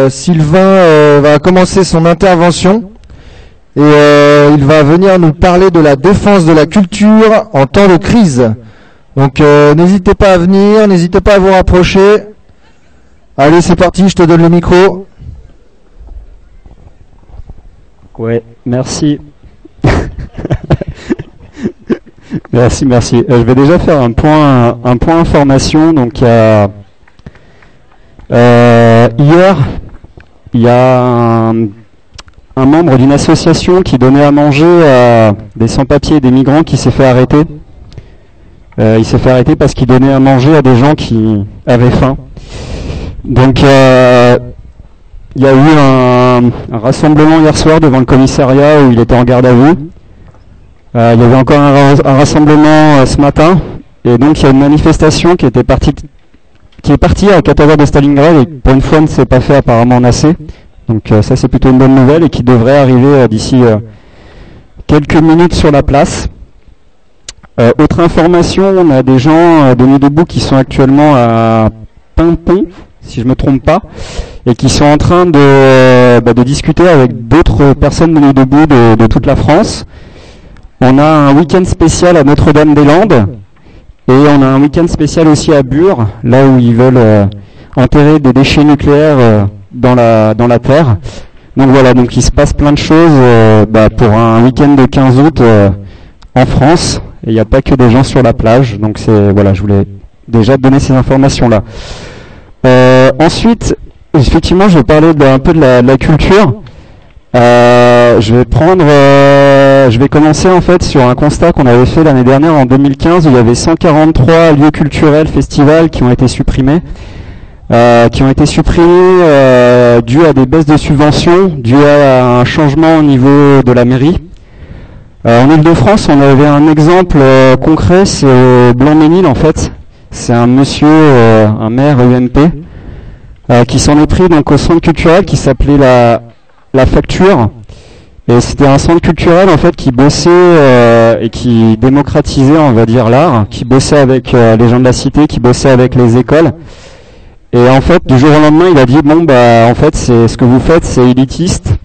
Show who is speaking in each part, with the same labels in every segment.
Speaker 1: Sylvain va commencer son intervention et il va venir nous parler de la défense de la culture en temps de crise. Donc n'hésitez pas à venir, n'hésitez pas à vous rapprocher. Allez, c'est parti, je te donne le micro.
Speaker 2: Ouais, merci. Merci. Je vais déjà faire un point information. Donc hier, il y a un membre d'une association qui donnait à manger à des sans-papiers et des migrants qui s'est fait arrêter. Il s'est fait arrêter parce qu'il donnait à manger à des gens qui avaient faim. Donc il y a eu un rassemblement hier soir devant le commissariat où il était en garde à vue. Il y avait encore un rassemblement ce matin, et donc il y a une manifestation qui est partie à 14h de Stalingrad et pour une fois ne s'est pas fait apparemment en assez. Donc ça c'est plutôt une bonne nouvelle et qui devrait arriver d'ici quelques minutes sur la place. Autre information, on a des gens de Nuit debout qui sont actuellement à Pimpon, si je me trompe pas, et qui sont en train de discuter avec d'autres personnes de Nuit debout de toute la France. On a un week-end spécial à Notre-Dame-des-Landes et on a un week-end spécial aussi à Bure, là où ils veulent enterrer des déchets nucléaires dans la terre. Donc voilà, donc il se passe plein de choses pour un week-end de 15 août en France. Et il n'y a pas que des gens sur la plage, donc je voulais déjà donner ces informations-là. Ensuite, effectivement, je vais parler un peu de la culture. Je vais commencer en fait sur un constat qu'on avait fait l'année dernière en 2015 où il y avait 143 lieux culturels, festivals qui ont été supprimés. Dû à des baisses de subventions, dû à un changement au niveau de la mairie. En Ile-de-France, on avait un exemple concret, c'est au Blanc-Ménil en fait. C'est un monsieur, un maire UMP, qui s'en est pris donc au centre culturel qui s'appelait la Facture. Et c'était un centre culturel en fait qui bossait et qui démocratisait, on va dire, l'art, qui bossait avec les gens de la cité, qui bossait avec les écoles. Et en fait, du jour au lendemain, il a dit en fait, ce que vous faites, c'est élitiste,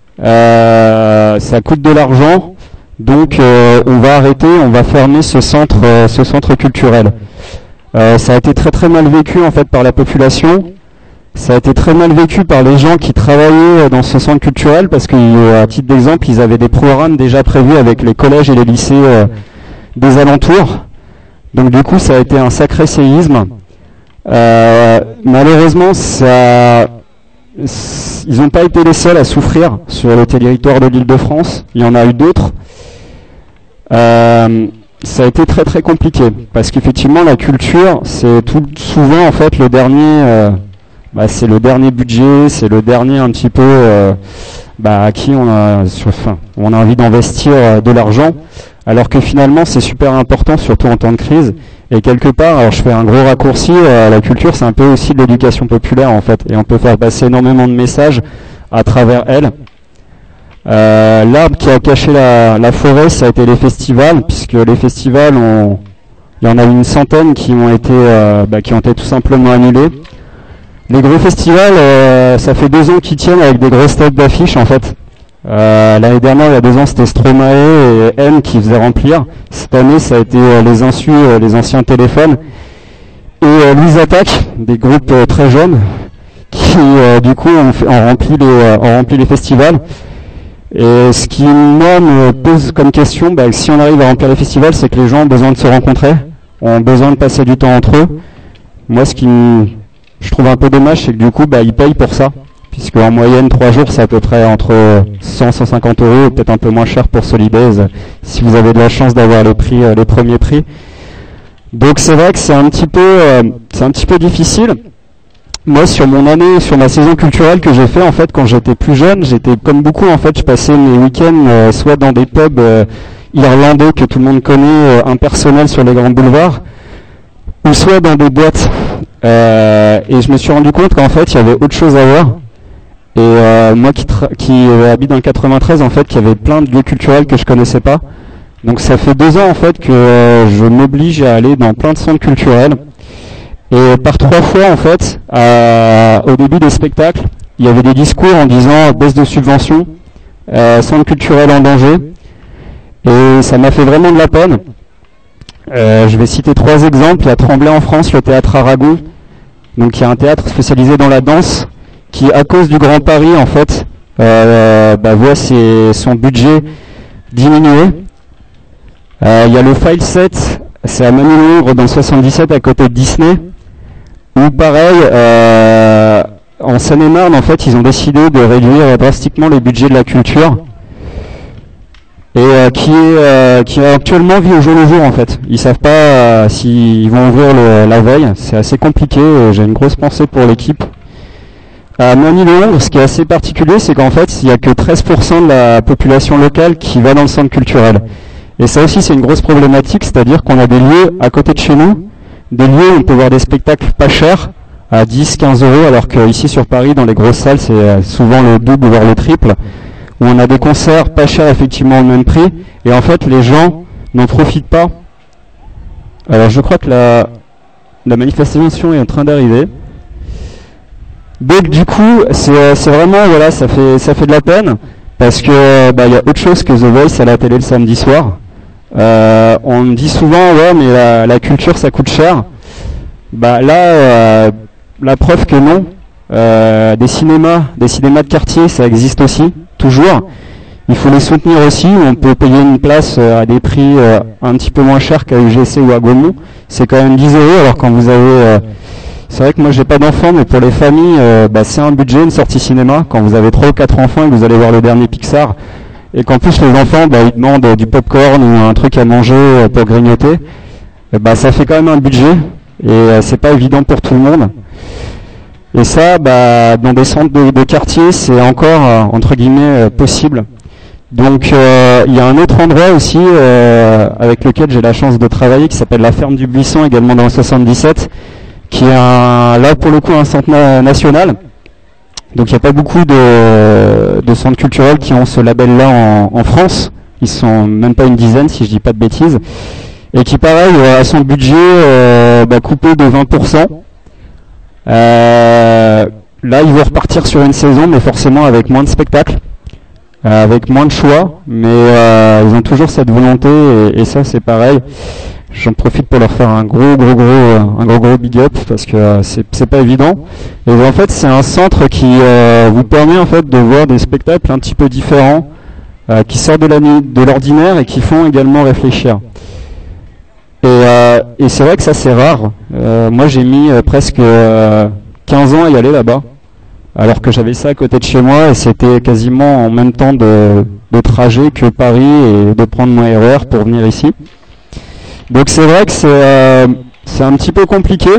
Speaker 2: ça coûte de l'argent, donc on va arrêter, on va fermer ce centre culturel. Ça a été très très mal vécu en fait par la population. Ça a été très mal vécu par les gens qui travaillaient dans ce centre culturel parce qu'à titre d'exemple, ils avaient des programmes déjà prévus avec les collèges et les lycées des alentours. Donc du coup, ça a été un sacré séisme. Malheureusement, ils n'ont pas été les seuls à souffrir sur le territoire de l'Île-de-France. Il y en a eu d'autres. Ça a été très très compliqué parce qu'effectivement, la culture, c'est tout souvent en fait le dernier. C'est le dernier budget, c'est le dernier un petit peu à qui on a envie d'investir de l'argent, alors que finalement c'est super important, surtout en temps de crise. Et quelque part, alors je fais un gros raccourci, la culture c'est un peu aussi de l'éducation populaire en fait, et on peut faire passer énormément de messages à travers elle. L'arbre qui a caché la forêt, ça a été les festivals, puisque les festivals, il y en a une centaine qui ont été tout simplement annulés. Les gros festivals, ça fait 2 ans qu'ils tiennent avec des grosses têtes d'affiches en fait. L'année dernière, il y a 2 ans, c'était Stromae et M qui faisaient remplir. Cette année, ça a été les anciens téléphones. Et Louise Attaque, des groupes très jeunes, qui du coup ont rempli les festivals. Et ce qui moi me pose comme question, si on arrive à remplir les festivals, c'est que les gens ont besoin de se rencontrer, ont besoin de passer du temps entre eux. Moi, ce qui je trouve un peu dommage, c'est que du coup, ils payent pour ça, puisque en moyenne 3 jours, c'est à peu près entre 100-150 €, et peut-être un peu moins cher pour Solidaise, si vous avez de la chance d'avoir les premiers prix. Donc c'est vrai que c'est un petit peu difficile. Moi, sur ma saison culturelle que j'ai fait en fait quand j'étais plus jeune, j'étais comme beaucoup en fait, je passais mes week-ends soit dans des pubs irlandais que tout le monde connaît, impersonnels sur les grands boulevards, ou soit dans des boîtes. Et je me suis rendu compte qu'en fait il y avait autre chose à voir. Et moi qui habite dans le 93 en fait, qu'il y avait plein de lieux culturels que je connaissais pas. Donc ça fait 2 ans en fait que je m'oblige à aller dans plein de centres culturels. Et par 3 fois en fait, au début des spectacles, il y avait des discours en disant baisse de subventions, centre culturel en danger, et ça m'a fait vraiment de la peine. Je vais citer 3 exemples. Il y a Tremblay en France, le théâtre Aragon, donc il y a un théâtre spécialisé dans la danse, qui à cause du Grand Paris en fait voit son budget diminuer. Il y a le File 7, c'est à Manille-Longres dans le 77 à côté de Disney, où pareil, en Seine-et-Marne en fait ils ont décidé de réduire drastiquement les budgets de la culture, et qui actuellement vit au jour le jour en fait. Ils savent pas s'ils vont ouvrir la veille, c'est assez compliqué, j'ai une grosse pensée pour l'équipe. À Manille-Longres, ce qui est assez particulier, c'est qu'en fait il n'y a que 13% de la population locale qui va dans le centre culturel. Et ça aussi c'est une grosse problématique, c'est-à-dire qu'on a des lieux à côté de chez nous, des lieux où on peut voir des spectacles pas chers, à 10-15 euros, alors qu'ici sur Paris, dans les grosses salles, c'est souvent le double voire le triple, où on a des concerts pas chers effectivement au même prix, et en fait les gens n'en profitent pas. Alors je crois que la manifestation est en train d'arriver. Donc du coup, c'est vraiment, voilà, ça fait de la peine, parce que y a autre chose que The Voice à la télé le samedi soir. On me dit souvent, ouais, mais la culture ça coûte cher. Là, la preuve que non. Des cinémas de quartier, ça existe aussi, toujours. Il faut les soutenir aussi. On peut payer une place à des prix un petit peu moins chers qu'à UGC ou à Gaumont. C'est quand même 10 euros, alors quand vous avez... c'est vrai que moi j'ai pas d'enfants, mais pour les familles, c'est un budget, une sortie cinéma. Quand vous avez 3 ou 4 enfants et que vous allez voir le dernier Pixar, et qu'en plus les enfants ils demandent du popcorn ou un truc à manger pour grignoter, ça fait quand même un budget, et c'est pas évident pour tout le monde. Et ça, dans des centres de quartier, c'est encore entre guillemets possible. Donc il y a un autre endroit aussi avec lequel j'ai la chance de travailler, qui s'appelle la Ferme du Buisson, également dans le 77, qui est là pour le coup un centre national. Donc il n'y a pas beaucoup de centres culturels qui ont ce label-là en France. Ils sont même pas une dizaine, si je dis pas de bêtises. Et qui, pareil, a son budget coupé de 20%. Là, ils vont repartir sur une saison, mais forcément avec moins de spectacles, avec moins de choix. Mais ils ont toujours cette volonté, et ça, c'est pareil. J'en profite pour leur faire un gros big up, parce que c'est pas évident. Et en fait, c'est un centre qui vous permet en fait de voir des spectacles un petit peu différents, qui sortent de l'ordinaire et qui font également réfléchir. Et c'est vrai que ça c'est rare. Moi j'ai mis presque 15 ans à y aller là-bas, alors que j'avais ça à côté de chez moi, et c'était quasiment en même temps de trajet que Paris, et de prendre mon RER pour venir ici. Donc c'est vrai que c'est un petit peu compliqué.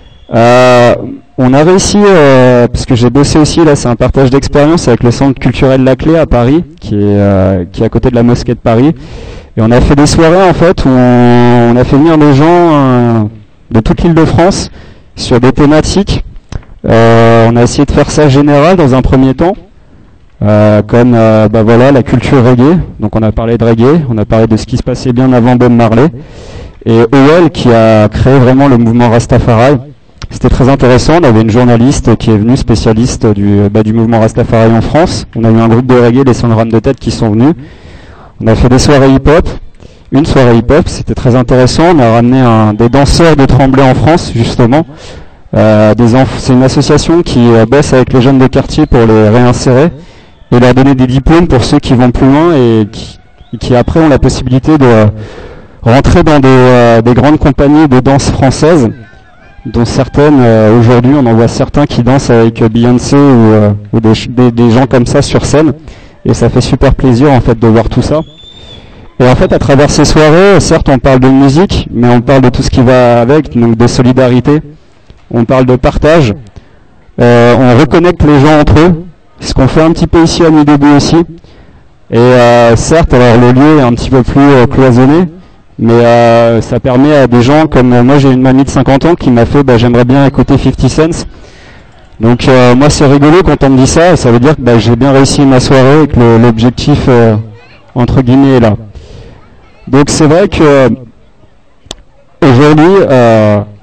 Speaker 2: On a réussi, parce que j'ai bossé aussi, là c'est un partage d'expérience avec le centre culturel La Clé à Paris, qui est à côté de la mosquée de Paris. Et on a fait des soirées en fait où on a fait venir des gens de toute l'île de France sur des thématiques. On a essayé de faire ça général dans un premier temps, comme la culture reggae. Donc on a parlé de reggae, on a parlé de ce qui se passait bien avant Bob Marley, et OL qui a créé vraiment le mouvement Rastafari. C'était très intéressant. On avait une journaliste qui est venue, spécialiste du mouvement Rastafari en France. On a eu un groupe de reggae, les Sandram de tête, qui sont venus. On a fait des soirées hip-hop, une soirée hip-hop, c'était très intéressant. On a ramené des danseurs de Tremblay en France, justement. C'est une association qui bosse avec les jeunes de quartier pour les réinsérer et leur donner des diplômes pour ceux qui vont plus loin, et qui après ont la possibilité de rentrer dans des grandes compagnies de danse françaises, dont certaines, aujourd'hui, on en voit certains qui dansent avec Beyoncé ou des gens comme ça sur scène. Et ça fait super plaisir en fait de voir tout ça. Et en fait, à travers ces soirées, certes on parle de musique, mais on parle de tout ce qui va avec, donc de solidarité, on parle de partage, on reconnecte les gens entre eux, ce qu'on fait un petit peu ici à Nuit debout aussi. Et certes, alors le lieu est un petit peu plus cloisonné, mais ça permet à des gens comme moi, j'ai une mamie de 50 ans qui m'a fait j'aimerais bien écouter 50 Cent. Donc moi c'est rigolo quand on me dit ça, et ça veut dire que j'ai bien réussi ma soirée, et que l'objectif entre guillemets est là. Donc c'est vrai que aujourd'hui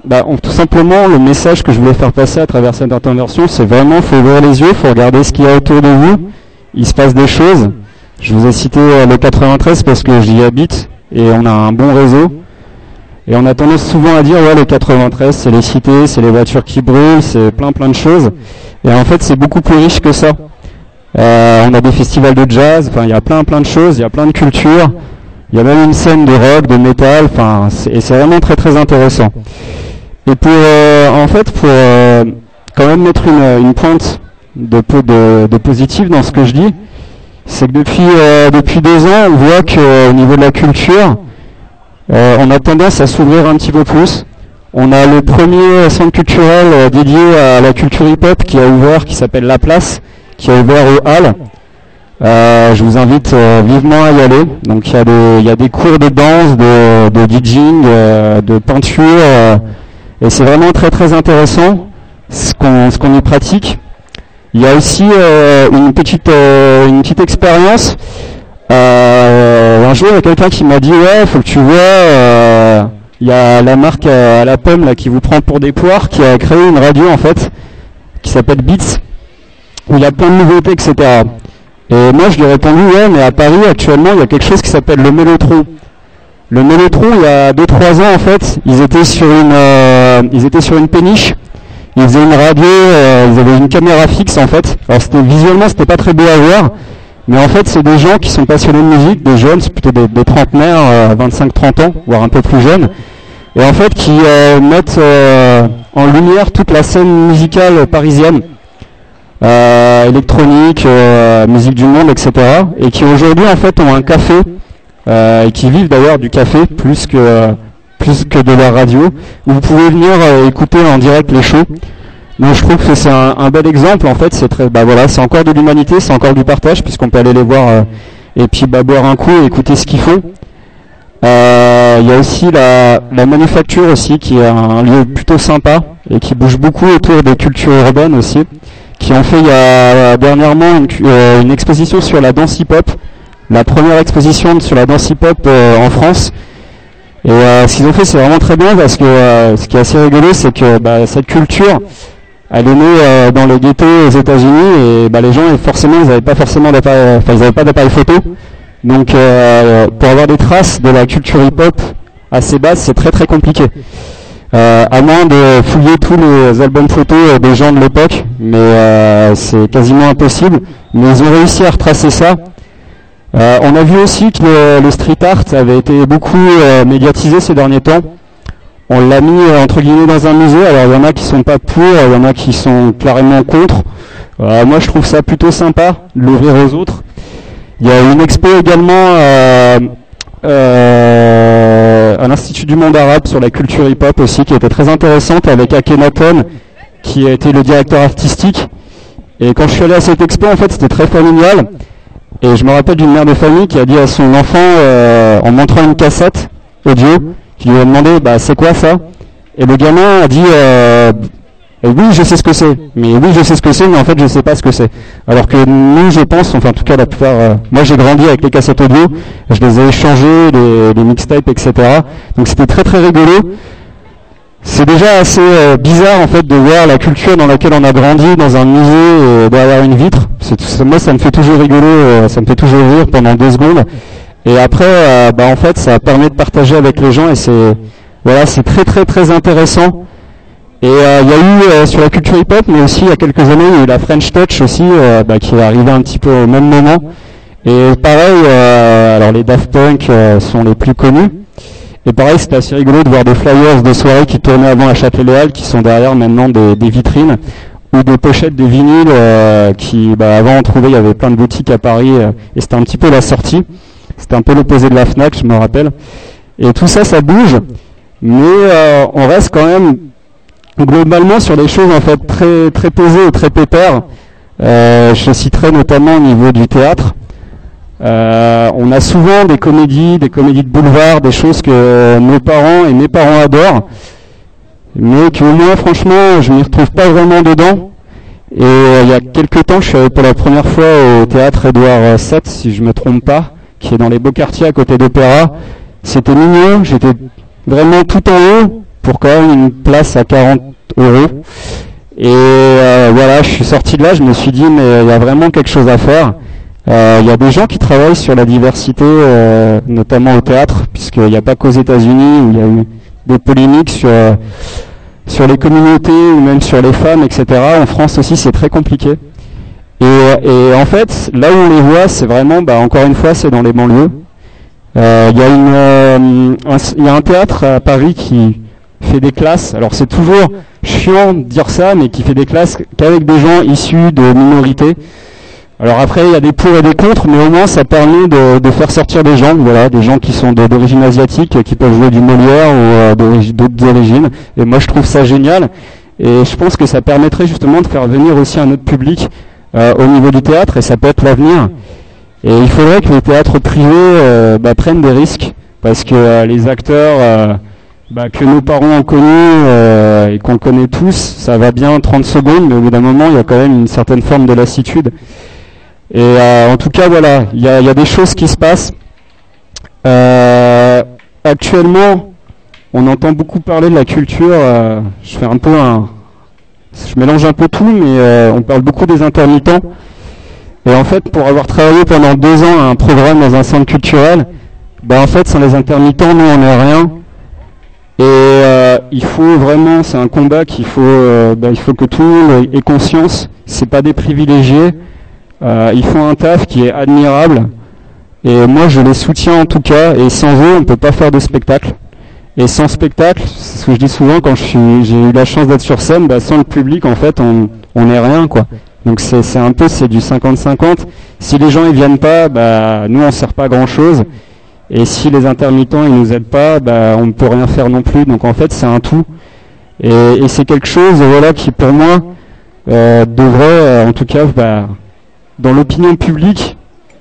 Speaker 2: tout simplement, le message que je voulais faire passer à travers cette intervention, c'est vraiment, faut ouvrir les yeux, faut regarder ce qu'il y a autour de vous. Il se passe des choses. Je vous ai cité le 93 parce que j'y habite et on a un bon réseau. Et on a tendance souvent à dire, ouais, le 93, c'est les cités, c'est les voitures qui brûlent, c'est plein de choses. Et en fait, c'est beaucoup plus riche que ça. On a des festivals de jazz, enfin, il y a plein de choses, il y a plein de cultures. Il y a même une scène de rock, de métal, enfin, et c'est vraiment très intéressant. Et pour quand même mettre une pointe de positif dans ce que je dis, c'est que depuis 2 ans, on voit qu'au niveau de la culture, on a tendance à s'ouvrir un petit peu plus. On a le premier centre culturel dédié à la culture hip-hop qui a ouvert, qui s'appelle La Place, qui a ouvert aux Halles. Je vous invite vivement à y aller. Donc il y a des cours de danse, de DJing, de peinture, et c'est vraiment très intéressant ce qu'on y pratique. Il y a aussi une petite expérience. Un jour, il y a quelqu'un qui m'a dit, ouais, faut que tu vois, il y a la marque à la pomme là qui vous prend pour des poires, qui a créé une radio en fait, qui s'appelle Beats, où il y a plein de nouveautés, etc. Et moi, je lui ai répondu, ouais, mais à Paris, actuellement, il y a quelque chose qui s'appelle le Mélotron. Le Mélotron, il y a 2-3 ans, en fait, ils étaient sur une péniche. Ils faisaient une radio, ils avaient une caméra fixe, en fait. Alors, visuellement, c'était pas très beau à voir. Mais en fait, c'est des gens qui sont passionnés de musique, des jeunes, c'est plutôt des trentenaires, 25-30 ans, voire un peu plus jeunes. Et en fait, qui mettent en lumière toute la scène musicale parisienne. Électronique, musique du monde, etc. Et qui aujourd'hui en fait ont un café et qui vivent d'ailleurs du café plus que de la radio, où vous pouvez venir écouter en direct les shows. Donc je trouve que c'est un bel exemple en fait. C'est c'est encore de l'humanité, c'est encore du partage puisqu'on peut aller les voir et puis boire un coup et écouter ce qu'ils font. Il y a aussi la manufacture aussi qui est un lieu plutôt sympa et qui bouge beaucoup autour des cultures urbaines aussi, qui ont fait il y a dernièrement une exposition sur la danse hip-hop, la première exposition sur la danse hip-hop en France. Et ce qu'ils ont fait, c'est vraiment très bien parce que ce qui est assez rigolo, c'est que cette culture, elle est née dans les ghettos aux États-Unis et les gens, forcément, ils n'avaient pas d'appareil photo. Donc, pour avoir des traces de la culture hip-hop assez basse, c'est très compliqué. À moins de fouiller tous les albums photos des gens de l'époque, mais c'est quasiment impossible. Mais ils ont réussi à retracer ça. On a vu aussi que le street art avait été beaucoup médiatisé ces derniers temps. On l'a mis entre guillemets dans un musée. Alors il y en a qui sont pas pour, il y en a qui sont clairement contre. Moi je trouve ça plutôt sympa de l'ouvrir aux autres. Il y a une expo également à l'Institut du Monde Arabe sur la culture hip-hop aussi, qui était très intéressante, avec Akhenaton, qui a été le directeur artistique. Et quand je suis allé à cette expo, en fait, c'était très familial. Et je me rappelle d'une mère de famille qui a dit à son enfant, en montrant une cassette audio, qui lui a demandé, c'est quoi ça? Et le gamin a dit, oui, je sais ce que c'est. Mais en fait, je sais pas ce que c'est. Alors que nous, je pense, enfin, en tout cas, la plupart, moi, j'ai grandi avec les cassettes audio, je les ai échangées, les mixtapes, etc. Donc, c'était très rigolo. C'est déjà assez bizarre, en fait, de voir la culture dans laquelle on a grandi dans un musée derrière une vitre. Moi, ça me fait toujours rigoler, ça me fait toujours rire pendant 2 secondes. Et après, en fait, ça permet de partager avec les gens et c'est très intéressant. Et il y a eu sur la culture hip-hop, mais aussi il y a quelques années, il y a eu la French Touch aussi, qui est arrivée un petit peu au même moment. Et pareil, alors les Daft Punk sont les plus connus. Et pareil, c'était assez rigolo de voir des flyers de soirées qui tournaient avant à Châtelet-Léal, qui sont derrière maintenant des vitrines, ou des pochettes de vinyle qui, avant on trouvait, il y avait plein de boutiques à Paris, et c'était un petit peu la sortie. C'était un peu l'opposé de la Fnac, je me rappelle. Et tout ça, ça bouge, mais on reste quand même globalement sur des choses en fait très posées et très pépères. Je citerai notamment au niveau du théâtre. On a souvent des comédies de boulevard, des choses que nos parents et mes parents adorent, mais que moi franchement je m'y retrouve pas vraiment dedans. Et il y a quelques temps, je suis allé pour la première fois au théâtre Édouard VII, si je me trompe pas, qui est dans les beaux quartiers à côté d'Opéra. C'était mignon, j'étais vraiment tout en haut pour quand même une place à 40 euros. Et voilà, je suis sorti de là, je me suis dit mais il y a vraiment quelque chose à faire. Il y a des gens qui travaillent sur la diversité, notamment au théâtre, puisqu'il n'y a pas qu'aux États-Unis où il y a eu des polémiques sur les communautés ou même sur les femmes, etc. En France aussi, c'est très compliqué. Et en fait, là où on les voit, c'est vraiment, encore une fois, c'est dans les banlieues. Il y a un théâtre à Paris qui fait des classes. Alors c'est toujours chiant de dire ça, mais qui fait des classes qu'avec des gens issus de minorités. Alors après, il y a des pour et des contre, mais au moins ça permet de faire sortir des gens, voilà, des gens qui sont d'origine asiatique, qui peuvent jouer du Molière ou d'autres origines. Et moi, je trouve ça génial. Et je pense que ça permettrait justement de faire venir aussi un autre public au niveau du théâtre, et ça peut être l'avenir. Et il faudrait que les théâtres privés prennent des risques, parce que les acteurs que nos parents ont connus et qu'on connaît tous, ça va bien 30 secondes, mais au bout d'un moment, il y a quand même une certaine forme de lassitude. Et en tout cas, voilà, il y a des choses qui se passent. Actuellement, on entend beaucoup parler de la culture. Je mélange un peu tout, mais on parle beaucoup des intermittents. Et en fait, pour avoir travaillé pendant 2 ans à un programme dans un centre culturel, en fait, sans les intermittents, nous, on n'est rien. Et il faut vraiment, c'est un combat il faut que tout le monde ait conscience. C'est pas des privilégiés. Ils font un taf qui est admirable. Et moi, je les soutiens en tout cas. Et sans eux, on ne peut pas faire de spectacle. Et sans spectacle, c'est ce que je dis souvent quand j'ai eu la chance d'être sur scène, sans le public, en fait, on n'est rien, quoi. Donc c'est du 50-50. Si les gens ils viennent pas, nous on sert pas à grand chose. Et si les intermittents ils nous aident pas, on ne peut rien faire non plus. Donc en fait c'est un tout. Et c'est quelque chose, voilà, qui pour moi devrait, en tout cas, dans l'opinion publique,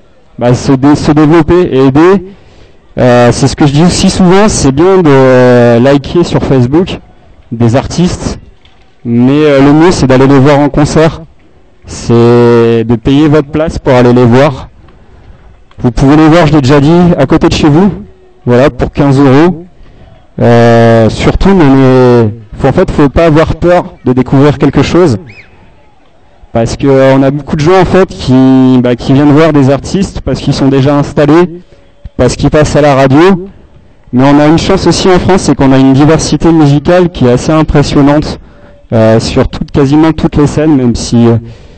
Speaker 2: se développer et aider. C'est ce que je dis aussi souvent, c'est bien de liker sur Facebook des artistes, mais le mieux c'est d'aller les voir en concert. C'est de payer votre place pour aller les voir. Vous pouvez les voir, je l'ai déjà dit, à côté de chez vous, voilà, pour 15 euros. Surtout, en fait, faut pas avoir peur de découvrir quelque chose, parce que on a beaucoup de gens en fait qui viennent voir des artistes parce qu'ils sont déjà installés, parce qu'ils passent à la radio. Mais on a une chance aussi en France, c'est qu'on a une diversité musicale qui est assez impressionnante sur quasiment toutes les scènes, même si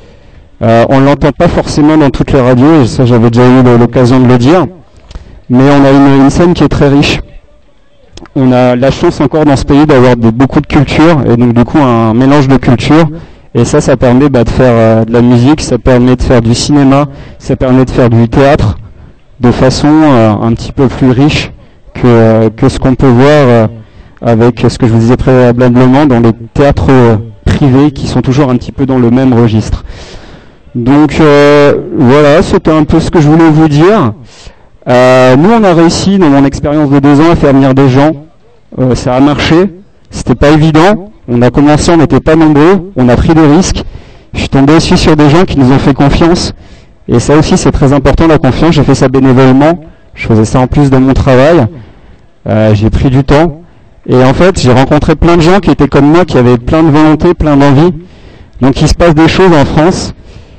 Speaker 2: on l'entend pas forcément dans toutes les radios, et ça j'avais déjà eu l'occasion de le dire, mais on a une scène qui est très riche. On a la chance encore dans ce pays d'avoir beaucoup de culture, et donc du coup un mélange de culture, et ça permet de faire de la musique, ça permet de faire du cinéma, ça permet de faire du théâtre de façon un petit peu plus riche que ce qu'on peut voir avec ce que je vous disais préalablement dans les théâtres privés qui sont toujours un petit peu dans le même registre. Donc voilà, c'était un peu ce que je voulais vous dire. Nous, on a réussi, dans mon expérience de 2 ans, à faire venir des gens. Ça a marché. C'était pas évident. On a commencé, on n'était pas nombreux. On a pris des risques. Je suis tombé aussi sur des gens qui nous ont fait confiance. Et ça aussi, c'est très important, la confiance. J'ai fait ça bénévolement. Je faisais ça en plus de mon travail. J'ai pris du temps. Et en fait, j'ai rencontré plein de gens qui étaient comme moi, qui avaient plein de volonté, plein d'envie. Donc, il se passe des choses en France.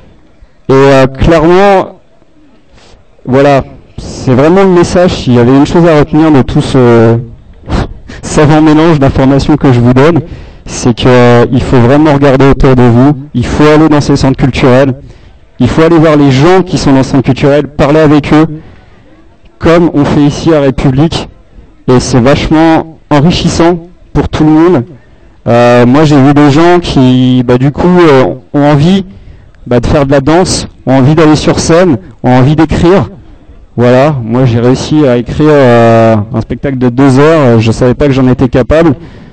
Speaker 2: Et clairement, voilà, c'est vraiment le message. S'il y avait une chose à retenir de tout ce savant mélange d'informations que je vous donne, c'est qu'il faut vraiment regarder autour de vous. Il faut aller dans ces centres culturels. Il faut aller voir les gens qui sont dans ces centres culturels, parler avec eux, comme on fait ici à République. Et c'est vachement enrichissant pour tout le monde. Moi, j'ai vu des gens qui, du coup, ont envie de faire de la danse, ont envie d'aller sur scène, ont envie d'écrire. Voilà, moi j'ai réussi à écrire un spectacle de 2 heures, je savais pas que j'en étais capable,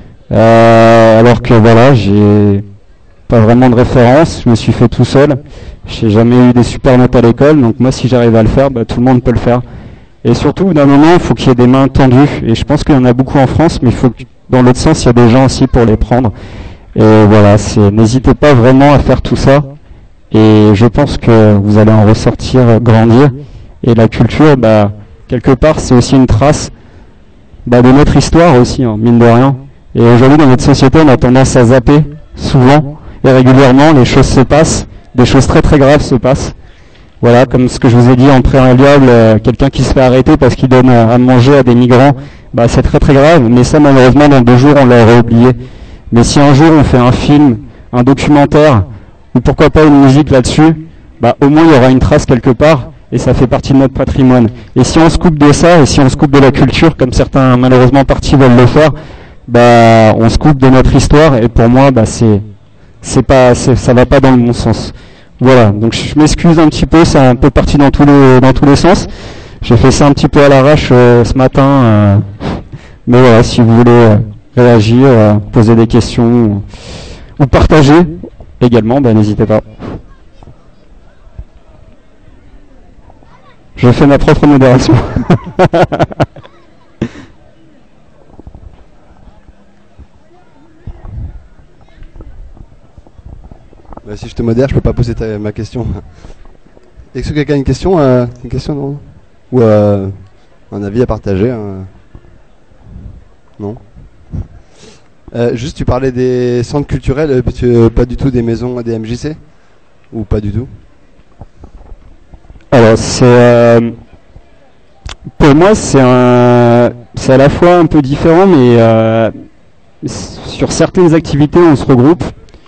Speaker 2: alors que voilà, j'ai pas vraiment de référence, je me suis fait tout seul, j'ai jamais eu des super notes à l'école, donc moi si j'arrive à le faire, tout le monde peut le faire. Et surtout, d'un moment, il faut qu'il y ait des mains tendues, et je pense qu'il y en a beaucoup en France, mais il faut que dans l'autre sens, il y a des gens aussi pour les prendre. Et voilà, n'hésitez pas vraiment à faire tout ça. Et je pense que vous allez en ressortir grandir. Et la culture, quelque part, c'est aussi une trace de notre histoire aussi, hein, mine de rien. Et aujourd'hui, dans notre société, on a tendance à zapper souvent et régulièrement. Les choses se passent, des choses très très graves se passent. Voilà, comme ce que je vous ai dit en préalable, quelqu'un qui se fait arrêter parce qu'il donne à manger à des migrants, bah c'est très très grave. Mais ça, malheureusement, dans 2 jours, on l'aurait oublié. Mais si un jour on fait un film, un documentaire, ou pourquoi pas une musique là-dessus, bah au moins il y aura une trace quelque part. Et ça fait partie de notre patrimoine. Et si on se coupe de ça, et si on se coupe de la culture, comme certains malheureusement partis veulent le faire, bah on se coupe de notre histoire. Et pour moi, bah ça va pas dans le bon sens. Voilà. Donc je m'excuse un petit peu, c'est un peu parti dans tous les sens. J'ai fait ça un petit peu à l'arrache ce matin. Mais voilà, si vous voulez réagir, poser des questions ou partager également, bah n'hésitez pas. Je fais ma propre modération.
Speaker 3: Bah, si je te modère, je peux pas poser ma question. Est-ce que quelqu'un a une question non ou un avis à partager Non. Juste, tu parlais des centres culturels, pas du tout des maisons des MJC ou pas du tout?
Speaker 2: Alors pour moi c'est à la fois un peu différent, mais sur certaines activités on se regroupe.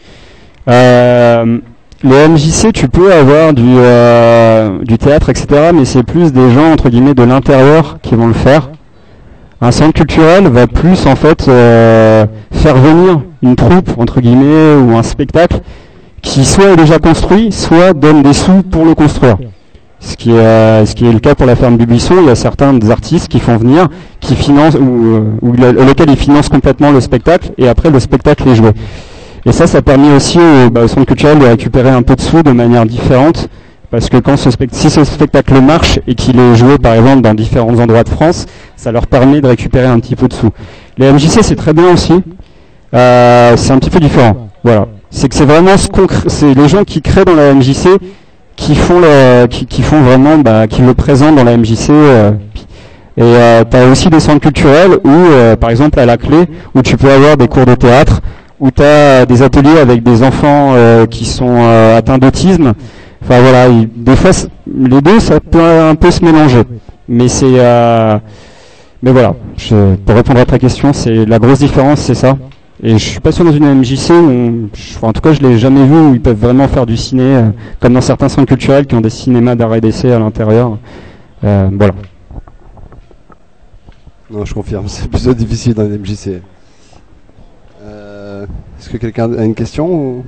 Speaker 2: Les MJC, tu peux avoir du théâtre, etc., mais c'est plus des gens entre guillemets de l'intérieur qui vont le faire. Un centre culturel va plus en fait faire venir une troupe entre guillemets ou un spectacle qui soit est déjà construit, soit donne des sous pour le construire. Ce qui est le cas pour la ferme du Buisson. Il y a certains artistes qui font venir, qui financent ou lesquels ils financent complètement le spectacle et après le spectacle est joué. Et ça permet aussi au centre culturel de récupérer un peu de sous de manière différente, parce que si ce spectacle marche et qu'il est joué par exemple dans différents endroits de France, ça leur permet de récupérer un petit peu de sous. Les MJC c'est très bien aussi, c'est un petit peu différent. Voilà, c'est que c'est vraiment c'est les gens qui créent dans la MJC qui font vraiment qui le présentent dans la MJC. Et tu as aussi des centres culturels où par exemple à la Clé, où tu peux avoir des cours de théâtre, où tu as des ateliers avec des enfants qui sont atteints d'autisme. Enfin voilà, des fois les deux ça peut un peu se mélanger. Mais mais voilà, pour répondre à ta question, c'est la grosse différence, c'est ça. Et je suis pas sûr dans une MJC en tout cas je l'ai jamais vu où ils peuvent vraiment faire du ciné comme dans certains centres culturels qui ont des cinémas d'art et d'essai à l'intérieur. Voilà.
Speaker 3: Non, je confirme, c'est plutôt difficile dans une MJC. Est-ce que quelqu'un a une question ou...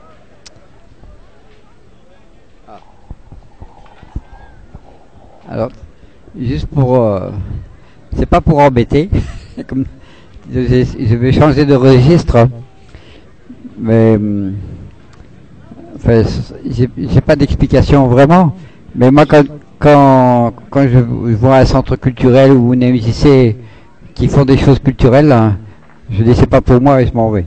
Speaker 4: Alors, juste c'est pas pour embêter, comme je vais changer de registre, mais enfin, j'ai pas d'explication vraiment. Mais moi, quand je vois un centre culturel ou une MJC qui font des choses culturelles, je dis c'est pas pour moi et je m'en vais.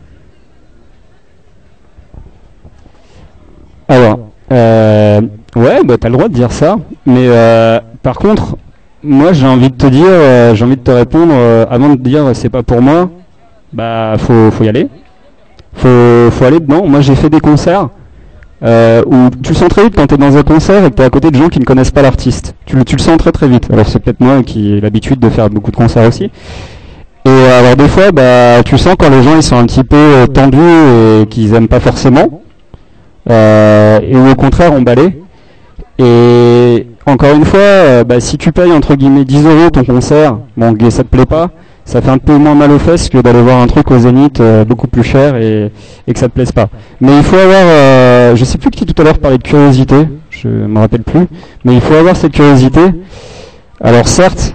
Speaker 2: Alors, ouais, bah t'as le droit de dire ça, mais par contre, moi j'ai envie de te dire, j'ai envie de te répondre avant de te dire c'est pas pour moi, bah faut y aller, faut aller dedans. Moi j'ai fait des concerts où tu le sens très vite quand t'es dans un concert et que t'es à côté de gens qui ne connaissent pas l'artiste. Tu le sens très très vite. Alors c'est peut-être moi qui ai l'habitude de faire beaucoup de concerts aussi. Et alors des fois, bah tu sens quand les gens ils sont un petit peu tendus et qu'ils aiment pas forcément. Et au contraire emballé. Et encore une fois, si tu payes entre guillemets 10 € ton concert, bon, et ça te plaît pas, ça fait un peu moins mal aux fesses que d'aller voir un truc au Zénith beaucoup plus cher et que ça te plaise pas. Mais il faut avoir, je sais plus qui tout à l'heure parlait de curiosité, je me rappelle plus, mais il faut avoir cette curiosité. Alors certes,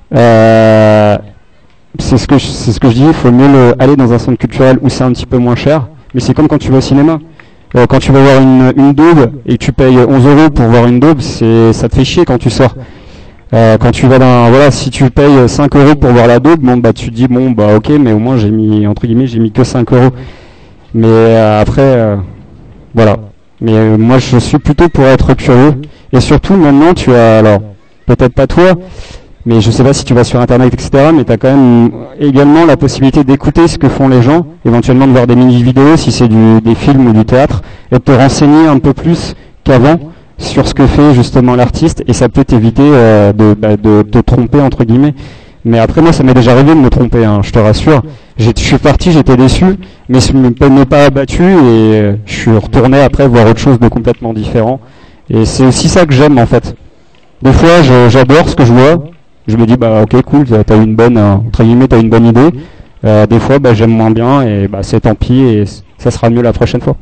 Speaker 2: c'est ce que je dis, il faut mieux aller dans un centre culturel où c'est un petit peu moins cher, mais c'est comme quand tu vas au cinéma. Quand tu vas voir une daube et que tu payes 11 € pour voir une daube, ça te fait chier quand tu sors. Quand tu vas si tu payes 5 € pour voir la daube, bon bah tu te dis bon bah ok, mais au moins j'ai mis que 5 €. Mais après voilà. Mais moi je suis plutôt pour être curieux. Et surtout maintenant tu as, alors peut-être pas toi, Mais je sais pas si tu vas sur Internet, etc. Mais tu as quand même également la possibilité d'écouter ce que font les gens, éventuellement de voir des mini-vidéos si c'est des films ou du théâtre, et de te renseigner un peu plus qu'avant sur ce que fait justement l'artiste, et ça peut t'éviter de te tromper entre guillemets. Mais après moi ça m'est déjà arrivé de me tromper, hein, je te rassure. Je suis parti, j'étais déçu, mais je ne m'ai pas abattu et je suis retourné après voir autre chose de complètement différent. Et c'est aussi ça que j'aime en fait. Des fois j'adore ce que je vois. Je me dis bah ok cool, t'as une bonne entre guillemets t'as une bonne idée. Des fois bah j'aime moins bien et bah c'est tant pis et ça sera mieux la prochaine fois.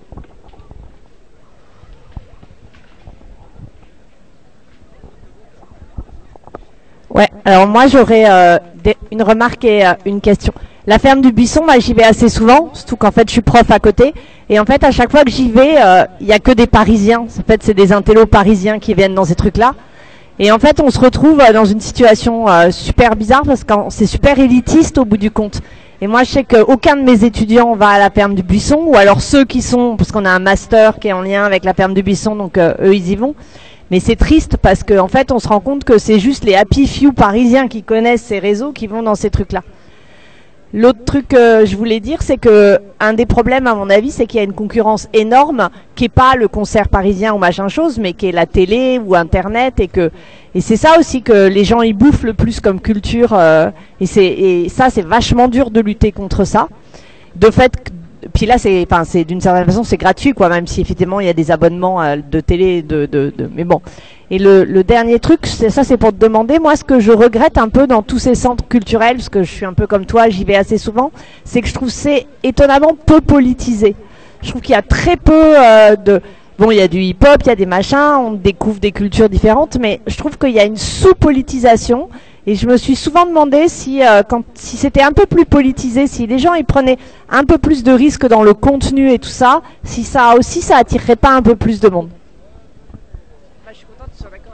Speaker 5: Ouais, alors moi j'aurais une remarque et une question. La ferme du Buisson, moi j'y vais assez souvent, surtout qu'en fait je suis prof à côté. Et en fait à chaque fois que j'y vais, il n'y a que des Parisiens. En fait c'est des intellos parisiens qui viennent dans ces trucs-là. Et en fait, on se retrouve dans une situation super bizarre parce que c'est super élitiste au bout du compte. Et moi, je sais qu'aucun de mes étudiants va à la ferme du Buisson, ou alors ceux qui sont, parce qu'on a un master qui est en lien avec la ferme du Buisson, donc eux, ils y vont. Mais c'est triste parce qu'en fait, on se rend compte que c'est juste les happy few parisiens qui connaissent ces réseaux qui vont dans ces trucs-là. L'autre truc que je voulais dire, c'est que un des problèmes, à mon avis, c'est qu'il y a une concurrence énorme, qui est pas le concert parisien ou machin chose, mais qui est la télé ou Internet, et c'est ça aussi que les gens y bouffent le plus comme culture, et ça, c'est vachement dur de lutter contre ça. De fait, puis là, c'est d'une certaine façon, c'est gratuit, quoi, même si effectivement il y a des abonnements de télé, mais bon. Et le dernier truc, c'est pour te demander, moi, ce que je regrette un peu dans tous ces centres culturels, parce que je suis un peu comme toi, j'y vais assez souvent, c'est que je trouve c'est étonnamment peu politisé. Je trouve qu'il y a très peu bon, il y a du hip-hop, il y a des machins, on découvre des cultures différentes, mais je trouve qu'il y a une sous-politisation. Et je me suis souvent demandé si c'était un peu plus politisé, si les gens ils prenaient un peu plus de risques dans le contenu et tout ça, si ça aussi ça attirerait pas un peu plus de monde.
Speaker 2: Je suis content que tu sois d'accord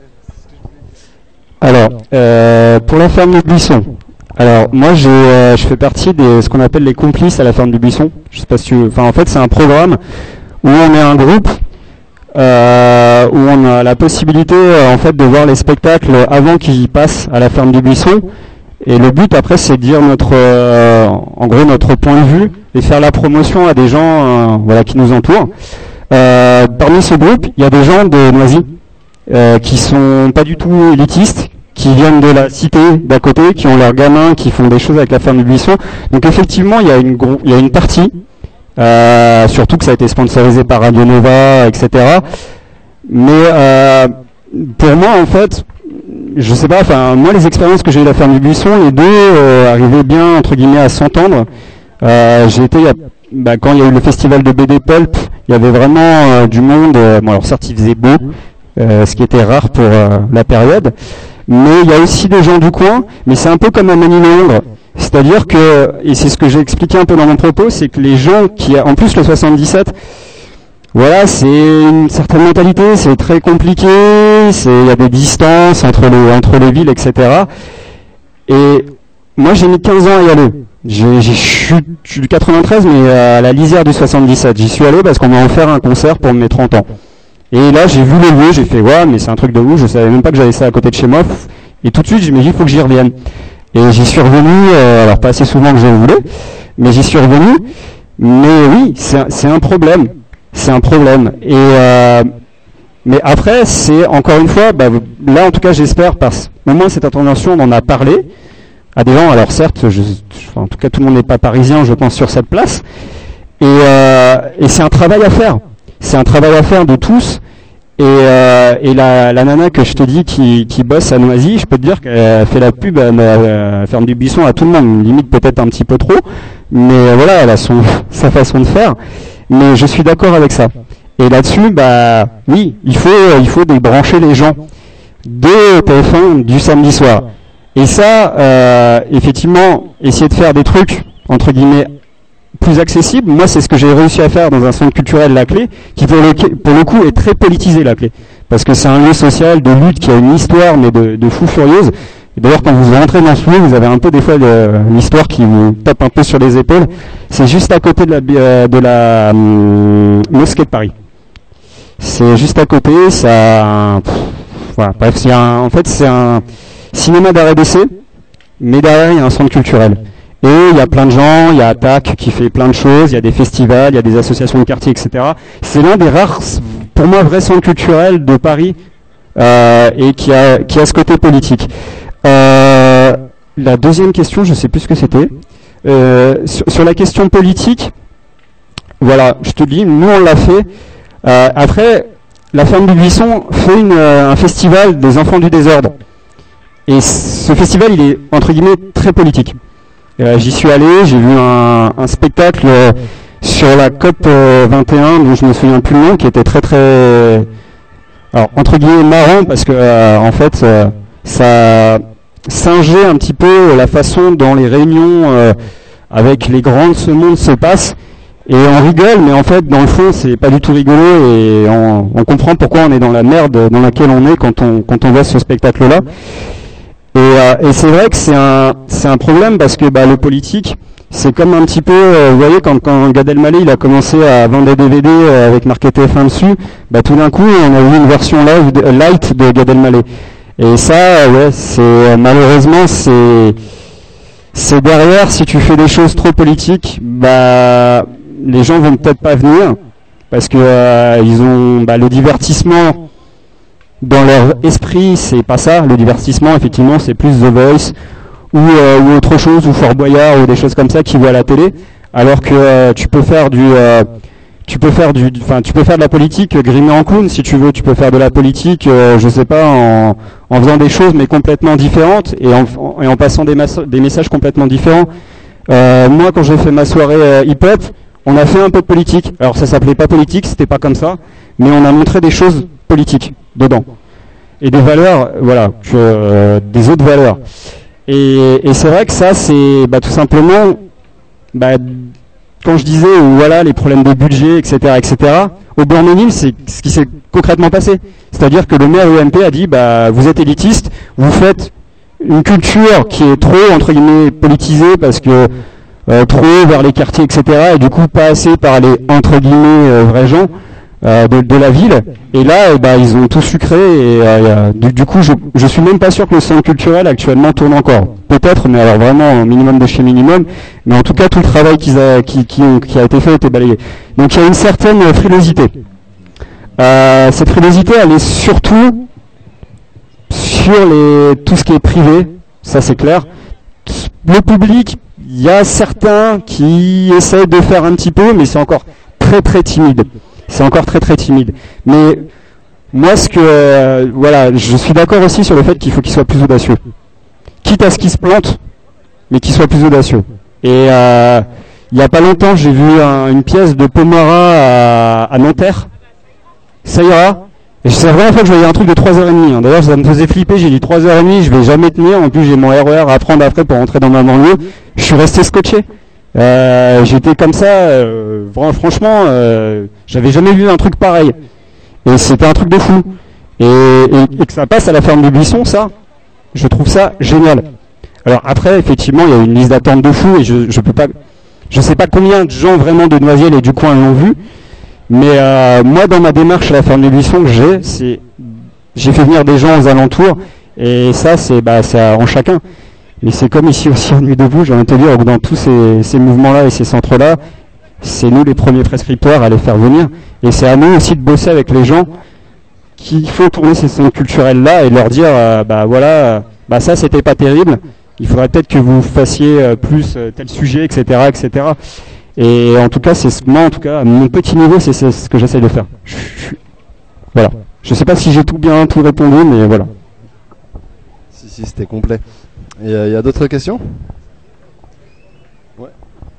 Speaker 2: avec moi. Alors, pour la ferme du Buisson. Alors, moi, je fais partie de ce qu'on appelle les complices à la ferme du Buisson. Je sais pas si en fait, c'est un programme où on est un groupe. Où on a la possibilité en fait de voir les spectacles avant qu'ils passent à la ferme du Buisson, et le but après c'est de dire en gros notre point de vue et faire la promotion à des gens voilà qui nous entourent. Parmi ce groupe il y a des gens de Noisy qui sont pas du tout élitistes, qui viennent de la cité d'à côté, qui ont leurs gamins qui font des choses avec la ferme du Buisson. Donc effectivement il y a une partie surtout que ça a été sponsorisé par Radio Nova, etc. Mais pour moi, en fait, je sais pas, moi les expériences que j'ai eu à la ferme du Buisson, les deux arrivaient bien, entre guillemets, à s'entendre. J'ai été, quand il y a eu le festival de BD Pulp, il y avait vraiment du monde. Bon, alors certes, il faisait beau, ce qui était rare pour la période. Mais il y a aussi des gens du coin, mais c'est un peu comme à Manille-Londres. C'est-à-dire que, et c'est ce que j'ai expliqué un peu dans mon propos, c'est que les gens en plus le 77, voilà, c'est une certaine mentalité, c'est très compliqué, il y a des distances entre les villes, etc. Et moi j'ai mis 15 ans à y aller. Je suis du 93, mais à la lisière du 77. J'y suis allé parce qu'on m'a offert un concert pour mes 30 ans. Et là j'ai vu le lieu, j'ai fait ouais, mais c'est un truc de ouf, je savais même pas que j'avais ça à côté de chez moi. Et tout de suite je me dis il faut que j'y revienne. Et j'y suis revenu, alors pas assez souvent que je voulais, mais j'y suis revenu. Mais oui, c'est un problème. C'est un problème. Et mais après, c'est encore une fois, là en tout cas j'espère, parce au moins cette intervention on en a parlé à des gens. Alors certes, en tout cas tout le monde n'est pas parisien, je pense, sur cette place. Et c'est un travail à faire. C'est un travail à faire de tous. Et la nana que je te dis qui bosse à Noisy, je peux te dire qu'elle fait la pub à la ferme du Buisson à tout le monde, limite peut-être un petit peu trop, mais voilà, elle a sa façon de faire. Mais je suis d'accord avec ça. Et là-dessus, oui, il faut débrancher les gens de TF1 du samedi soir. Et ça, effectivement, essayer de faire des trucs entre guillemets plus accessible. Moi, c'est ce que j'ai réussi à faire dans un centre culturel, La Clé, qui pour le coup est très politisé, La Clé, parce que c'est un lieu social de lutte qui a une histoire, mais de fou furieuse. Et d'ailleurs, quand vous rentrez dans ce lieu, vous avez un peu des fois l'histoire qui vous tape un peu sur les épaules. C'est juste à côté de la mosquée de Paris. C'est juste à côté. Ça, voilà. Bref, cinéma d'arrêt d'essai, mais derrière il y a un centre culturel. Et il y a plein de gens, il y a ATTAC qui fait plein de choses, il y a des festivals, il y a des associations de quartier, etc. C'est l'un des rares, pour moi, vrais centres culturels de Paris et qui a ce côté politique. La deuxième question, je sais plus ce que c'était. Sur la question politique, voilà, je te dis, nous on l'a fait. Après, la ferme du Buisson fait un festival des enfants du désordre. Et ce festival, il est, entre guillemets, très politique. J'y suis allé, j'ai vu un spectacle sur la COP 21, dont je me souviens plus le nom, qui était très très, alors entre guillemets marrant, parce que en fait ça singeait un petit peu la façon dont les réunions avec les grands de ce monde se passent, et on rigole, mais en fait dans le fond c'est pas du tout rigolo, et on comprend pourquoi on est dans la merde dans laquelle on est quand on voit ce spectacle là. Et c'est vrai que c'est un problème, parce que le politique, c'est comme un petit peu, vous voyez, quand Gad Elmaleh il a commencé à vendre des DVD avec marqué TF1 dessus, tout d'un coup on a eu une version light de Gad Elmaleh. Et ça, ouais, c'est malheureusement c'est derrière, si tu fais des choses trop politiques, les gens vont peut-être pas venir, parce que ils ont le divertissement. Dans leur esprit, c'est pas ça. Le divertissement, effectivement, c'est plus The Voice ou autre chose, ou Fort Boyard, ou des choses comme ça qui voient à la télé. Alors que tu peux faire de la politique grimée en clown, si tu veux. Tu peux faire de la politique, je sais pas, en faisant des choses mais complètement différentes, et en passant des messages complètement différents. Moi, quand j'ai fait ma soirée hip-hop, on a fait un peu de politique. Alors ça s'appelait pas politique, c'était pas comme ça, mais on a montré des choses politiques dedans, et des valeurs, voilà, des autres valeurs. Et c'est vrai que ça, c'est tout simplement, quand je disais voilà les problèmes de budget, etc., au Born-Ménil, c'est ce qui s'est concrètement passé. C'est-à-dire que le maire UMP a dit vous êtes élitiste, vous faites une culture qui est trop entre guillemets politisée, parce que trop vers les quartiers, etc., et du coup pas assez par les entre guillemets vrais gens de la ville. Et là, ils ont tout sucré, et du coup, je suis même pas sûr que le centre culturel actuellement tourne encore. Peut-être, mais alors vraiment au minimum de chez minimum. Mais en tout cas, tout le travail qui a été fait a été balayé. Donc il y a une certaine frilosité. Cette frilosité, elle est surtout sur tout ce qui est privé. Ça, c'est clair. Le public, il y a certains qui essayent de faire un petit peu, mais c'est encore très très timide. C'est encore très très timide. Mais moi, je suis d'accord aussi sur le fait qu'il faut qu'il soit plus audacieux. Quitte à ce qu'il se plante, mais qu'il soit plus audacieux. Et il n'y a pas longtemps, j'ai vu une pièce de Pomara à Nanterre. Ça ira. Et c'est la première fois que je voyais un truc de 3h30. D'ailleurs, ça me faisait flipper. J'ai dit 3h30, je vais jamais tenir. En plus, j'ai mon RER à prendre après pour rentrer dans ma banlieue. Je suis resté scotché. J'étais comme ça, franchement, j'avais jamais vu un truc pareil, et c'était un truc de fou, et que ça passe à la ferme du Buisson, ça, je trouve ça génial. Alors après, effectivement, il y a une liste d'attente de fou, et je sais pas combien de gens vraiment de Noisiel et du coin l'ont vu, mais moi, dans ma démarche à la ferme du Buisson que j'ai fait venir des gens aux alentours, et ça, c'est en chacun. Mais c'est comme ici aussi en Nuit debout, j'ai envie de te dire, dans tous ces mouvements-là et ces centres-là, c'est nous les premiers prescripteurs à les faire venir. Et c'est à nous aussi de bosser avec les gens qui font tourner ces centres culturels-là, et de leur dire, ça c'était pas terrible, il faudrait peut-être que vous fassiez plus tel sujet, etc., etc. Et en tout cas, moi, en tout cas, à mon petit niveau, c'est ce que j'essaie de faire. Voilà. Je sais pas si j'ai tout répondu, mais voilà.
Speaker 3: Si, c'était complet. Et il y a d'autres questions ? Ouais.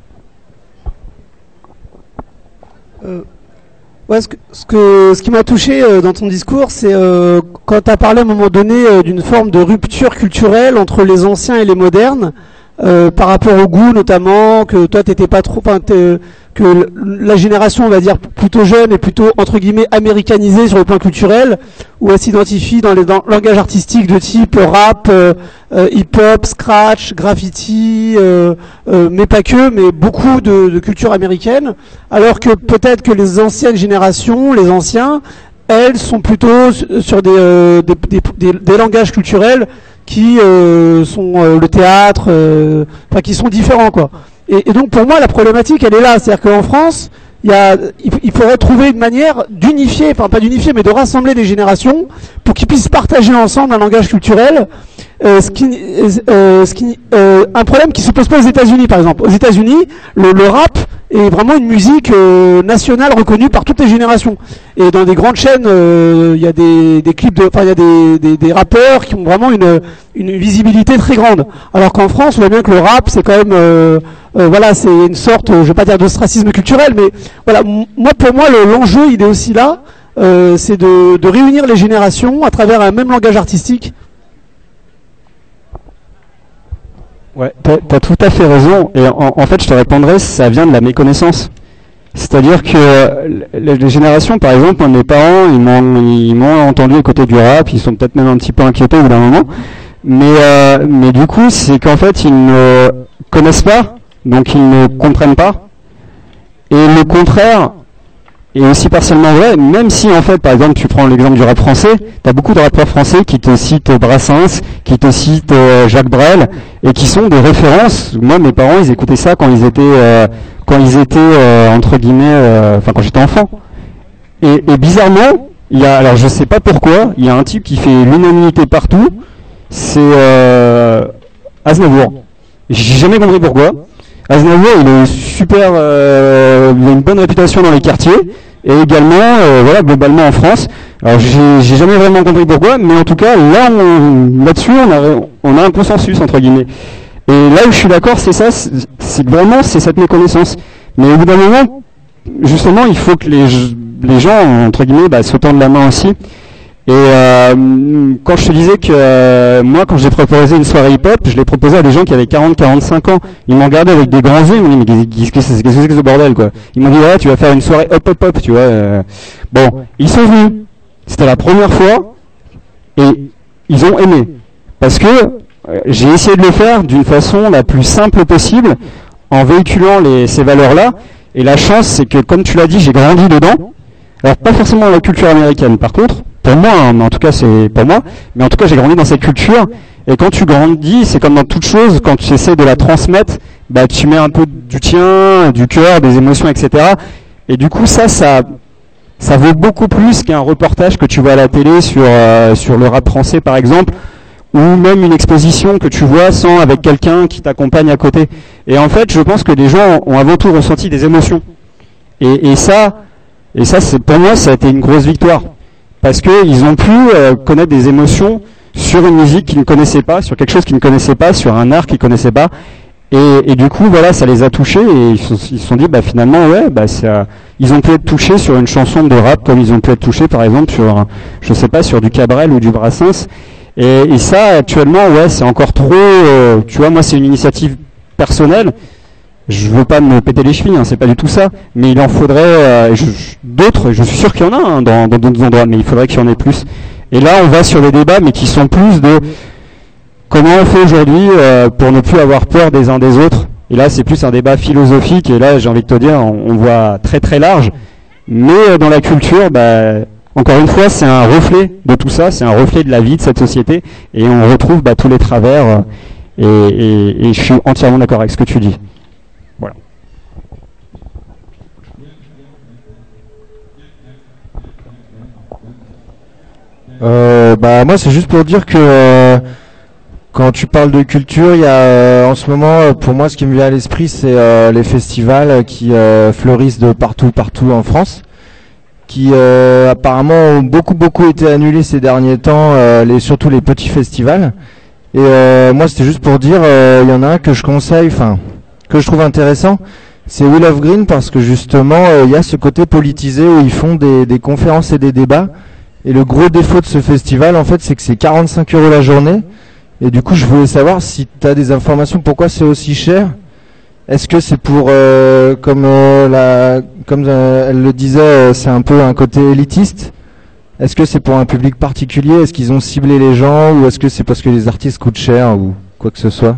Speaker 6: Ce qui m'a touché dans ton discours, c'est quand tu as parlé à un moment donné d'une forme de rupture culturelle entre les anciens et les modernes, par rapport au goût notamment, que toi t'étais pas trop, que la génération, on va dire, plutôt jeune et plutôt entre guillemets américanisée sur le plan culturel, où elle s'identifie dans le langage artistique de type rap, hip-hop, scratch, graffiti, mais pas que, mais beaucoup de culture américaine, alors que peut-être que les anciennes générations, les anciens, elles sont plutôt sur des langages culturels qui sont le théâtre, enfin qui sont différents quoi. Et donc pour moi la problématique elle est là, c'est-à-dire qu'en France il faudrait trouver une manière d'unifier, enfin pas d'unifier, mais de rassembler des générations pour qu'ils puissent partager ensemble un langage culturel. Un problème qui se pose pas aux États-Unis, par exemple. Aux États-Unis, le rap est vraiment une musique nationale reconnue par toutes les générations. Et dans des grandes chaînes, il y a des clips enfin il y a des rappeurs qui ont vraiment une visibilité très grande. Alors qu'en France, on voit bien que le rap, c'est quand même voilà, c'est une sorte, je vais pas dire d'ostracisme culturel, mais voilà, pour moi, l'enjeu, il est aussi là, c'est de réunir les générations à travers un même langage artistique.
Speaker 2: Ouais, t'as tout à fait raison. Et en fait, je te répondrai, ça vient de la méconnaissance. C'est-à-dire que les générations, par exemple, mes parents, ils m'ont entendu à côté du rap, ils sont peut-être même un petit peu inquiétés au bout d'un moment. Mais du coup, c'est qu'en fait, ils ne connaissent pas. Donc ils ne comprennent pas. Et le contraire est aussi partiellement vrai, même si en fait, par exemple, tu prends l'exemple du rap français, tu as beaucoup de rappeurs français qui te citent Brassens, qui te citent Jacques Brel, et qui sont des références. Moi, mes parents, ils écoutaient ça quand ils étaient entre guillemets, enfin quand j'étais enfant. Et bizarrement, alors je sais pas pourquoi, il y a un type qui fait l'unanimité partout, c'est Aznavour. J'ai jamais compris pourquoi. Aznavour, il est super, il a une bonne réputation dans les quartiers et également, voilà, globalement en France. Alors j'ai jamais vraiment compris pourquoi, mais en tout cas là-dessus, on a un consensus entre guillemets. Et là où je suis d'accord, c'est ça, c'est vraiment c'est cette méconnaissance. Mais au bout d'un moment, justement, il faut que les gens entre guillemets se tendent la main aussi. Et quand je te disais que moi, quand j'ai proposé une soirée hip-hop, je l'ai proposé à des gens qui avaient 40-45 ans. Ils m'ont regardé avec des grands yeux, ils m'ont dit mais qu'est-ce que c'est que ce bordel quoi. Ils m'ont dit ouais, tu vas faire une soirée hop, tu vois. Bon, ils sont venus. C'était la première fois et ils ont aimé parce que j'ai essayé de le faire d'une façon la plus simple possible en véhiculant ces valeurs-là. Et la chance, c'est que comme tu l'as dit, j'ai grandi dedans. Alors pas forcément dans la culture américaine, par contre. Pour moi, hein, mais en tout cas c'est pour moi, mais en tout cas j'ai grandi dans cette culture, et quand tu grandis, c'est comme dans toute chose, quand tu essaies de la transmettre, tu mets un peu du tien, du cœur, des émotions, etc. Et du coup ça vaut beaucoup plus qu'un reportage que tu vois à la télé sur le rap français par exemple, ou même une exposition que tu vois avec quelqu'un qui t'accompagne à côté. Et en fait je pense que les gens ont avant tout ressenti des émotions. Et ça c'est pour moi ça a été une grosse victoire. Parce qu'ils ont pu connaître des émotions sur une musique qu'ils ne connaissaient pas, sur quelque chose qu'ils ne connaissaient pas, sur un art qu'ils ne connaissaient pas. Et du coup, voilà, ça les a touchés et ils se sont dit, finalement, ouais, ils ont pu être touchés sur une chanson de rap comme ils ont pu être touchés, par exemple, sur, je sais pas, sur du Cabrel ou du Brassens. Et ça, actuellement, ouais, c'est encore trop, tu vois, moi, c'est une initiative personnelle. Je veux pas me péter les chevilles, hein, c'est pas du tout ça, mais il en faudrait d'autres, je suis sûr qu'il y en a hein, dans d'autres endroits, mais il faudrait qu'il y en ait plus. Et là, on va sur des débats, mais qui sont plus de comment on fait aujourd'hui pour ne plus avoir peur des uns des autres. Et là, c'est plus un débat philosophique, et là, j'ai envie de te dire, on voit très très large. Mais dans la culture, encore une fois, c'est un reflet de tout ça, c'est un reflet de la vie de cette société, et on retrouve tous les travers, et je suis entièrement d'accord avec ce que tu dis. Voilà.
Speaker 1: Moi c'est juste pour dire que quand tu parles de culture, il y a en ce moment pour moi ce qui me vient à l'esprit c'est les festivals qui fleurissent de partout en France, qui apparemment ont beaucoup été annulés ces derniers temps, surtout les petits festivals. Et moi c'était juste pour dire, il y en a un que je conseille, que je trouve intéressant, c'est Wheel of Green, parce que justement il y a ce côté politisé où ils font des conférences et des débats. Et le gros défaut de ce festival, en fait, c'est que c'est 45 € la journée. Et du coup, je voulais savoir si tu as des informations, pourquoi c'est aussi cher. Est-ce que c'est pour, comme elle le disait, c'est un peu un côté élitiste? Est-ce que c'est pour un public particulier? Est-ce qu'ils ont ciblé les gens? Ou est-ce que c'est parce que les artistes coûtent cher ou quoi que ce soit?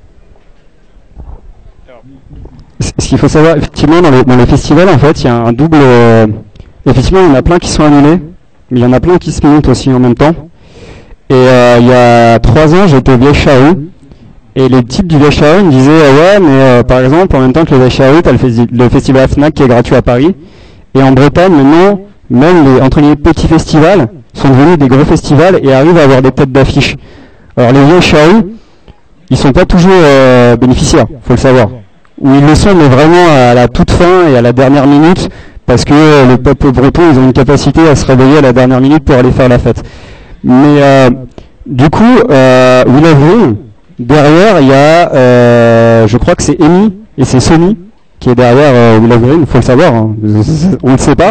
Speaker 2: Ce qu'il faut savoir, effectivement, dans les festivals, en fait, il y a un double... effectivement, il y en a plein qui sont annulés. Mais il y en a plein qui se montent aussi en même temps. Et il y a 3 ans, j'étais au Vieille Charrue. Et les types du Vieille Charrue me disaient ouais, mais par exemple, en même temps que le Vieille Charrue, t'as le festival FNAC qui est gratuit à Paris. Et en Bretagne, maintenant, même les entre les petits festivals sont devenus des gros festivals et arrivent à avoir des têtes d'affiche. Alors les Vieilles Charrues, ils sont pas toujours bénéficiaires, faut le savoir. Ou ils le sont, mais vraiment à la toute fin et à la dernière minute, parce que le peuple breton, ils ont une capacité à se réveiller à la dernière minute pour aller faire la fête. Mais du coup, Willow Green, derrière, il y a, je crois que c'est Amy et c'est Sony qui est derrière Willow Green, faut le savoir, hein, on ne le sait pas.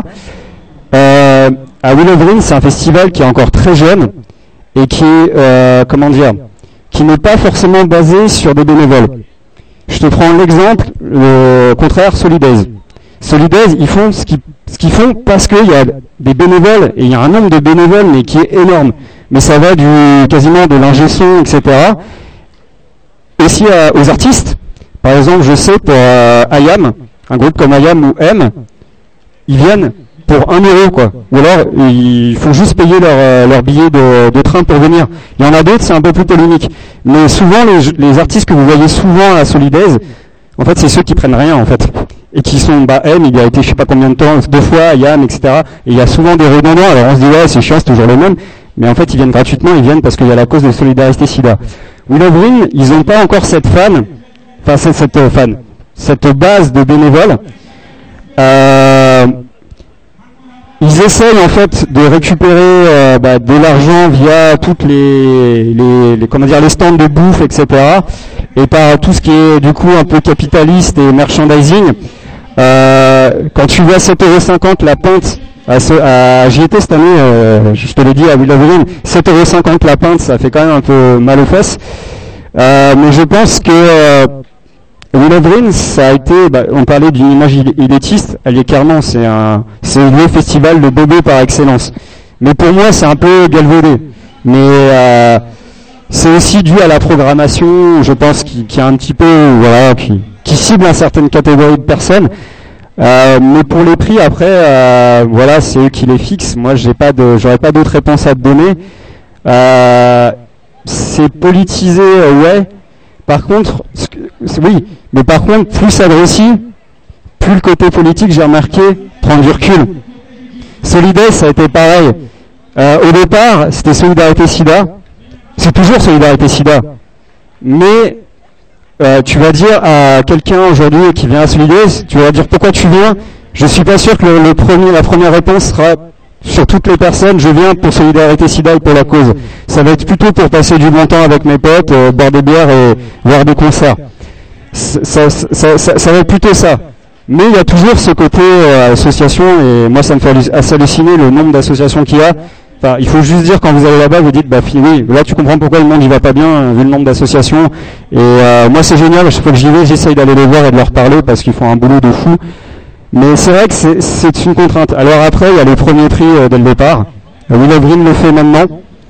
Speaker 2: À Willow Green, c'est un festival qui est encore très jeune et qui est, comment dire, qui n'est pas forcément basé sur des bénévoles. Je te prends l'exemple, le contraire, Solidaise. Solidaise, ils font ce qu'ils font parce qu'il y a des bénévoles, et il y a un nombre de bénévoles, mais qui est énorme. Mais ça va quasiment de l'ingé son, etc. Aussi aux artistes. Par exemple, je sais pour IAM, un groupe comme IAM ou M, ils viennent pour 1 euro, quoi. Ou alors, ils font juste payer leur billet de train pour venir. Il y en a d'autres, c'est un peu plus polémique. Mais souvent, les artistes que vous voyez souvent à Solidaise, en fait, c'est ceux qui prennent rien, en fait. Et qui sont, M, il a été je sais pas combien de temps, 2 fois, IAM, etc. Et il y a souvent des redondants. Alors on se dit, ouais, c'est chiant, c'est toujours les mêmes. Mais en fait, ils viennent gratuitement, ils viennent parce qu'il y a la cause de Solidarité SIDA. Willow Green, ils n'ont pas encore cette base de bénévoles. Ils essayent en fait de récupérer de l'argent via toutes les stands de bouffe, etc. Et par tout ce qui est du coup un peu capitaliste et merchandising. Quand tu vois 7,50€ la pinte, j'y étais cette année, je te l'ai dit à Willow Green, 7,50€ la pinte, ça fait quand même un peu mal aux fesses. Mais je pense que Willow Green, ça a été, on parlait d'une image élitiste, elle est clairement, c'est le festival de bébé par excellence. Mais pour moi, c'est un peu galvaudé. Mais c'est aussi dû à la programmation, je pense, qui est un petit peu, voilà, qui cible une certaine catégorie de personnes. Mais pour les prix, après, voilà, c'est eux qui les fixent. Moi, j'aurais pas d'autre réponse à te donner. C'est politisé, ouais. Par contre, oui, mais par contre, plus ça grossit, plus le côté politique, j'ai remarqué, prend du recul. Solidaise, ça a été pareil. Au départ, c'était Solidarité SIDA. C'est toujours Solidarité SIDA. Mais tu vas dire à quelqu'un aujourd'hui qui vient à Solidaise, tu vas dire pourquoi tu viens. Je suis pas sûr que la première réponse sera sur toutes les personnes, je viens pour Solidarité SIDA et pour la cause. Ça va être plutôt pour passer du bon temps avec mes potes, boire des bières et voir des concerts. Ça va être plutôt ça. Mais il y a toujours ce côté association, et moi ça me fait assez halluciner le nombre d'associations qu'il y a. Enfin, il faut juste dire quand vous allez là-bas, vous dites oui, là tu comprends pourquoi le monde il va pas bien, vu le nombre d'associations. Et moi c'est génial, à chaque fois que j'y vais, j'essaye d'aller les voir et de leur parler parce qu'ils font un boulot de fou. Mais c'est vrai que c'est une contrainte. Alors après, il y a les premiers prix dès le départ. Willow Green le fait maintenant.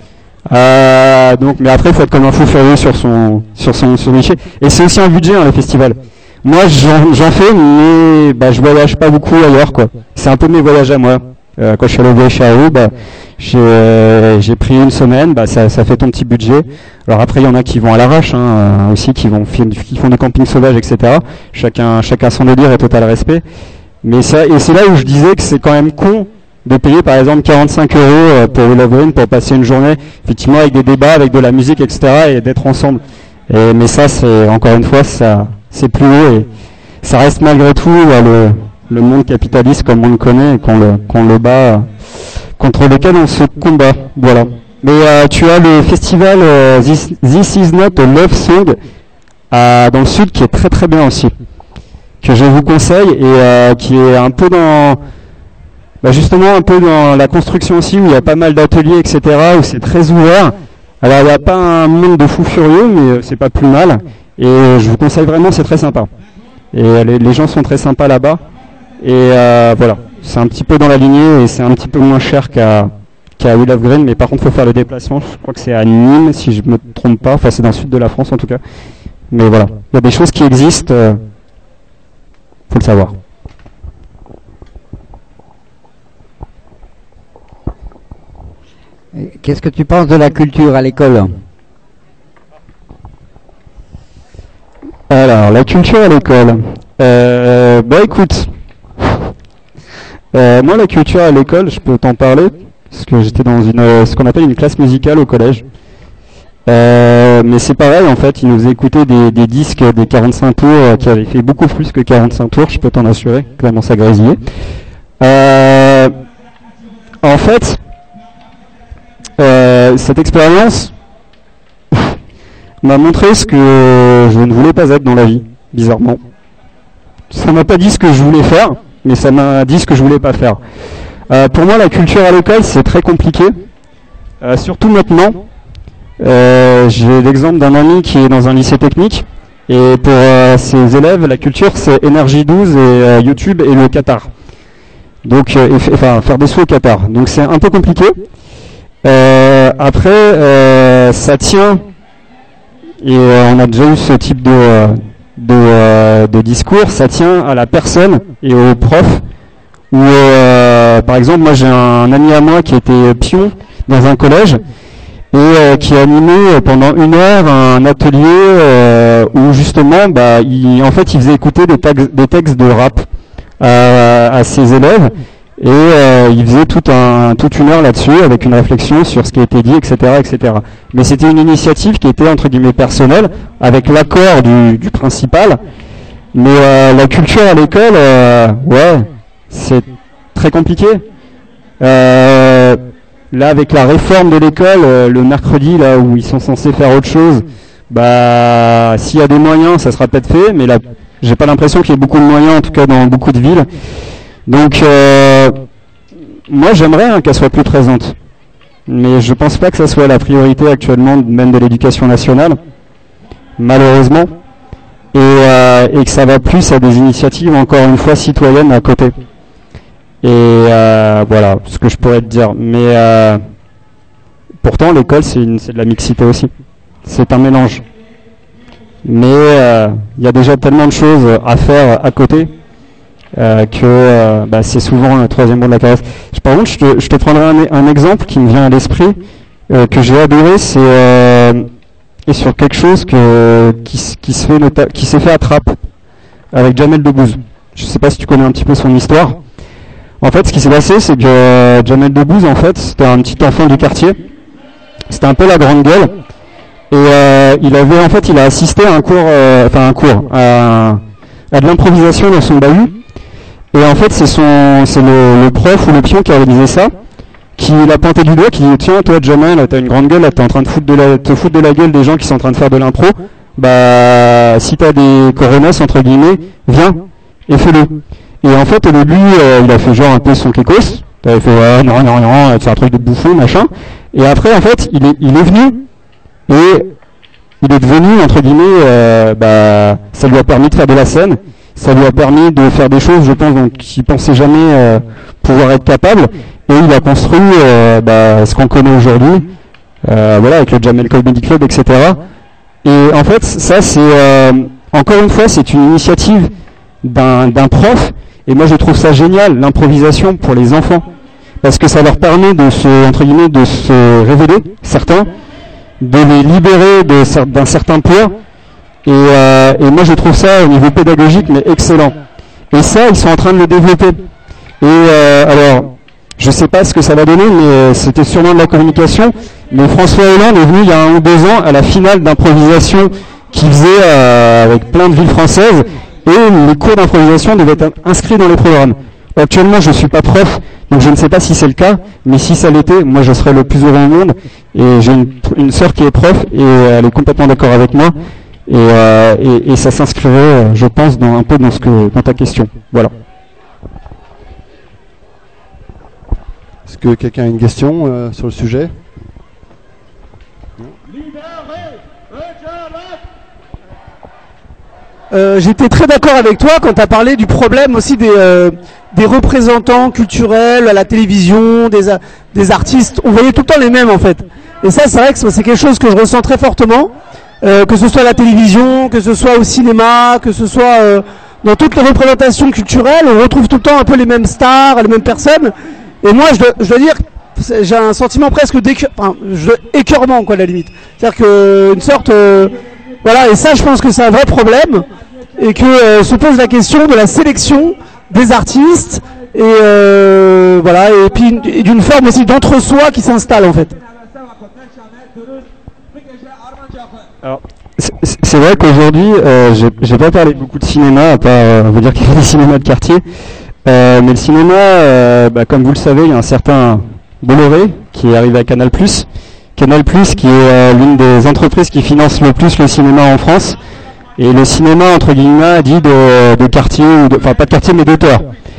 Speaker 2: Mais après, il faut être comme un fou furieux sur son guichet. Et c'est aussi un budget, le festival. Moi, j'en fais, mais je voyage pas beaucoup ailleurs, quoi. C'est un peu mes voyages à moi. Quand je suis allé au Vieille Charrue, j'ai pris une semaine, ça fait ton petit budget. Alors après, il y en a qui vont à l'arrache, aussi, qui font du camping sauvage, etc. Chacun son délire et total respect. Mais c'est là où je disais que c'est quand même con de payer par exemple 45 € pour Willow Green pour passer une journée, effectivement avec des débats, avec de la musique, etc. et d'être ensemble. Mais ça, c'est encore une fois, c'est plus haut et ça reste malgré tout le monde capitaliste comme on le connaît et qu'on le bat, contre lequel on se combat. Voilà. Mais tu as le festival This Is Not a Love Song dans le sud qui est très très bien aussi, que je vous conseille et qui est un peu justement un peu dans la construction aussi, où il y a pas mal d'ateliers, etc., où c'est très ouvert. Alors il n'y a pas un monde de fous furieux, mais c'est pas plus mal. Et je vous conseille vraiment, c'est très sympa. Et les gens sont très sympas là-bas. Et voilà, c'est un petit peu dans la lignée et c'est un petit peu moins cher qu'à Willow Green, mais par contre il faut faire le déplacement. Je crois que c'est à Nîmes, si je me trompe pas. Enfin, c'est dans le sud de la France en tout cas. Mais voilà, il y a des choses qui existent. Faut le savoir.
Speaker 4: Qu'est-ce que tu penses de la culture à l'école?
Speaker 2: Alors, la culture à l'école. Bah écoute, moi la culture à l'école, je peux t'en parler, parce que j'étais dans ce qu'on appelle une classe musicale au collège. Mais c'est pareil en fait, ils nous faisaient écouter des disques, des 45 tours qui avaient fait beaucoup plus que 45 tours, je peux t'en assurer, comment ça grésillait. En fait, cette expérience m'a montré ce que je ne voulais pas être dans la vie, bizarrement. Ça m'a pas dit ce que je voulais faire, mais ça m'a dit ce que je voulais pas faire. Pour moi, la culture à l'école, c'est très compliqué, surtout maintenant. J'ai l'exemple d'un ami qui est dans un lycée technique, et pour ses élèves, la culture, c'est Énergie 12 et YouTube et le Qatar. Donc, enfin, faire des sous au Qatar. Donc, c'est un peu compliqué. Après, ça tient, et on a déjà eu ce type de discours, ça tient à la personne et au prof. Ou par exemple, moi j'ai un ami à moi qui était pion dans un collège et qui a animé pendant 1 heure un atelier où justement, il faisait écouter des textes de rap à ses élèves. Et il faisait toute 1 heure là-dessus avec une réflexion sur ce qui a été dit, etc., etc. Mais c'était une initiative qui était entre guillemets personnelle, avec l'accord du principal. Mais la culture à l'école, ouais, c'est très compliqué. Là, avec la réforme de l'école, le mercredi, là où ils sont censés faire autre chose, s'il y a des moyens, ça sera peut-être fait. Mais là, j'ai pas l'impression qu'il y ait beaucoup de moyens, en tout cas dans beaucoup de villes. Donc, moi j'aimerais qu'elle soit plus présente, mais je pense pas que ça soit la priorité actuellement, même de l'éducation nationale, malheureusement, et que ça va plus à des initiatives, encore une fois, citoyennes à côté. Et voilà ce que je pourrais te dire. Mais pourtant, l'école, c'est de la mixité aussi. C'est un mélange. Mais il y a déjà tellement de choses à faire à côté. Que c'est souvent le 3e mot de la caresse. Par contre, je te prendrai un exemple qui me vient à l'esprit, que j'ai adoré, c'est sur quelque chose qui s'est fait à Trappes, avec Jamel Debbouze. Je ne sais pas si tu connais un petit peu son histoire. En fait, ce qui s'est passé, c'est que Jamel Debbouze, en fait, c'était un petit enfant du quartier. C'était un peu la grande gueule. Et il a assisté à un cours, à de l'improvisation dans son bahut. Et en fait, c'est le prof ou le pion qui a réalisé ça, qui l'a pointé du doigt, qui dit tiens, toi, Jamel, t'as une grande gueule, là, t'es en train de te foutre de la gueule des gens qui sont en train de faire de l'impro. Si t'as des coronas entre guillemets, viens et fais-le. Et en fait, au début, il a fait genre un peu son kékos. Il a fait ouais, non, c'est un truc de bouffon, machin. Et après, en fait, il est venu et il est devenu entre guillemets, ça lui a permis de faire de la scène. Ça lui a permis de faire des choses, je pense, dont il pensait jamais pouvoir être capable. Et il a construit ce qu'on connaît aujourd'hui, avec le Jamel Comedy Club, etc. Et en fait, ça, c'est encore une fois, c'est une initiative d'un prof. Et moi, je trouve ça génial, l'improvisation pour les enfants, parce que ça leur permet de se révéler, certains, de les libérer d'un certain poids. Et moi je trouve ça au niveau pédagogique mais excellent. Et ça, ils sont en train de le développer. Et alors, je sais pas ce que ça va donner, mais c'était sûrement de la communication. Mais François Hollande est venu il y a 1 ou 2 ans à la finale d'improvisation qu'il faisait avec plein de villes françaises. Et les cours d'improvisation devaient être inscrits dans les programmes. Actuellement, je suis pas prof, donc je ne sais pas si c'est le cas. Mais si ça l'était, moi je serais le plus heureux au monde. Et j'ai une sœur qui est prof et elle est complètement d'accord avec moi. Et ça s'inscrirait, je pense, un peu dans ta question. Voilà.
Speaker 3: Est-ce que quelqu'un a une question sur le sujet?
Speaker 6: J'étais très d'accord avec toi quand tu as parlé du problème aussi des représentants culturels à la télévision, des artistes. On voyait tout le temps les mêmes en fait. Et ça, c'est vrai que c'est quelque chose que je ressens très fortement. Que ce soit à la télévision, que ce soit au cinéma, que ce soit dans toutes les représentations culturelles, on retrouve tout le temps un peu les mêmes stars, les mêmes personnes. Et moi, je dois dire, j'ai un sentiment presque d'écœurement, quoi, à la limite. C'est-à-dire que une sorte, voilà, et ça, je pense que c'est un vrai problème, et que se pose la question de la sélection des artistes, et voilà, et puis d'une forme aussi d'entre-soi qui s'installe, en fait.
Speaker 2: Alors, c'est vrai qu'aujourd'hui, j'ai pas parlé beaucoup de cinéma, à part vous dire qu'il y a des cinémas de quartier. Mais le cinéma, comme vous le savez, il y a un certain Bolloré qui est arrivé à Canal+. Canal+, qui est l'une des entreprises qui finance le plus le cinéma en France. Et le cinéma, entre guillemets, dit de quartier, enfin pas de quartier, mais d'auteur.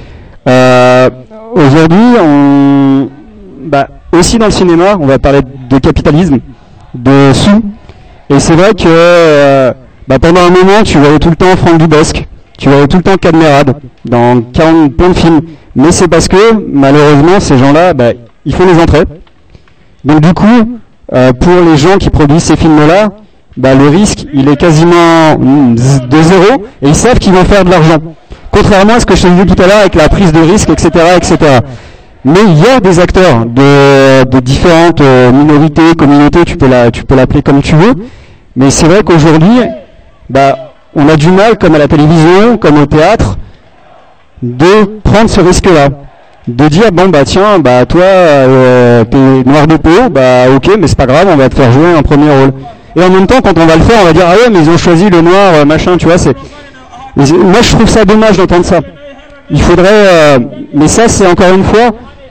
Speaker 2: Aujourd'hui, aussi dans le cinéma, on va parler de capitalisme, de sous. Et c'est vrai que pendant un moment, tu voyais tout le temps Franck Dubosc, tu voyais tout le temps Cadmerade dans 40 plein de films. Mais c'est parce que, malheureusement, ces gens-là, ils font les entrées. Donc du coup, pour les gens qui produisent ces films-là, le risque, il est quasiment de zéro, et ils savent qu'ils vont faire de l'argent. Contrairement à ce que je t'ai dit tout à l'heure avec la prise de risque, etc., etc. Mais il y a des acteurs de différentes minorités, communautés, tu peux l'appeler comme tu veux. Mais c'est vrai qu'aujourd'hui, on a du mal, comme à la télévision, comme au théâtre, de prendre ce risque-là. De dire, tiens, toi, t'es noir de peau, ok, mais c'est pas grave, on va te faire jouer un premier rôle. Et en même temps, quand on va le faire, on va dire, ah ouais, mais ils ont choisi le noir, machin, tu vois, moi, je trouve ça dommage d'entendre ça. Il faudrait, mais ça, c'est encore une fois,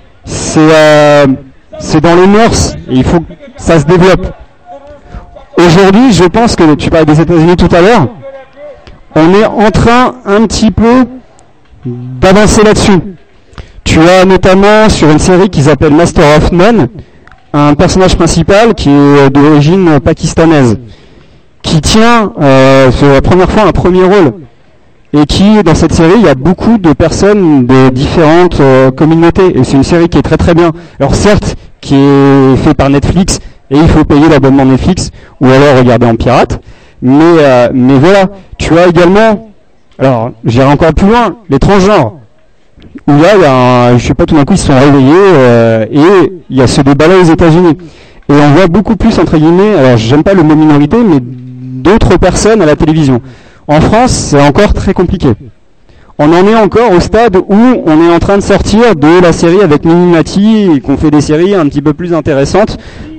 Speaker 2: c'est dans les mœurs, et il faut que ça se développe. Aujourd'hui, je pense que, tu parlais des États-Unis tout à l'heure, on est en train un petit peu d'avancer là-dessus. Tu as notamment sur une série qui s'appelle Master of None, un personnage principal qui est d'origine pakistanaise, qui tient c'est la première fois un premier rôle. Et qui, dans cette série, il y a beaucoup de personnes de différentes communautés. Et c'est une série qui est très très bien. Alors certes, qui est fait par Netflix, et il faut payer l'abonnement Netflix, ou alors regarder en pirate. Mais voilà, tu as également, alors j'irai encore plus loin, les transgenres. Où là, je sais pas, tout d'un coup, ils se sont réveillés, et il y a ce débat-là aux États-Unis. Et on voit beaucoup plus, entre guillemets, alors j'aime pas le mot minorité, mais d'autres personnes à la télévision. En France, c'est encore très compliqué. On en est encore au stade où on est en train de sortir de la série avec Mimi Mati et qu'on fait des séries un petit peu plus intéressantes,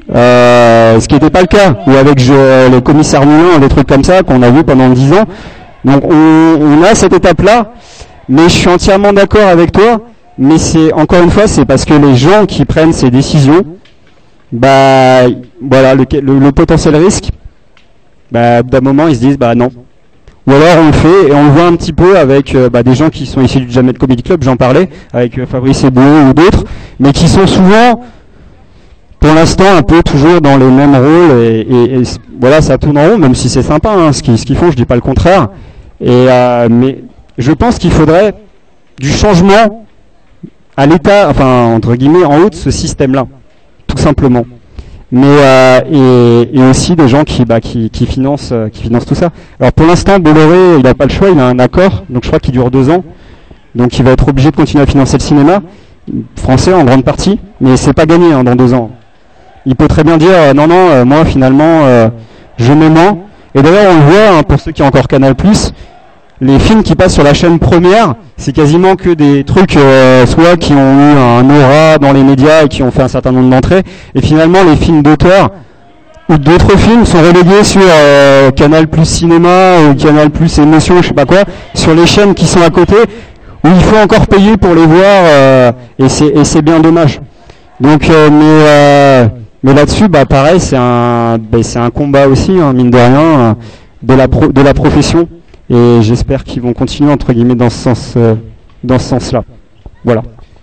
Speaker 2: ce qui n'était pas le cas, ou avec le commissaire Moulin, des trucs comme ça qu'on a vu pendant 10 ans. Donc on a cette étape-là, mais je suis entièrement d'accord avec toi, mais c'est encore une fois, c'est parce que les gens qui prennent ces décisions, voilà, le potentiel risque, d'un moment ils se disent non. Ou alors on le fait, et on le voit un petit peu avec des gens qui sont issus du Jamel Comedy Club, j'en parlais, avec Fabrice Eboué ou d'autres, mais qui sont souvent, pour l'instant, un peu toujours dans les mêmes rôles, et voilà, ça tourne en rond, même si c'est sympa, ce qu'ils font, je dis pas le contraire. Mais je pense qu'il faudrait du changement à l'état, enfin, entre guillemets, en haut de ce système-là, tout simplement. Mais et aussi des gens qui financent tout ça. Alors pour l'instant, Bolloré, il n'a pas le choix, il a un accord, donc je crois qu'il dure 2 ans, donc il va être obligé de continuer à financer le cinéma français en grande partie, mais c'est pas gagné dans 2 ans. Il peut très bien dire non, moi finalement je mets moins. Et d'ailleurs on le voit pour ceux qui ont encore Canal+, les films qui passent sur la chaîne première, c'est quasiment que des trucs soit qui ont eu un aura dans les médias et qui ont fait un certain nombre d'entrées, et finalement les films d'auteur ou d'autres films sont relégués sur Canal+ Cinéma ou Canal+ Émotion, je sais pas quoi, sur les chaînes qui sont à côté, où il faut encore payer pour les voir, et c'est bien dommage. Donc mais là-dessus, pareil, c'est un combat aussi, mine de rien, de la profession. Et j'espère qu'ils vont continuer, entre guillemets, dans ce sens-là. Voilà.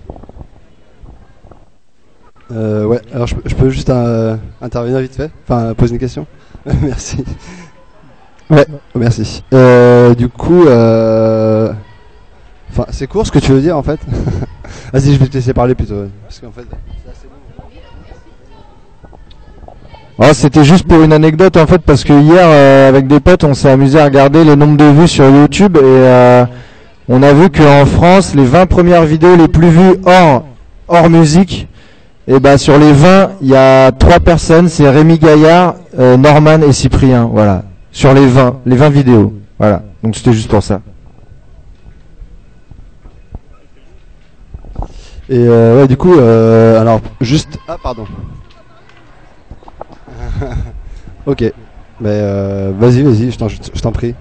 Speaker 3: Ouais, alors je peux juste intervenir vite fait, enfin poser une question. Merci. Ouais, merci. Du coup, enfin c'est court ce que tu veux dire en fait. Vas-y, je vais te laisser parler plutôt, parce qu'en fait c'est assez long.
Speaker 1: C'était juste pour une anecdote en fait, parce que hier avec des potes on s'est amusé à regarder les nombres de vues sur YouTube, et on a vu qu'en France les 20 premières vidéos les plus vues hors musique, Et bah sur les 20, il y a 3 personnes, c'est Rémi Gaillard, Norman et Cyprien, voilà. Sur les 20 vidéos, voilà. Donc c'était juste pour ça.
Speaker 3: Et ouais, du coup, alors juste... Ah, pardon. Ok. Mais vas-y, je t'en prie.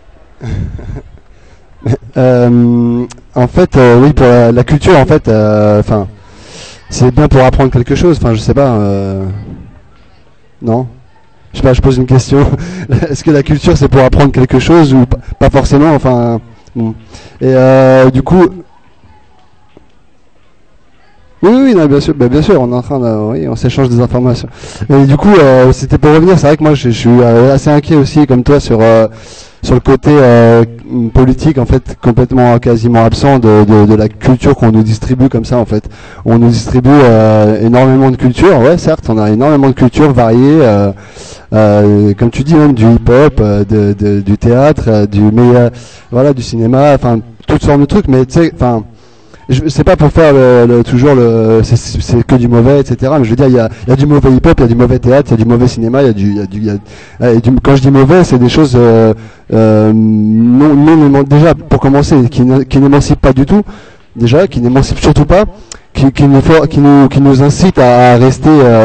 Speaker 3: En fait, oui, pour la culture, en fait, enfin, c'est bien pour apprendre quelque chose. Enfin, je sais pas. Non. Je sais pas. Je pose une question. Est-ce que la culture, c'est pour apprendre quelque chose ou pas forcément? Enfin. Bon. Et du coup. Oui, non, bien sûr, on est en train oui, on s'échange des informations. Et du coup, c'était pour revenir, c'est vrai que moi, je suis assez inquiet aussi, comme toi, sur le côté politique, en fait, complètement, quasiment absent de la culture qu'on nous distribue comme ça, en fait. On nous distribue énormément de culture, ouais, certes, on a énormément de culture variée, comme tu dis, même du hip-hop, du théâtre, voilà, du cinéma, enfin, toutes sortes de trucs, mais tu sais, enfin, c'est pas pour faire toujours c'est que du mauvais, etc. Mais je veux dire, il y a du mauvais hip-hop, il y a du mauvais théâtre, il y a du mauvais cinéma, quand je dis mauvais, c'est des choses non déjà pour commencer, qui n'émancipent pas du tout, déjà, qui n'émancipent surtout pas, qui nous incitent à rester,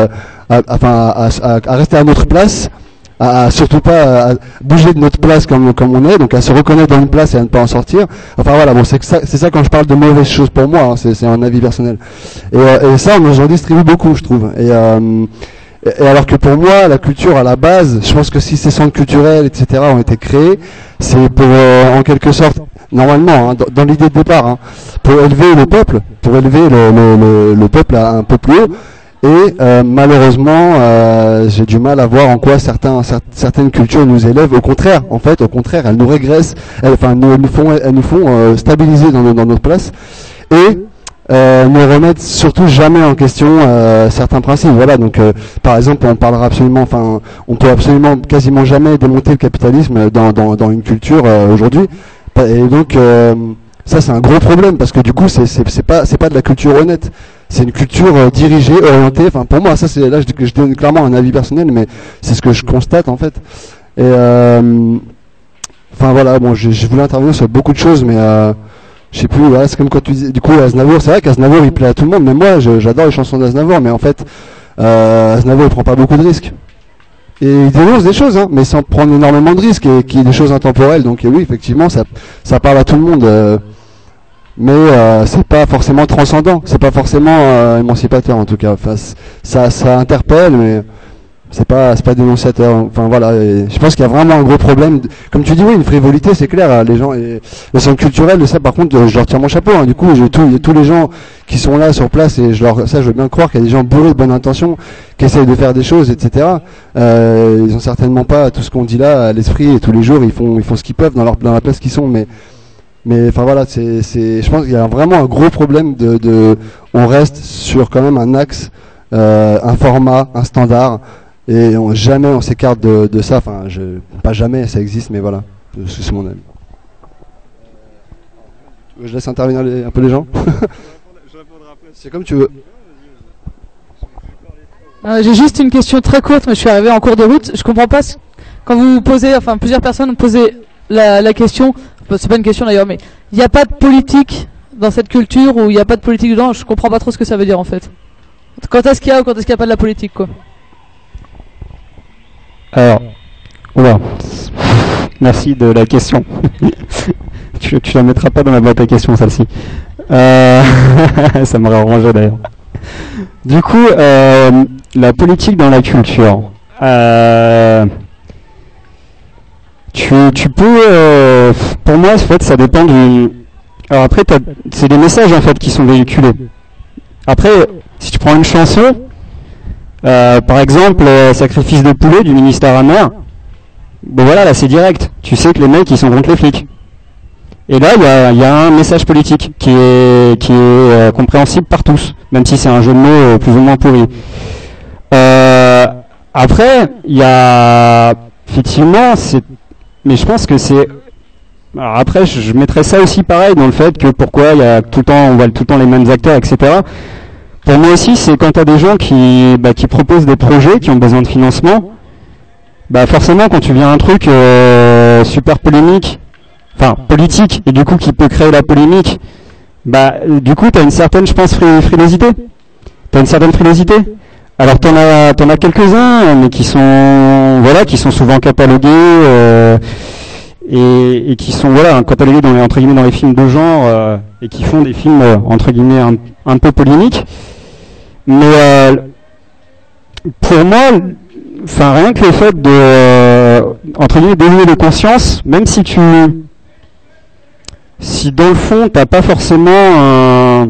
Speaker 3: à rester à notre place. À surtout pas bouger de notre place comme on est, donc à se reconnaître dans une place et à ne pas en sortir. Enfin voilà, bon c'est ça quand je parle de mauvaises choses pour moi, hein, c'est un avis personnel. Et ça on nous en distribue beaucoup, je trouve. Et alors que pour moi la culture à la base, je pense que si ces centres culturels etc ont été créés, c'est pour en quelque sorte normalement, hein, dans l'idée de départ, hein, pour élever le peuple, le peuple à un peu plus haut. Et malheureusement, j'ai du mal à voir en quoi certaines cultures nous élèvent. Au contraire, elles nous régressent. Elles nous font stabiliser dans notre place et ne remettent surtout jamais en question certains principes. Voilà. Donc, par exemple, on peut absolument quasiment jamais démonter le capitalisme dans une culture aujourd'hui. Et donc, ça c'est un gros problème parce que du coup, c'est pas de la culture honnête. C'est une culture dirigée, orientée. Enfin, pour moi, ça c'est là je donne clairement un avis personnel, mais c'est ce que je constate en fait. Et enfin voilà, bon, je voulais intervenir sur beaucoup de choses, mais je sais plus. Voilà, c'est comme quand tu dis. Du coup, Aznavour, c'est vrai qu'Aznavour il plaît à tout le monde, mais moi, j'adore les chansons d'Aznavour, mais en fait, Aznavour il prend pas beaucoup de risques. Et il dénonce des choses, hein, mais sans prendre énormément de risques et qui est des choses intemporelles. Donc oui, effectivement, ça parle à tout le monde. Mais c'est pas forcément transcendant, c'est pas forcément émancipateur en tout cas. Enfin, ça interpelle, mais c'est pas dénonciateur. Enfin voilà, et je pense qu'il y a vraiment un gros problème. Comme tu dis, oui, une frivolité, c'est clair. Les gens, les centres culturels, ça par contre, je leur tire mon chapeau. Hein, du coup, il y a tous les gens qui sont là sur place et je veux bien croire qu'il y a des gens bourrés de bonnes intentions qui essayent de faire des choses, etc. Ils ont certainement pas tout ce qu'on dit là à l'esprit et tous les jours ils font ce qu'ils peuvent dans la place qu'ils sont, mais enfin voilà, je pense qu'il y a vraiment un gros problème on reste sur quand même un axe, un format, un standard, et jamais on s'écarte de ça. Enfin, pas jamais, ça existe, mais voilà, c'est mon avis. Je laisse intervenir un peu les gens. C'est comme tu veux.
Speaker 7: J'ai juste une question très courte, mais je suis arrivé en cours de route. Je comprends pas quand vous posez, enfin plusieurs personnes ont posé la question. C'est pas une question d'ailleurs, mais il n'y a pas de politique dans cette culture ou il n'y a pas de politique dedans. Je comprends pas trop ce que ça veut dire en fait. Quand est-ce qu'il y a ou quand est-ce qu'il n'y a pas de la politique quoi?
Speaker 2: Alors, merci de la question. tu la mettras pas dans la boîte à questions celle-ci. Ça m'aurait arrangé d'ailleurs. Du coup, la politique dans la culture. Tu peux, pour moi, en fait, ça dépend du. Alors après, c'est des messages en fait qui sont véhiculés. Après, si tu prends une chanson, par exemple, Sacrifice de poulet du ministère Hammer, bon voilà, là c'est direct. Tu sais que les mecs ils sont contre les flics. Et là, il y a un message politique qui est compréhensible par tous, même si c'est un jeu de mots plus ou moins pourri. Après, il y a effectivement, mais je pense que c'est. Alors après, je mettrais ça aussi pareil dans le fait que pourquoi il y a tout le temps, on voit tout le temps les mêmes acteurs, etc. Pour moi aussi, c'est quand tu as des gens qui proposent des projets, qui ont besoin de financement, forcément quand tu viens à un truc super polémique, enfin politique, et du coup qui peut créer la polémique, du coup tu as une certaine, je pense, frilosité. Tu as une certaine frilosité. Alors t'en as quelques-uns, mais qui sont souvent catalogués et qui sont catalogués entre guillemets dans les films de genre et qui font des films entre guillemets un peu polémiques. Mais pour moi, enfin rien que le fait de entre guillemets d'éveiller les consciences, même si dans le fond t'as pas forcément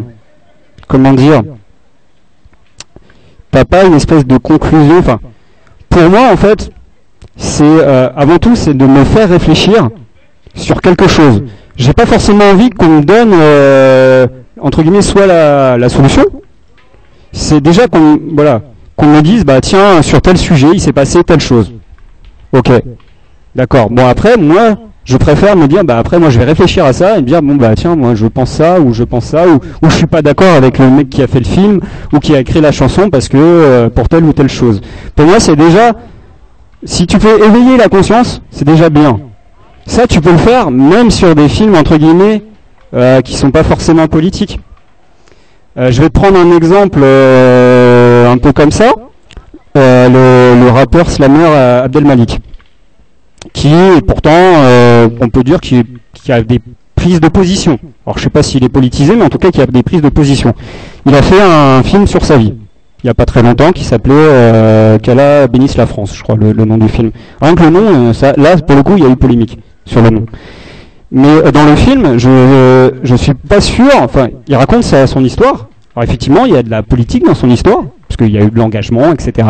Speaker 2: t'as pas une espèce de conclusion. Enfin, pour moi en fait, c'est avant tout c'est de me faire réfléchir sur quelque chose. J'ai pas forcément envie qu'on me donne entre guillemets soit la solution. C'est déjà qu'on me dise tiens, sur tel sujet il s'est passé telle chose. Ok, d'accord. Bon, après moi je préfère me dire après moi je vais réfléchir à ça et me dire tiens, moi je pense ça ou je je suis pas d'accord avec le mec qui a fait le film ou qui a écrit la chanson parce que pour telle ou telle chose. Pour moi c'est déjà, si tu peux éveiller la conscience, c'est déjà bien. Ça tu peux le faire même sur des films entre guillemets qui sont pas forcément politiques. Je vais te prendre un exemple un peu comme ça, le rappeur slammer Abdel Malik, qui est pourtant, on peut dire, qui a des prises de position. Alors je sais pas s'il est politisé, mais en tout cas qui a des prises de position. Il a fait un film sur sa vie, il y a pas très longtemps, qui s'appelait Qu'Allah bénisse la France, je crois, le nom du film. Rien que le nom, là pour le coup il y a eu polémique sur le nom. Mais dans le film, je suis pas sûr, enfin il raconte son histoire. Alors effectivement il y a de la politique dans son histoire, parce qu'il y a eu de l'engagement, etc.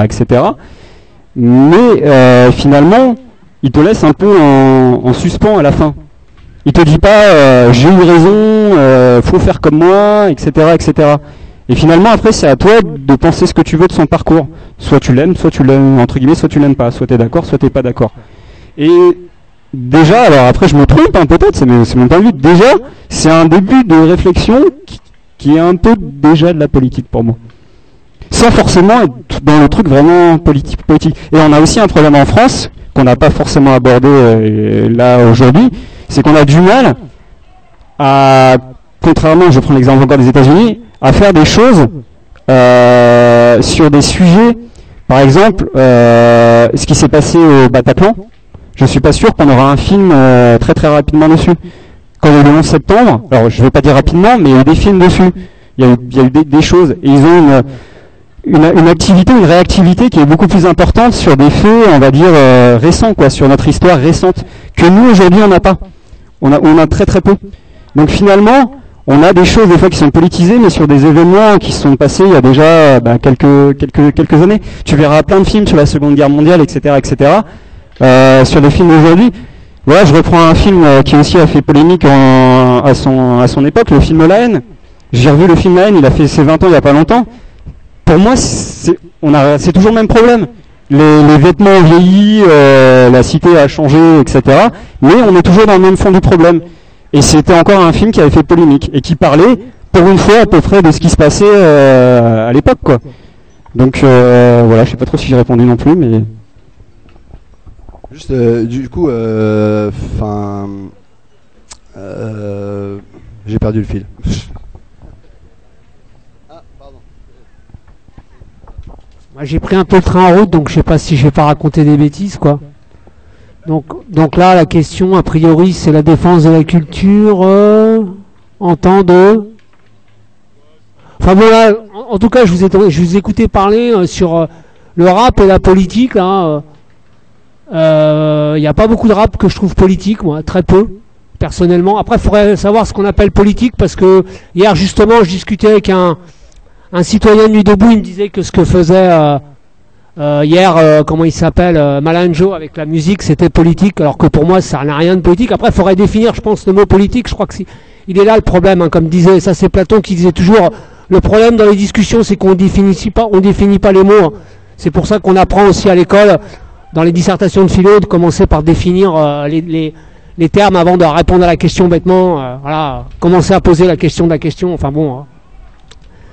Speaker 2: Mais finalement, il te laisse un peu en suspens à la fin. Il te dit pas j'ai eu raison, faut faire comme moi, etc. Et finalement après c'est à toi de penser ce que tu veux de son parcours. Soit tu l'aimes entre guillemets, soit tu l'aimes pas, soit t'es d'accord, soit t'es pas d'accord. Et déjà, alors après je me trompe peut-être, c'est mon point de vue. Déjà, c'est un début de réflexion qui est un peu déjà de la politique pour moi. Sans forcément être dans le truc vraiment politique. Et on a aussi un problème en France qu'on n'a pas forcément abordé là aujourd'hui, c'est qu'on a du mal à, contrairement, je prends l'exemple encore des États-Unis, à faire des choses sur des sujets, par exemple, ce qui s'est passé au Bataclan. Je suis pas sûr qu'on aura un film très très rapidement dessus. Quand il y a eu le 11 septembre, alors je vais pas dire rapidement, mais il y a eu des films dessus. Il y a eu des choses, et ils ont une activité, une réactivité qui est beaucoup plus importante sur des faits, on va dire, récents, sur notre histoire récente, que nous aujourd'hui on n'a pas. On a très très peu. Donc finalement, on a des choses des fois qui sont politisées, mais sur des événements qui sont passés il y a déjà quelques années. Tu verras plein de films sur la Seconde Guerre mondiale, etc. Sur les films d'aujourd'hui. Voilà, je reprends un film qui aussi a fait polémique à son époque, le film La Haine. J'ai revu le film La Haine, il a fait ses 20 ans il n'y a pas longtemps. Pour moi, c'est toujours le même problème. Les vêtements ont vieilli, la cité a changé, etc. Mais on est toujours dans le même fond du problème. Et c'était encore un film qui avait fait polémique et qui parlait, pour une fois, à peu près de ce qui se passait à l'époque, quoi. Donc voilà, je sais pas trop si j'ai répondu non plus, mais...
Speaker 3: Juste, du coup, j'ai perdu le fil.
Speaker 6: Moi, j'ai pris un peu le train en route, donc je sais pas si je vais pas raconter des bêtises, quoi. Donc là, la question, a priori, c'est la défense de la culture en temps de... Enfin bon, là, en tout cas, je vous ai écouté parler sur le rap et la politique, là. Il n'y a pas beaucoup de rap que je trouve politique, moi, très peu, personnellement. Après, il faudrait savoir ce qu'on appelle politique, parce que hier, justement, je discutais avec un citoyen de Nuit debout, il me disait que ce que faisait hier, comment il s'appelle, Malanjo, avec la musique, c'était politique, alors que pour moi, ça n'a rien de politique. Après, il faudrait définir, je pense, le mot politique. Je crois que il est là le problème, hein, comme disait, ça c'est Platon qui disait toujours, le problème dans les discussions, c'est qu'on définit pas les mots. Hein. C'est pour ça qu'on apprend aussi à l'école, dans les dissertations de philo, de commencer par définir les termes avant de répondre à la question bêtement. Voilà, commencer à poser la question de la question. Enfin bon. Hein.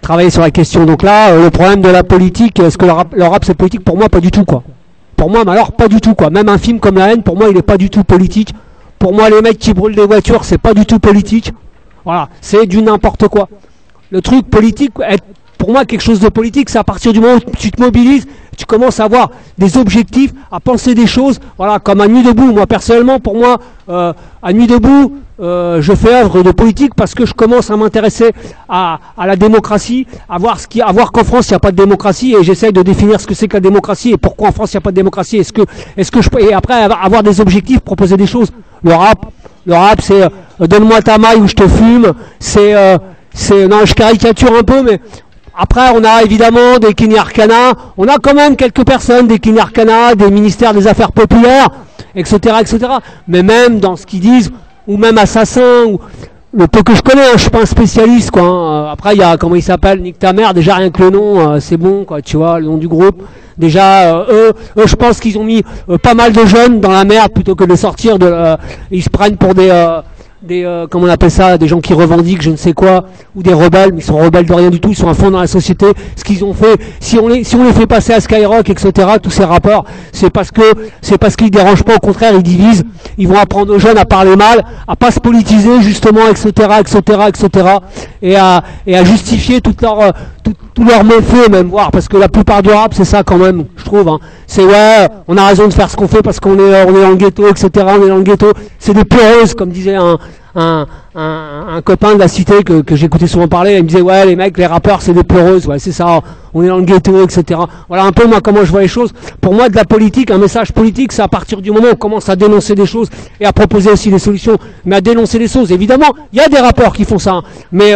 Speaker 8: travailler sur la question. Donc là, le problème de la politique, est-ce que le rap c'est politique? Pour moi, pas du tout, quoi. Pour moi, mais alors pas du tout, quoi. Même un film comme La Haine, pour moi, il est pas du tout politique. Pour moi, les mecs qui brûlent des voitures, c'est pas du tout politique. Voilà, c'est du n'importe quoi. Le truc politique, pour moi, quelque chose de politique, c'est à partir du moment où tu te mobilises, tu commences à avoir des objectifs, à penser des choses, voilà, comme à Nuit debout. Moi, personnellement, pour moi, à Nuit debout, je fais œuvre de politique parce que je commence à m'intéresser à la démocratie, à voir qu'en France, il n'y a pas de démocratie, et j'essaye de définir ce que c'est que la démocratie et pourquoi en France, il n'y a pas de démocratie. Et après, avoir des objectifs, proposer des choses. Le rap, c'est donne-moi ta maille ou je te fume. Non, je caricature un peu, mais après, on a évidemment des Kenny Arcana, on a quand même quelques personnes, des Kenny Arcana, des ministères des Affaires populaires, etc., etc. Mais même dans ce qu'ils disent, ou même Assassin, ou le peu que je connais, je suis pas un spécialiste, quoi. Hein. Après, il y a, comment il s'appelle, Nique ta mère, déjà rien que le nom, c'est bon, quoi, tu vois, le nom du groupe. Déjà, eux, je pense qu'ils ont mis pas mal de jeunes dans la merde plutôt que de sortir ils se prennent pour comment on appelle ça, des gens qui revendiquent je ne sais quoi, ou des rebelles, mais ils sont rebelles de rien du tout, ils sont à fond dans la société. Ce qu'ils ont fait, si on les fait passer à Skyrock, etc., tous ces rappeurs, c'est parce qu'ils dérangent pas, au contraire, ils divisent, ils vont apprendre aux jeunes à parler mal, à pas se politiser, justement, etc., et à justifier tous leurs méfaits, même, voire, parce que la plupart du rap, c'est ça, quand même, je trouve, hein. C'est, ouais, on a raison de faire ce qu'on fait parce qu'on est dans le ghetto, etc., on est dans le ghetto. C'est des peureuses, comme disait un copain de la cité que j'écoutais souvent parler, il me disait, ouais, les mecs, les rappeurs, c'est des peureuses, ouais, c'est ça, on est dans le ghetto, etc. Voilà un peu, moi, comment je vois les choses. Pour moi, de la politique, un message politique, c'est à partir du moment où on commence à dénoncer des choses et à proposer aussi des solutions, mais à dénoncer les choses. Évidemment, il y a des rappeurs qui font ça, hein, mais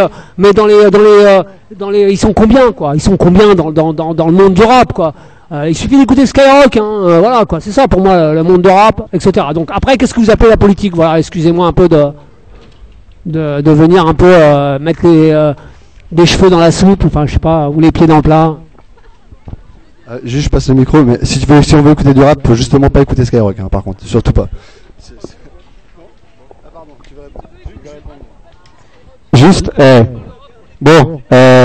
Speaker 8: ils sont combien, quoi? Ils sont combien dans le monde du rap, quoi? Il suffit d'écouter Skyrock, hein, voilà, quoi. C'est ça, pour moi, le monde de rap, etc. Donc, après, qu'est-ce que vous appelez la politique? Voilà, excusez-moi un peu de venir un peu mettre des cheveux dans la soupe, enfin je sais pas, ou les pieds dans le plat.
Speaker 3: Juste je passe le micro, mais si on veut écouter du rap, faut justement pas écouter Skyrock, hein, par contre, surtout pas.
Speaker 2: Juste, bon,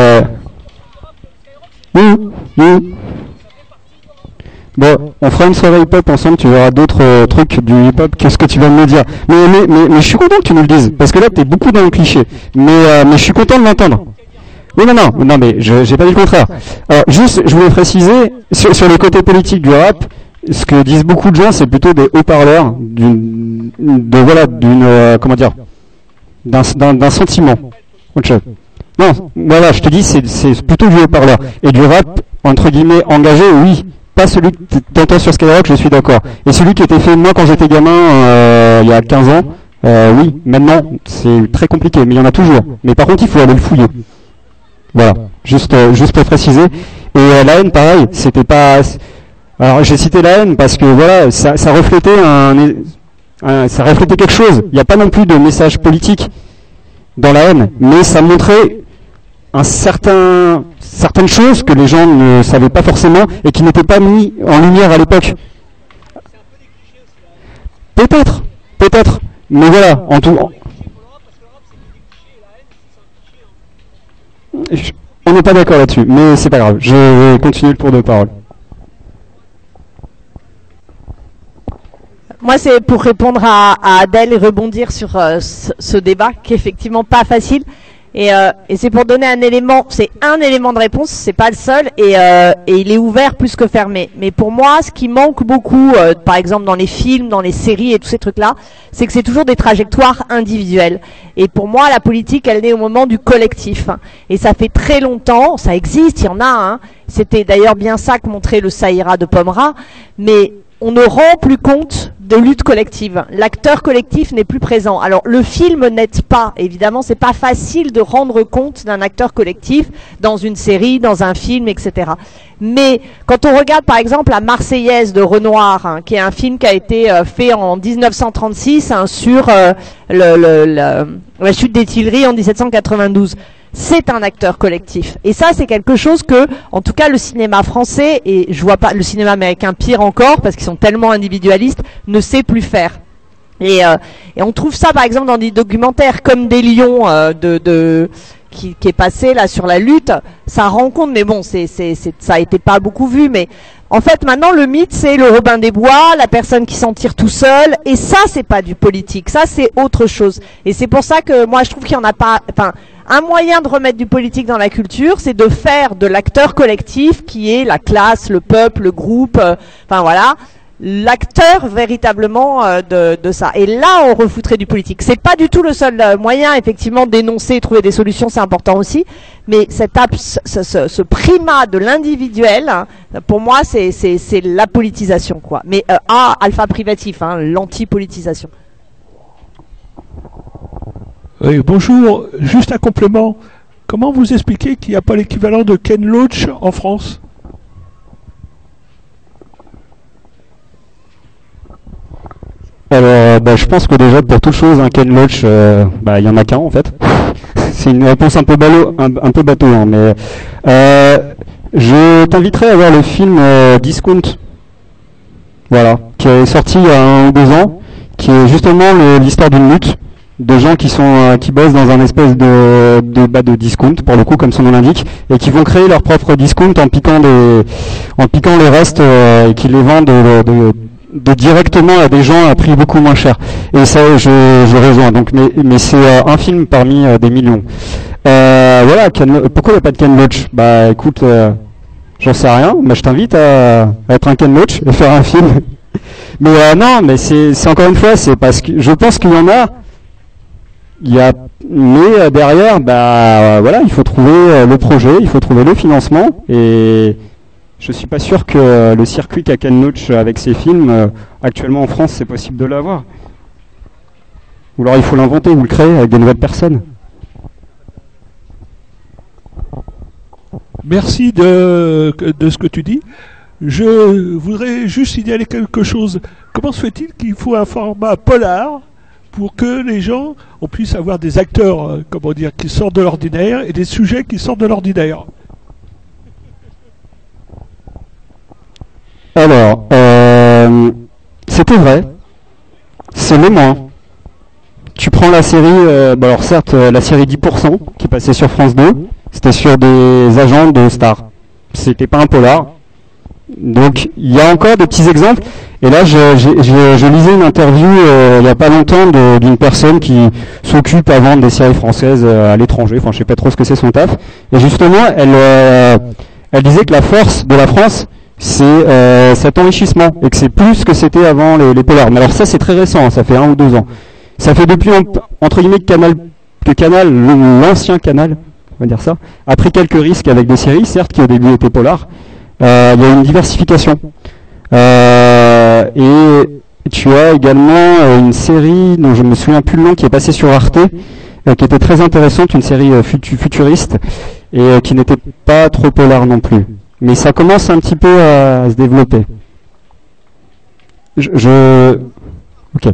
Speaker 2: bon, on fera une soirée hip-hop ensemble, tu verras d'autres trucs du hip-hop que ce que tu viens de me dire. Mais je suis content que tu nous le dises, parce que là, t'es beaucoup dans le cliché. Mais je suis content de l'entendre. Oui, non, mais j'ai pas dit le contraire. Alors, juste, je voulais préciser, sur les côtés politiques du rap, ce que disent beaucoup de gens, c'est plutôt des haut-parleurs, comment dire, d'un sentiment. Autre chose. Non, voilà, je te dis, c'est plutôt du haut-parleur. Et du rap, entre guillemets, engagé, oui. Pas celui que t'entends sur Skyrock, je suis d'accord. Et celui qui était fait, moi, quand j'étais gamin, il y a 15 ans, oui, maintenant, c'est très compliqué, mais il y en a toujours. Mais par contre, il faut aller le fouiller. Voilà, juste pour préciser. Et La Haine, pareil, c'était pas... Alors, j'ai cité La Haine parce que, voilà, ça reflétait ça reflétait quelque chose. Il n'y a pas non plus de message politique dans La Haine, mais ça montrait certaines choses que les gens ne savaient pas forcément et qui n'étaient pas mis en lumière à l'époque. Peut-être, mais voilà, en tout. On n'est pas d'accord là-dessus, mais c'est pas grave. Je vais continuer le tour de parole.
Speaker 5: Moi, c'est pour répondre à Adèle et rebondir sur ce débat qui est effectivement pas facile. Et c'est pour donner un élément, c'est un élément de réponse, c'est pas le seul, et il est ouvert plus que fermé. Mais pour moi, ce qui manque beaucoup, par exemple dans les films, dans les séries et tous ces trucs-là, c'est que c'est toujours des trajectoires individuelles. Et pour moi, la politique, elle naît au moment du collectif. Et ça fait très longtemps, ça existe, il y en a, hein. C'était d'ailleurs bien ça que montrait le Ça ira de Pomera, mais on ne rend plus compte de lutte collective. L'acteur collectif n'est plus présent. Alors le film n'aide pas, évidemment, c'est pas facile de rendre compte d'un acteur collectif dans une série, dans un film, etc. Mais quand on regarde par exemple La Marseillaise de Renoir, hein, qui est un film qui a été fait en 1936 hein, sur la chute des Tuileries en 1792. C'est un acteur collectif. Et ça, c'est quelque chose que, en tout cas, le cinéma français, et je vois pas le cinéma américain pire encore, parce qu'ils sont tellement individualistes, ne sait plus faire. Et on trouve ça, par exemple, dans des documentaires comme Des Lions, qui est passé là sur la lutte, ça rend compte, mais bon, ça a été pas beaucoup vu, mais en fait maintenant le mythe c'est le Robin des Bois, la personne qui s'en tire tout seul, et ça c'est pas du politique, ça c'est autre chose. Et c'est pour ça que moi je trouve qu'il y en a pas, enfin un moyen de remettre du politique dans la culture, c'est de faire de l'acteur collectif qui est la classe, le peuple, le groupe, enfin voilà, l'acteur véritablement de ça. Et là, on refoutrait du politique. C'est pas du tout le seul moyen, effectivement, d'énoncer et trouver des solutions, c'est important aussi. Mais ce primat de l'individuel, hein, pour moi, c'est la politisation, quoi. Mais alpha privatif, hein, l'anti-politisation.
Speaker 9: Oui, bonjour. Juste un complément. Comment vous expliquez qu'il n'y a pas l'équivalent de Ken Loach en France ?
Speaker 2: Alors, je pense que déjà pour toute chose, un Ken Loach, il y en a qu'un en fait. C'est une réponse un peu bateau, hein, mais je t'inviterai à voir le film Discount, voilà, qui est sorti il y a 1 ou 2 ans, qui est justement l'histoire d'une lutte de gens qui bossent dans un espèce de discount, pour le coup, comme son nom l'indique, et qui vont créer leur propre discount en piquant les restes et qui les vendent de directement à des gens à prix beaucoup moins cher. Et ça, je rejoins. Donc, mais c'est un film parmi des millions. Voilà. Pourquoi il n'y a pas de Ken Loach ? Écoute, j'en sais rien. Je t'invite à être un Ken Loach et faire un film. Mais non, mais c'est encore une fois, c'est parce que je pense qu'il y en a. Mais derrière, voilà, il faut trouver le projet, il faut trouver le financement, et je suis pas sûr que le circuit qu'a Ken Loach avec ses films, actuellement en France, c'est possible de l'avoir. Ou alors il faut l'inventer ou le créer avec des nouvelles personnes.
Speaker 9: Merci de ce que tu dis. Je voudrais juste signaler quelque chose. Comment se fait-il qu'il faut un format polar pour que les gens puissent avoir des acteurs, qui sortent de l'ordinaire et des sujets qui sortent de l'ordinaire?
Speaker 2: Alors, c'était vrai, c'est le moins. Tu prends la série, alors certes, la série 10% qui passait sur France 2, c'était sur des agents de stars. C'était pas un polar. Donc, il y a encore de petits exemples. Et là, je lisais une interview il y a pas longtemps d'une personne qui s'occupe à vendre des séries françaises à l'étranger. Enfin, je sais pas trop ce que c'est son taf. Et justement, elle disait que la force de la France, c'est cet enrichissement, et que c'est plus ce que c'était avant les polars. Mais alors ça, c'est très récent, ça fait 1 ou 2 ans. Ça fait depuis, entre guillemets, que Canal, l'ancien Canal, on va dire ça, a pris quelques risques avec des séries, certes, qui au début étaient polars. Il y a une diversification. Et tu as également une série dont je me souviens plus le nom, qui est passée sur Arte, qui était très intéressante, une série futuriste, et qui n'était pas trop polar non plus. Mais ça commence un petit peu à se développer. Ok.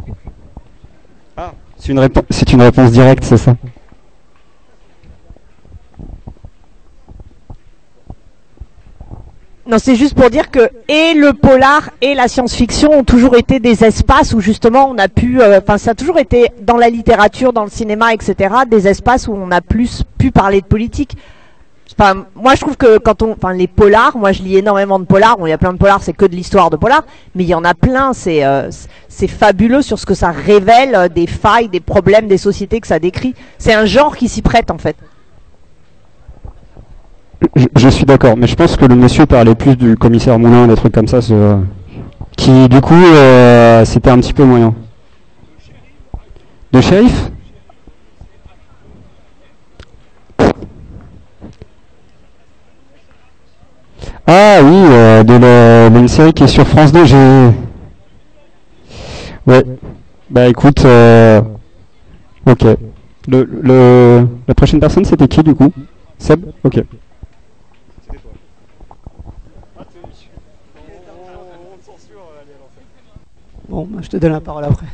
Speaker 2: C'est une réponse directe, c'est ça?
Speaker 5: Non, c'est juste pour dire que et le polar et la science-fiction ont toujours été des espaces où justement on a pu, ça a toujours été dans la littérature, dans le cinéma, etc., des espaces où on a plus pu parler de politique. Moi je trouve que les polars, moi je lis énormément de polars, il y a plein de polars, c'est que de l'histoire de polars, mais il y en a plein, c'est fabuleux sur ce que ça révèle, des failles, des problèmes des sociétés que ça décrit. C'est un genre qui s'y prête en fait.
Speaker 2: Je suis d'accord, mais je pense que le monsieur parlait plus du commissaire Moulin, des trucs comme ça, qui du coup c'était un petit peu moyen. De shérif? Ah oui, d'une série qui est sur France 2, Ouais. Écoute, ok. La prochaine personne, c'était qui du coup? Seb? Ok.
Speaker 6: Bon, je te donne la parole après.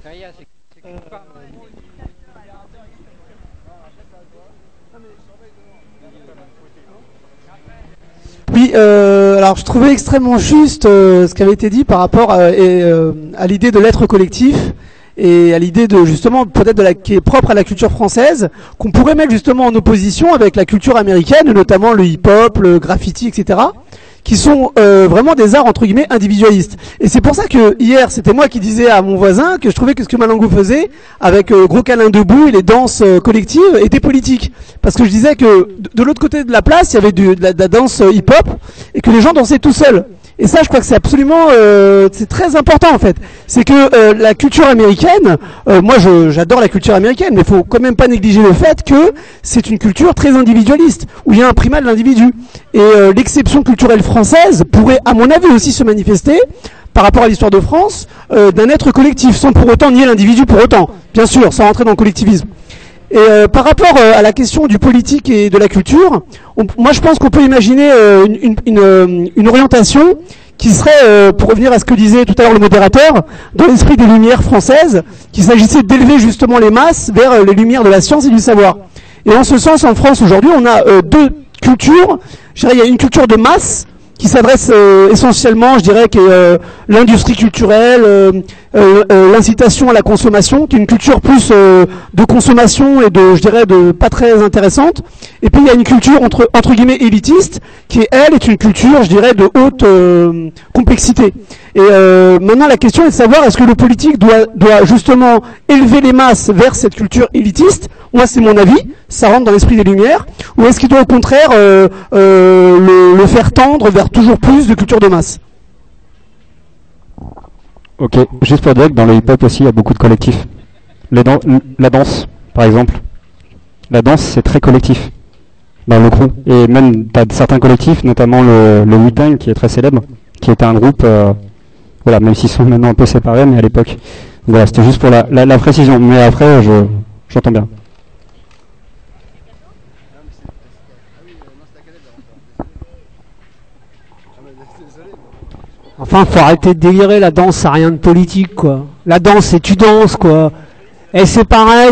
Speaker 6: Oui, alors je trouvais extrêmement juste ce qui avait été dit par rapport à l'idée de l'être collectif et à l'idée de justement peut-être qui est propre à la culture française, qu'on pourrait mettre justement en opposition avec la culture américaine, notamment le hip-hop, le graffiti, etc., qui sont vraiment des arts entre guillemets individualistes. Et c'est pour ça que hier, c'était moi qui disais à mon voisin que je trouvais que ce que Malangou faisait avec Gros Câlin Debout et les danses collectives était politique. Parce que je disais que de l'autre côté de la place, il y avait de la danse hip-hop et que les gens dansaient tout seuls. Et ça, je crois que c'est absolument, c'est très important en fait. C'est que la culture américaine, moi j'adore la culture américaine, mais il faut quand même pas négliger le fait que c'est une culture très individualiste, où il y a un primat de l'individu. Et l'exception culturelle française pourrait, à mon avis, aussi se manifester par rapport à l'histoire de France, d'un être collectif, sans pour autant nier l'individu pour autant, bien sûr, sans rentrer dans le collectivisme. Et par rapport à la question du politique et de la culture, moi je pense qu'on peut imaginer une orientation qui serait, pour revenir à ce que disait tout à l'heure le modérateur, dans l'esprit des Lumières françaises, qu'il s'agissait d'élever justement les masses vers les lumières de la science et du savoir. Et en ce sens, en France aujourd'hui, on a deux cultures. Je dirais, il y a une culture de masse qui s'adresse essentiellement, je dirais, qui est l'industrie culturelle, l'incitation à la consommation, qui est une culture plus de consommation et de, je dirais, de pas très intéressante. Et puis il y a une culture entre guillemets élitiste, qui elle est une culture, je dirais, de haute complexité. Et maintenant la question est de savoir est-ce que le politique doit justement élever les masses vers cette culture élitiste. Moi c'est mon avis, ça rentre dans l'esprit des Lumières, ou est-ce qu'il doit au contraire le faire tendre vers toujours plus de culture de masse.
Speaker 2: Ok, juste pour dire que dans le hip-hop aussi, il y a beaucoup de collectifs. La danse, par exemple. La danse, c'est très collectif dans le crew. Et même, t'as certains collectifs, notamment le Wu-Tang, qui est très célèbre, qui était un groupe, voilà, même s'ils sont maintenant un peu séparés, mais à l'époque. Voilà, c'était juste pour la précision. Mais après, j'entends bien.
Speaker 8: Enfin, faut arrêter de délirer, la danse, ça n'a rien de politique, quoi. La danse, c'est tu danses, quoi. Et c'est pareil,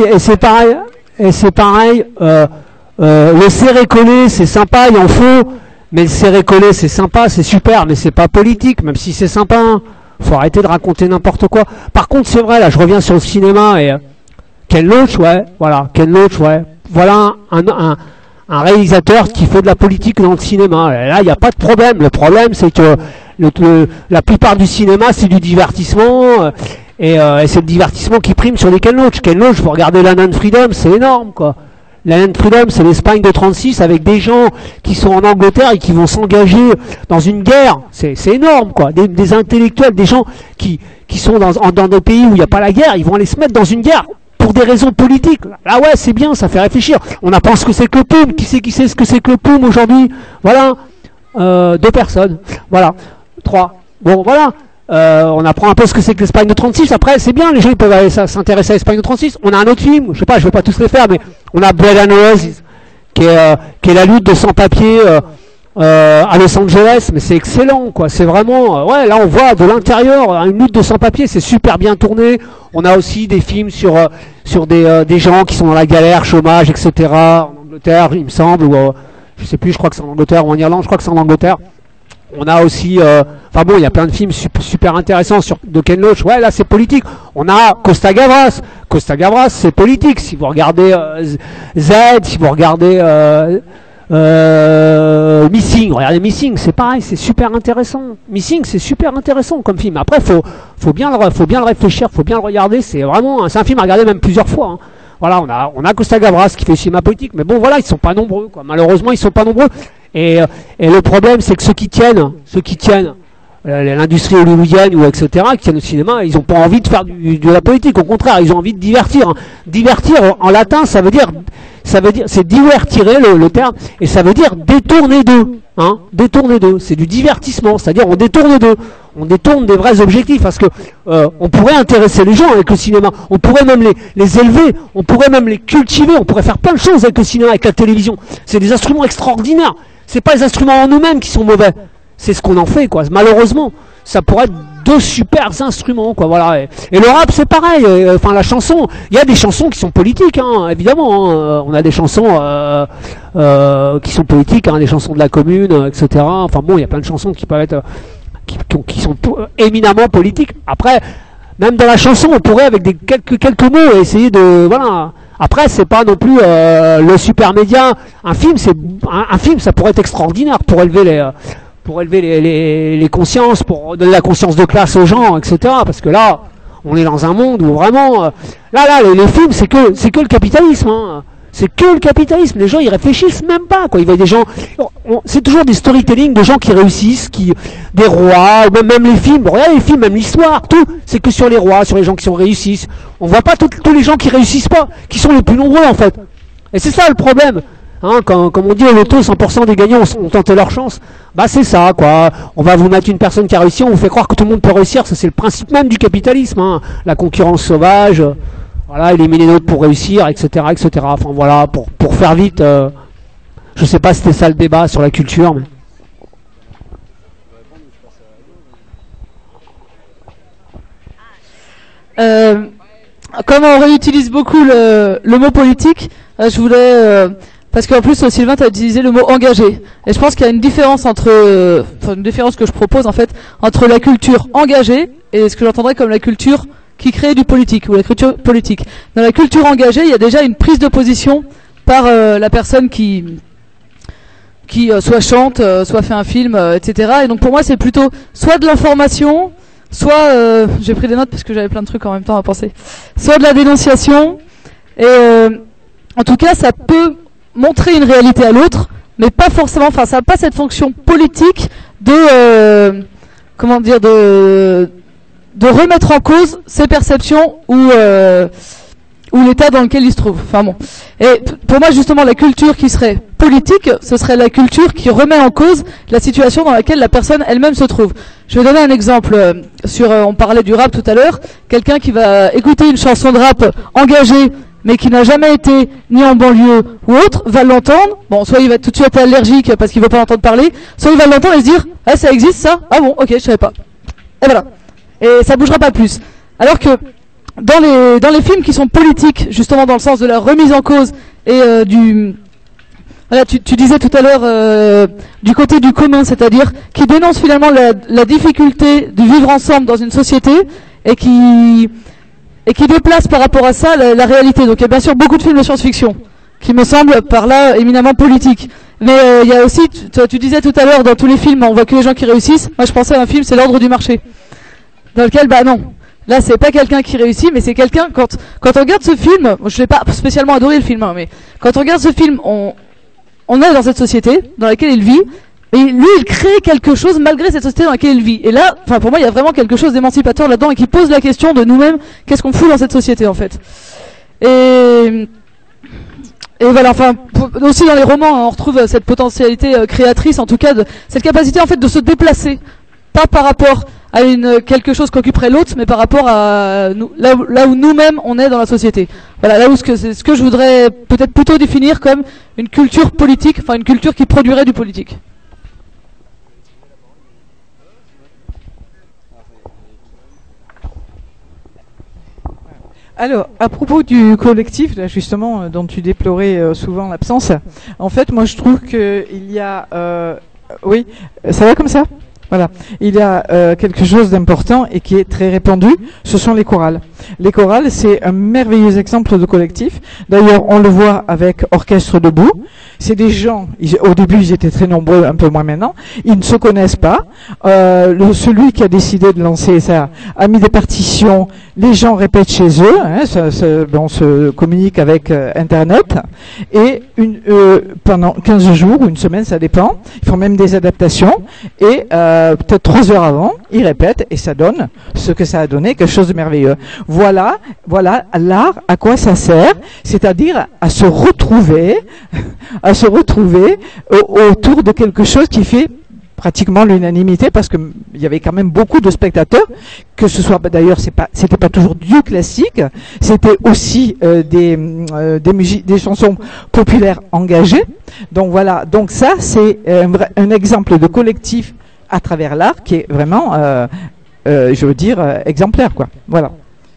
Speaker 8: le serré-collé, c'est sympa, il en faut, mais le serré-collé, c'est sympa, c'est super, mais c'est pas politique, même si c'est sympa, hein. Faut arrêter de raconter n'importe quoi. Par contre, c'est vrai, là, je reviens sur le cinéma, et Ken Loach, ouais, voilà, Ken Loach, ouais. Voilà un réalisateur qui fait de la politique dans le cinéma. Et là, il n'y a pas de problème. Le problème, c'est que la plupart du cinéma, c'est du divertissement, et c'est le divertissement qui prime sur les Ken Loach. Ken Loach, vous regardez Land and Freedom, c'est énorme, quoi. Land and Freedom, c'est l'Espagne de 36 avec des gens qui sont en Angleterre et qui vont s'engager dans une guerre. C'est énorme, quoi. Des intellectuels, des gens qui sont dans des pays où il n'y a pas la guerre, ils vont aller se mettre dans une guerre pour des raisons politiques. Là, ouais, c'est bien, ça fait réfléchir. On apprend ce que c'est que le POUM. Qui sait ce que c'est que le POUM aujourd'hui? Voilà. 2 personnes. Voilà. 3. Bon, voilà. On apprend un peu ce que c'est que l'Espagne de 36. Après, c'est bien, les gens ils peuvent aller s'intéresser à l'Espagne de 36. On a un autre film, je sais pas, je vais pas tous les faire, mais on a Blood and Roses, qui est la lutte de sans-papiers à Los Angeles, mais c'est excellent, quoi. C'est vraiment, ouais, là on voit de l'intérieur une lutte de sans-papiers, c'est super bien tourné. On a aussi des films sur des gens qui sont dans la galère, chômage, etc. En Angleterre, il me semble, ou je sais plus, je crois que c'est en Angleterre ou en Irlande, je crois que c'est en Angleterre. On a aussi, enfin bon, il y a plein de films super intéressants de Ken Loach. Ouais, là c'est politique. On a Costa Gavras. Costa Gavras, c'est politique. Si vous regardez Z, si vous regardez Missing, regardez Missing, c'est pareil, c'est super intéressant. Missing, c'est super intéressant comme film. Après, faut bien le réfléchir, faut bien le regarder. C'est vraiment, c'est un film à regarder même plusieurs fois, hein. Voilà, on a Costa Gavras qui fait du cinéma politique, mais bon, voilà, ils sont pas nombreux, quoi. Malheureusement, ils sont pas nombreux. Et le problème, c'est que ceux qui tiennent l'industrie hollywoodienne ou etc., qui tiennent au cinéma, ils n'ont pas envie de faire de la politique. Au contraire, ils ont envie de divertir. Divertir en latin, ça veut dire, c'est divertire le terme, et ça veut dire détourner d'eux. Hein, détourner d'eux. C'est du divertissement, c'est-à-dire on détourne d'eux. On détourne des vrais objectifs, parce que on pourrait intéresser les gens avec le cinéma, on pourrait même les élever, on pourrait même les cultiver, on pourrait faire plein de choses avec le cinéma, avec la télévision. C'est des instruments extraordinaires. C'est pas les instruments en eux-mêmes qui sont mauvais, c'est ce qu'on en fait, quoi. Malheureusement, ça pourrait être 2 super instruments, quoi. Voilà. Et le rap, c'est pareil. Enfin, la chanson, il y a des chansons qui sont politiques, hein, évidemment. Hein. On a des chansons qui sont politiques, hein, des chansons de la commune, etc. Enfin bon, il y a plein de chansons qui peuvent être qui sont éminemment politiques. Après, Même dans la chanson, on pourrait avec quelques mots essayer de voilà. Après, c'est pas non plus le super média. Un film, ça pourrait être extraordinaire pour élever les consciences, pour donner la conscience de classe aux gens, etc. Parce que là, on est dans un monde où vraiment, les films, c'est que le capitalisme. Hein. C'est que le capitalisme. Les gens, ils réfléchissent même pas, quoi. Ils voient des gens. C'est toujours des storytelling de gens qui réussissent, des rois, ou même les films. Regardez les films, même l'histoire, tout. C'est que sur les rois, sur les gens qui réussissent. On voit pas tous les gens qui réussissent pas, qui sont les plus nombreux, en fait. Et c'est ça le problème. Hein, comme on dit au loto, 100% des gagnants ont tenté leur chance. Bah c'est ça, quoi. On va vous mettre une personne qui a réussi, on vous fait croire que tout le monde peut réussir. Ça, c'est le principe même du capitalisme. Hein. La concurrence sauvage. Voilà, éliminer l'autre pour réussir, etc., etc. Enfin voilà, pour faire vite, je sais pas si c'était ça le débat sur la culture, mais...
Speaker 7: Comme on réutilise beaucoup le mot politique, je voulais... parce qu'en plus, Sylvain, tu as utilisé le mot engagé. Et je pense qu'il y a une différence une différence que je propose en fait, entre la culture engagée et ce que j'entendrais comme la culture qui crée du politique, ou la culture politique. Dans la culture engagée, il y a déjà une prise de position par la personne qui soit chante, soit fait un film, etc. Et donc pour moi, c'est plutôt soit de l'information, soit, j'ai pris des notes parce que j'avais plein de trucs en même temps à penser, soit de la dénonciation, et en tout cas, ça peut montrer une réalité à l'autre, mais pas forcément, enfin, ça n'a pas cette fonction politique de, comment dire, de remettre en cause ses perceptions ou l'état dans lequel il se trouve. Enfin bon. Et pour moi, justement, la culture qui serait politique, ce serait la culture qui remet en cause la situation dans laquelle la personne elle-même se trouve. Je vais donner un exemple on parlait du rap tout à l'heure. Quelqu'un qui va écouter une chanson de rap engagée, mais qui n'a jamais été ni en banlieue ou autre, va l'entendre. Bon, soit il va tout de suite être allergique parce qu'il veut pas l'entendre parler, soit il va l'entendre et se dire, ah, ça existe ça? Ah bon, ok, je savais pas. Et voilà. Et ça bougera pas plus. Alors que dans les films qui sont politiques, justement dans le sens de la remise en cause et voilà, tu disais tout à l'heure du côté du commun, c'est-à-dire qui dénonce finalement la difficulté de vivre ensemble dans une société et qui déplace par rapport à ça la réalité. Donc il y a bien sûr beaucoup de films de science-fiction qui me semblent par là éminemment politiques. Mais il y a aussi, tu disais tout à l'heure, dans tous les films, on voit que les gens qui réussissent. Moi je pensais à un film, c'est L'Ordre du Marché, dans lequel, bah non, là c'est pas quelqu'un qui réussit, mais c'est quelqu'un, quand on regarde ce film, je l'ai pas spécialement adoré le film, hein, mais quand on regarde ce film, on est dans cette société dans laquelle il vit, et lui il crée quelque chose malgré cette société dans laquelle il vit. Et là, enfin pour moi il y a vraiment quelque chose d'émancipateur là-dedans et qui pose la question de nous-mêmes, qu'est-ce qu'on fout dans cette société en fait. Et voilà, enfin aussi dans les romans, hein, on retrouve cette potentialité créatrice, en tout cas cette capacité en fait de se déplacer, pas par rapport à quelque chose qu'occuperait l'autre, mais par rapport à là où nous-mêmes on est dans la société. Voilà, là où c'est ce que je voudrais peut-être plutôt définir comme une culture politique, enfin une culture qui produirait du politique.
Speaker 10: Alors, à propos du collectif, là, justement, dont tu déplorais souvent l'absence, en fait, moi je trouve qu'il y a... oui, ça va comme ça ? Voilà, il y a quelque chose d'important et qui est très répandu, ce sont les chorales. Les chorales, c'est un merveilleux exemple de collectif. D'ailleurs, on le voit avec Orchestre Debout. C'est des gens, au début ils étaient très nombreux, un peu moins maintenant, ils ne se connaissent pas. Celui qui a décidé de lancer ça a mis des partitions, les gens répètent chez eux, hein, on se communique avec Internet, et pendant 15 jours ou une semaine, ça dépend, ils font même des adaptations, et peut-être 3 heures avant, ils répètent, et ça donne ce que ça a donné, quelque chose de merveilleux. Voilà, l'art, à quoi ça sert, c'est-à-dire à se retrouver autour de quelque chose qui fait pratiquement l'unanimité, parce que il y avait quand même beaucoup de spectateurs, que ce soit d'ailleurs c'était pas toujours du classique, c'était aussi des chansons populaires engagées. Donc voilà, donc ça c'est un exemple de collectif à travers l'art qui est vraiment je veux dire exemplaire, quoi. Voilà.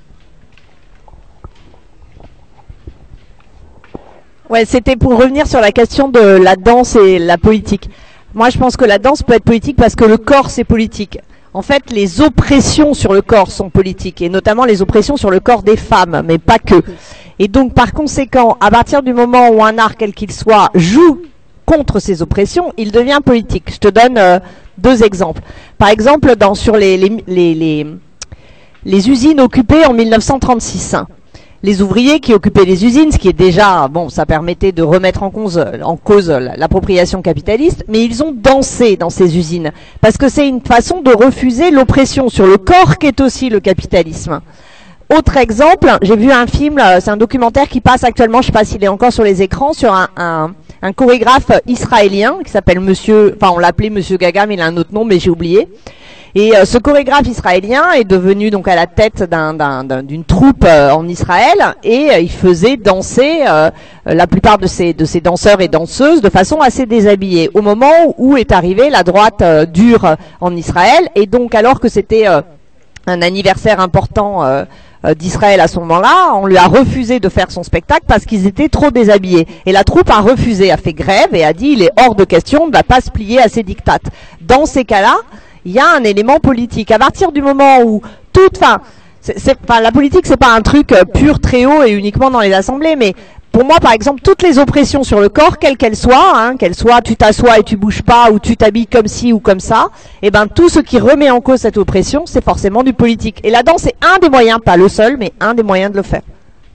Speaker 5: Ouais, c'était pour revenir sur la question de la danse et la politique. Moi, je pense que la danse peut être politique parce que le corps, c'est politique. En fait, les oppressions sur le corps sont politiques, et notamment les oppressions sur le corps des femmes, mais pas que. Et donc, par conséquent, à partir du moment où un art, quel qu'il soit, joue contre ces oppressions, il devient politique. Je te donne 2 exemples. Par exemple, sur les usines occupées en 1936. Les ouvriers qui occupaient les usines, ce qui est déjà, bon, ça permettait de remettre en cause l'appropriation capitaliste, mais ils ont dansé dans ces usines, parce que c'est une façon de refuser l'oppression sur le corps qu'est aussi le capitalisme. Autre exemple, j'ai vu un film, c'est un documentaire qui passe actuellement, je ne sais pas s'il est encore sur les écrans, sur un chorégraphe israélien qui s'appelle on l'appelait Monsieur Gaga, mais il a un autre nom, mais j'ai oublié. Et ce chorégraphe israélien est devenu donc à la tête d'une troupe en Israël, et il faisait danser la plupart de ces danseurs et danseuses de façon assez déshabillée. Au moment où est arrivée la droite dure en Israël, et donc alors que c'était un anniversaire important d'Israël à ce moment-là, on lui a refusé de faire son spectacle parce qu'ils étaient trop déshabillés. Et la troupe a refusé, a fait grève et a dit il est hors de question de ne pas se plier à ces diktats. Dans ces cas-là, il y a un élément politique. À partir du moment où la politique, c'est pas un truc pur, très haut et uniquement dans les assemblées, mais pour moi, par exemple, toutes les oppressions sur le corps, quelles qu'elles soient, tu t'assois et tu bouges pas, ou tu t'habilles comme ci ou comme ça, et ben tout ce qui remet en cause cette oppression, c'est forcément du politique. Et la danse est un des moyens, pas le seul, mais un des moyens de le faire.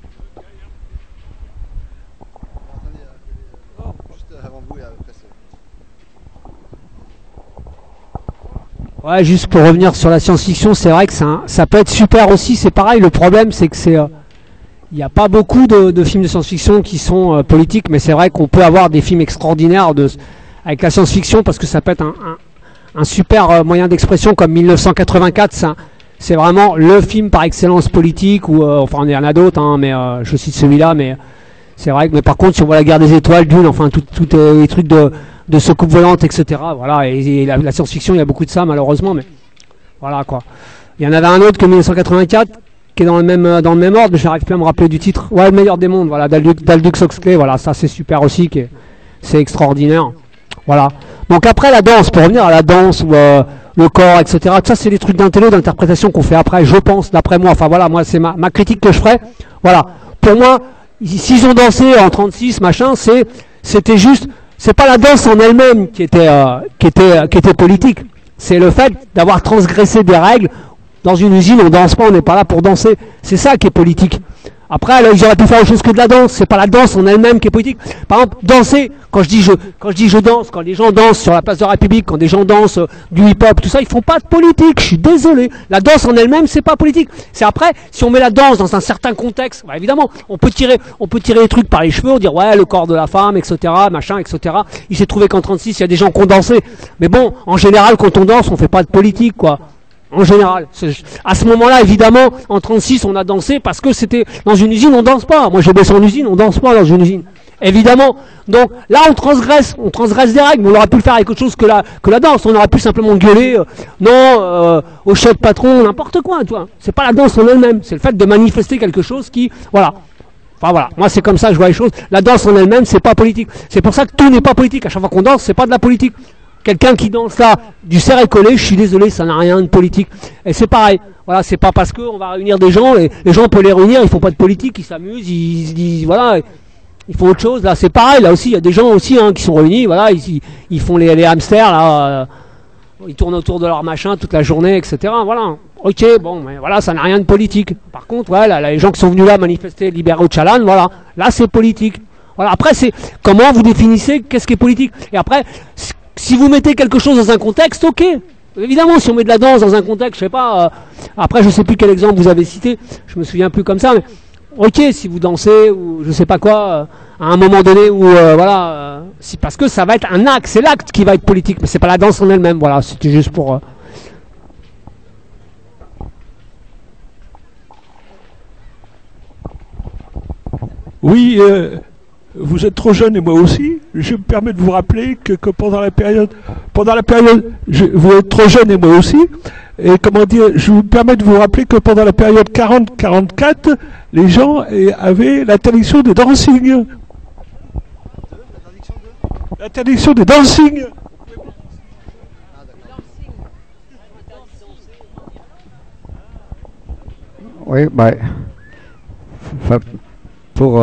Speaker 8: Ouais, juste pour revenir sur la science-fiction, c'est vrai que ça peut être super aussi. C'est pareil, le problème, c'est que il n'y a pas beaucoup de films de science-fiction qui sont politiques, mais c'est vrai qu'on peut avoir des films extraordinaires avec la science-fiction, parce que ça peut être un super moyen d'expression, comme 1984. C'est vraiment le film par excellence politique, enfin il y en a d'autres, mais je cite celui-là, mais c'est vrai que, mais par contre, si on voit la guerre des étoiles, Dune, enfin tous les trucs de soucoupe volante, etc. Voilà, et la science-fiction, il y a beaucoup de ça malheureusement, mais voilà quoi. Il y en avait un autre que 1984 qui est dans le même ordre, mais je n'arrive plus à me rappeler du titre. Ouais, Le meilleur des mondes, voilà, d'Aldous Huxley, voilà, ça c'est super aussi, c'est extraordinaire. Voilà. Donc après la danse, pour revenir à la danse ou le corps, etc. Ça c'est des trucs d'intello, d'interprétation qu'on fait après, je pense, d'après moi. Enfin voilà, moi c'est ma critique que je ferai. Voilà. Pour moi, s'ils ont dansé en 36, machin, c'était juste. C'est pas la danse en elle-même qui était politique. C'est le fait d'avoir transgressé des règles. Dans une usine, on danse pas, on n'est pas là pour danser. C'est ça qui est politique. Après, là, ils auraient pu faire autre chose que de la danse. C'est pas la danse en elle-même qui est politique. Par exemple, danser. Quand je dis je danse, quand les gens dansent sur la place de la République, quand des gens dansent du hip-hop, tout ça, ils font pas de politique. Je suis désolé. La danse en elle-même, c'est pas politique. C'est après, si on met la danse dans un certain contexte, bah, évidemment, on peut tirer les trucs par les cheveux, dire ouais, le corps de la femme, etc., machin, etc. Il s'est trouvé qu'en 36, il y a des gens qui ont dansé. Mais bon, en général, quand on danse, on fait pas de politique, quoi. En général, à ce moment-là, évidemment, en 36, on a dansé parce que c'était dans une usine, on danse pas. Moi, j'ai bossé en usine, on danse pas dans une usine. Évidemment. Donc là, on transgresse des règles. Mais on aurait pu le faire avec autre chose que la danse. On aurait pu simplement gueuler, au chef patron, n'importe quoi. Tu vois. C'est pas la danse en elle-même. C'est le fait de manifester quelque chose qui, voilà. Enfin voilà. Moi, c'est comme ça que je vois les choses. La danse en elle-même, c'est pas politique. C'est pour ça que tout n'est pas politique. À chaque fois qu'on danse, c'est pas de la politique. Quelqu'un qui danse là, du serré-collé, je suis désolé, ça n'a rien de politique. Et c'est pareil. Voilà, c'est pas parce qu'on va réunir des gens, et les gens peuvent les réunir, ils font pas de politique, ils s'amusent, ils voilà, ils font autre chose. Là, c'est pareil. Là aussi, il y a des gens aussi qui sont réunis. Voilà, ils font les hamsters là, ils tournent autour de leur machin toute la journée, etc. Voilà. Ok, bon, mais voilà, ça n'a rien de politique. Par contre, voilà, les gens qui sont venus là manifester, libérer Öcalan, voilà, là c'est politique. Voilà. Après, c'est comment vous définissez qu'est-ce qui est politique. Et après, si vous mettez quelque chose dans un contexte, ok. Évidemment, si on met de la danse dans un contexte, je sais pas. Après, je sais plus quel exemple vous avez cité. Je me souviens plus comme ça. Mais ok, si vous dansez ou je sais pas quoi, à un moment donné où voilà, parce que ça va être un acte. C'est l'acte qui va être politique, mais c'est pas la danse en elle-même. Voilà, c'était juste pour.
Speaker 9: Oui. Vous êtes trop jeune et moi aussi. Je me permets de vous rappeler que pendant la période, vous êtes trop jeune et moi aussi. Et comment dire, je vous permets de vous rappeler que pendant la période 40-44, les gens avaient l'interdiction de dancing. L'interdiction de dancing.
Speaker 4: Oui, pour,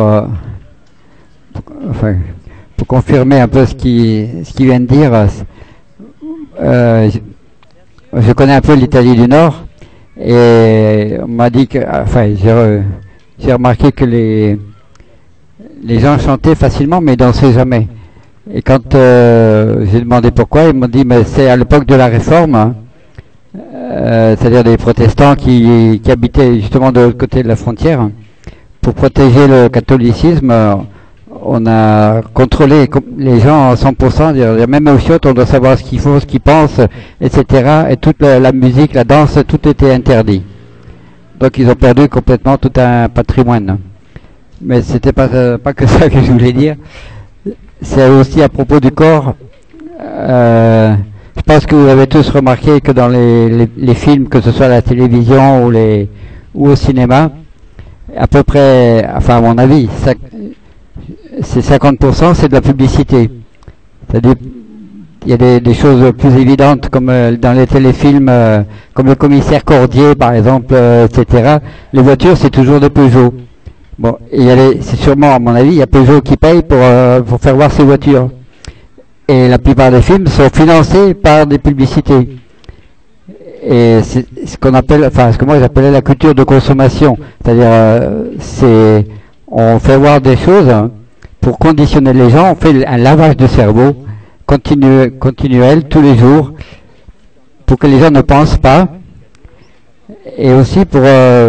Speaker 4: pour confirmer un peu ce qu'il vient de dire, je connais un peu l'Italie du Nord et on m'a dit que, j'ai remarqué que les gens chantaient facilement mais dansaient jamais. Et quand j'ai demandé pourquoi, ils m'ont dit mais c'est à l'époque de la Réforme, hein, c'est-à-dire des protestants qui habitaient justement de l'autre côté de la frontière. Pour protéger le catholicisme, on a contrôlé les gens à 100%, dire, même aux chiottes, on doit savoir ce qu'ils font, ce qu'ils pensent, etc. Et toute la musique, la danse, tout était interdit. Donc ils ont perdu complètement tout un patrimoine. Mais c'était pas que ça que je voulais dire. C'est aussi à propos du corps. Je pense que vous avez tous remarqué que dans les films, que ce soit à la télévision ou au cinéma, à peu près, enfin à mon avis, c'est 50%, c'est de la publicité. C'est-à-dire, il y a des choses plus évidentes comme dans les téléfilms, comme le commissaire Cordier par exemple, etc. Les voitures, c'est toujours des Peugeot. Bon, et c'est sûrement, à mon avis, il y a Peugeot qui paye pour faire voir ces voitures. Et la plupart des films sont financés par des publicités. Et c'est ce qu'on appelle, enfin, ce que moi j'appelais la culture de consommation. C'est-à-dire, on fait voir des choses pour conditionner les gens, on fait un lavage de cerveau continuel tous les jours pour que les gens ne pensent pas. Et aussi pour,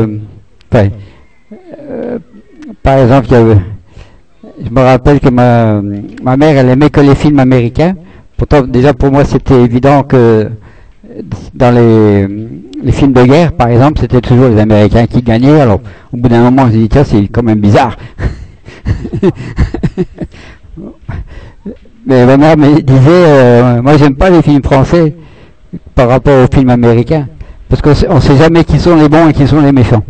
Speaker 4: par exemple, je me rappelle que ma mère, elle aimait que les films américains. Pourtant, déjà pour moi, c'était évident que dans les films de guerre, par exemple, c'était toujours les Américains qui gagnaient. Alors, au bout d'un moment, je me dis, tiens, c'est quand même bizarre. Mais ma mère me disait, moi, j'aime pas les films français par rapport aux films américains. Parce qu'on sait jamais qui sont les bons et qui sont les méchants.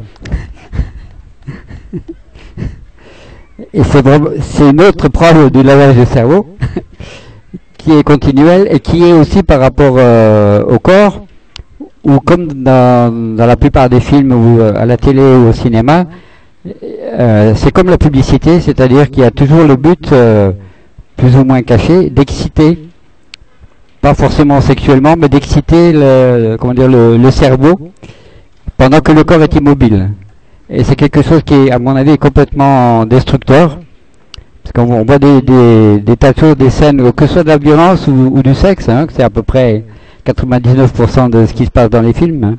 Speaker 4: Et c'est une autre preuve du lavage de cerveau qui est continuel et qui est aussi par rapport au corps, ou comme dans la plupart des films ou à la télé ou au cinéma, c'est comme la publicité, c'est-à-dire qu'il y a toujours le but plus ou moins caché d'exciter, pas forcément sexuellement, mais d'exciter le cerveau pendant que le corps est immobile. Et c'est quelque chose qui, à mon avis, est complètement destructeur. Parce qu'on voit des tas de choses, des scènes, que ce soit de la violence ou du sexe, hein, c'est à peu près 99% de ce qui se passe dans les films.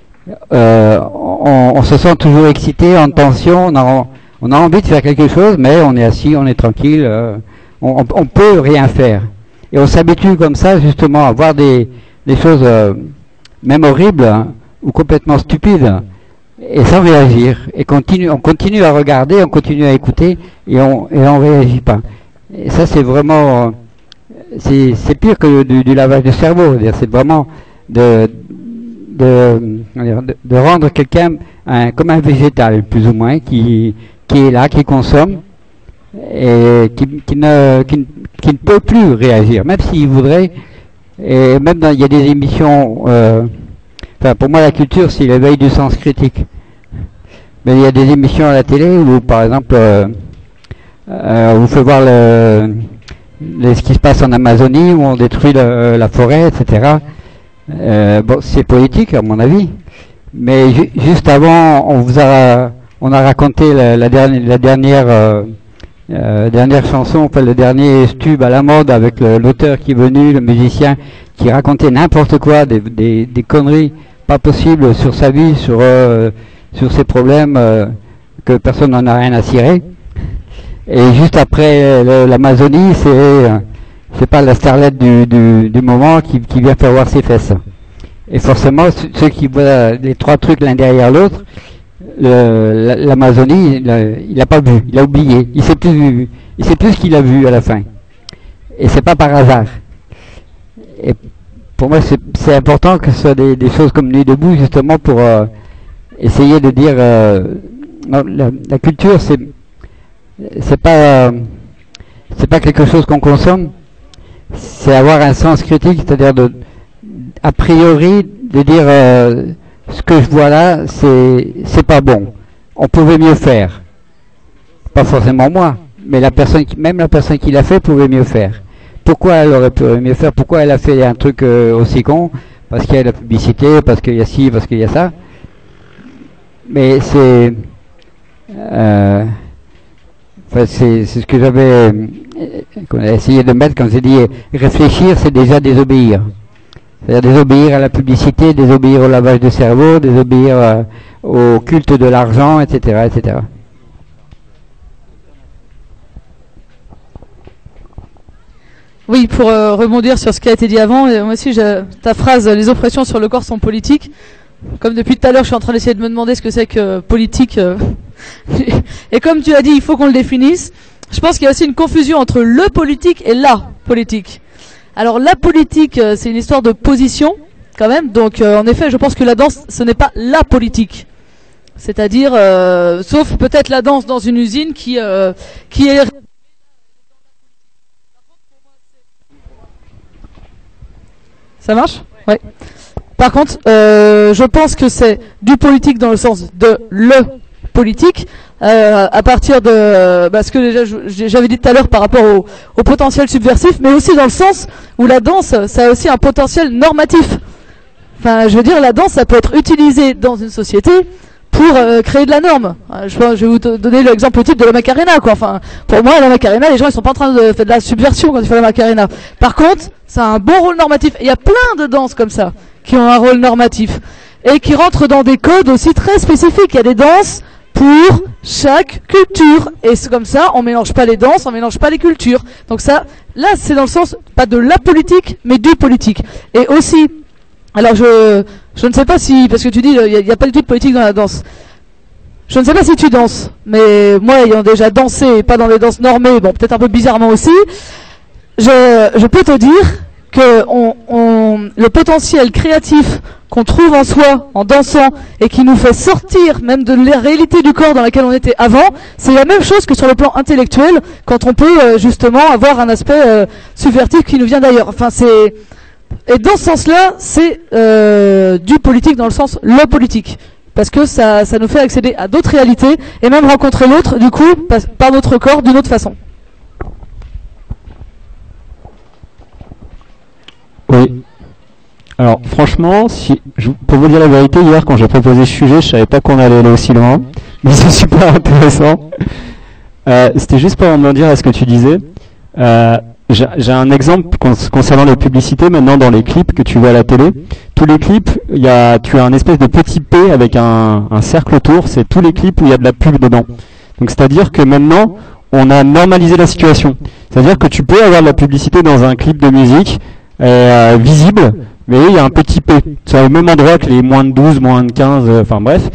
Speaker 4: On se sent toujours excité, en tension, on a envie de faire quelque chose, mais on est assis, on est tranquille, on peut rien faire. Et on s'habitue comme ça, justement, à voir des choses même horribles, hein, ou complètement stupides, et sans réagir, et on continue à regarder, on continue à écouter, et on réagit pas. Et ça, c'est vraiment, c'est pire que du lavage de cerveau. C'est vraiment de rendre quelqu'un comme un végétal, plus ou moins, qui est là, qui consomme, et qui ne peut plus réagir, même s'il voudrait. Et même il y a des émissions. Pour moi, la culture, c'est l'éveil du sens critique. Mais il y a des émissions à la télé où, par exemple, on vous fait voir ce qui se passe en Amazonie, où on détruit la forêt, etc. Bon, c'est politique, à mon avis. Mais juste avant, on a raconté la dernière chanson, enfin, le dernier stube à la mode avec l'auteur qui est venu, le musicien, qui racontait n'importe quoi, des conneries pas possibles sur sa vie, sur ses problèmes, que personne n'en a rien à cirer. Et juste après l'Amazonie, c'est pas la starlette du moment qui vient faire voir ses fesses. Et forcément, ceux qui voient les trois trucs l'un derrière l'autre, l'Amazonie, il a pas vu, il a oublié, il sait plus ce qu'il a vu à la fin. Et c'est pas par hasard. Et pour moi, c'est important que ce soit des choses comme Nuit debout, justement, pour essayer de dire non, la culture, c'est pas quelque chose qu'on consomme, c'est avoir un sens critique, c'est-à-dire a priori de dire ce que je vois là, c'est pas bon. On pouvait mieux faire. Pas forcément moi, mais même la personne qui l'a fait pouvait mieux faire. Pourquoi elle aurait pu mieux faire? Pourquoi elle a fait un truc aussi con? Parce qu'il y a la publicité, parce qu'il y a ci, parce qu'il y a ça. Mais c'est ce que j'avais essayé de mettre quand j'ai dit réfléchir, c'est déjà désobéir. C'est-à-dire désobéir à la publicité, désobéir au lavage de cerveau, désobéir au culte de l'argent, etc., etc.
Speaker 7: Oui, pour rebondir sur ce qui a été dit avant, moi aussi, ta phrase, les oppressions sur le corps sont politiques. Comme depuis tout à l'heure, je suis en train d'essayer de me demander ce que c'est que politique. Et comme tu as dit, il faut qu'on le définisse. Je pense qu'il y a aussi une confusion entre le politique et la politique. Alors la politique, c'est une histoire de position, quand même. Donc en effet, je pense que la danse, ce n'est pas la politique. C'est-à-dire, sauf peut-être la danse dans une usine qui est... Ça marche? Ouais. Par contre, je pense que c'est du politique dans le sens de le politique, à partir de ce que déjà j'avais dit tout à l'heure par rapport au potentiel subversif, mais aussi dans le sens où la danse, ça a aussi un potentiel normatif. Enfin, je veux dire, la danse, ça peut être utilisé dans une société pour créer de la norme. Je vais vous donner l'exemple type de la Macarena, quoi. Enfin, pour moi, la Macarena, les gens ils sont pas en train de faire de la subversion quand ils font la Macarena. Par contre, ça a un bon rôle normatif. Il y a plein de danses comme ça qui ont un rôle normatif et qui rentrent dans des codes aussi très spécifiques. Il y a des danses pour chaque culture et c'est comme ça, on mélange pas les danses, on mélange pas les cultures. Donc ça, là, c'est dans le sens pas de la politique, mais du politique. Et aussi, alors je ne sais pas si, parce que tu dis il y a pas du tout de politique dans la danse. Je ne sais pas si tu danses, mais moi ayant déjà dansé et pas dans les danses normées, bon peut-être un peu bizarrement aussi, je peux te dire que le potentiel créatif qu'on trouve en soi en dansant et qui nous fait sortir même de la réalité du corps dans laquelle on était avant, c'est la même chose que sur le plan intellectuel quand on peut justement avoir un aspect subvertif qui nous vient d'ailleurs. Enfin et dans ce sens-là, c'est du politique dans le sens le politique. Parce que ça nous fait accéder à d'autres réalités et même rencontrer l'autre, du coup, par notre corps, d'une autre façon.
Speaker 2: Oui. Alors, franchement, pour vous dire la vérité, hier, quand j'ai proposé ce sujet, je savais pas qu'on allait aller aussi loin. Mais c'est super intéressant. C'était juste pour me dire à ce que tu disais. J'ai un exemple concernant les publicités maintenant dans les clips que tu vois à la télé. Tous les clips, tu as un espèce de petit P avec un cercle autour. C'est tous les clips où il y a de la pub dedans. Donc c'est-à-dire que maintenant, on a normalisé la situation. C'est-à-dire que tu peux avoir de la publicité dans un clip de musique visible, mais il y a un petit P. C'est au même endroit que les moins de 12, moins de 15, enfin bref.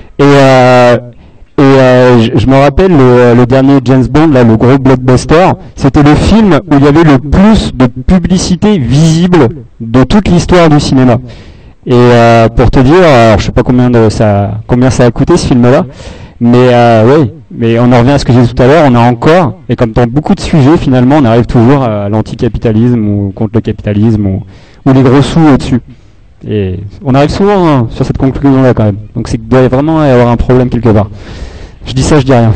Speaker 2: Je me rappelle le dernier James Bond, là, le gros blockbuster, c'était le film où il y avait le plus de publicité visible de toute l'histoire du cinéma. Et pour te dire, alors, je sais pas combien ça a coûté ce film-là, mais oui, mais on en revient à ce que j'ai dit tout à l'heure, on a encore, et comme dans beaucoup de sujets, finalement, on arrive toujours à l'anticapitalisme ou contre le capitalisme ou les gros sous au-dessus. Et on arrive souvent sur cette conclusion-là quand même. Donc c'est qu'il doit vraiment y avoir un problème quelque part. Je dis ça, je dis rien.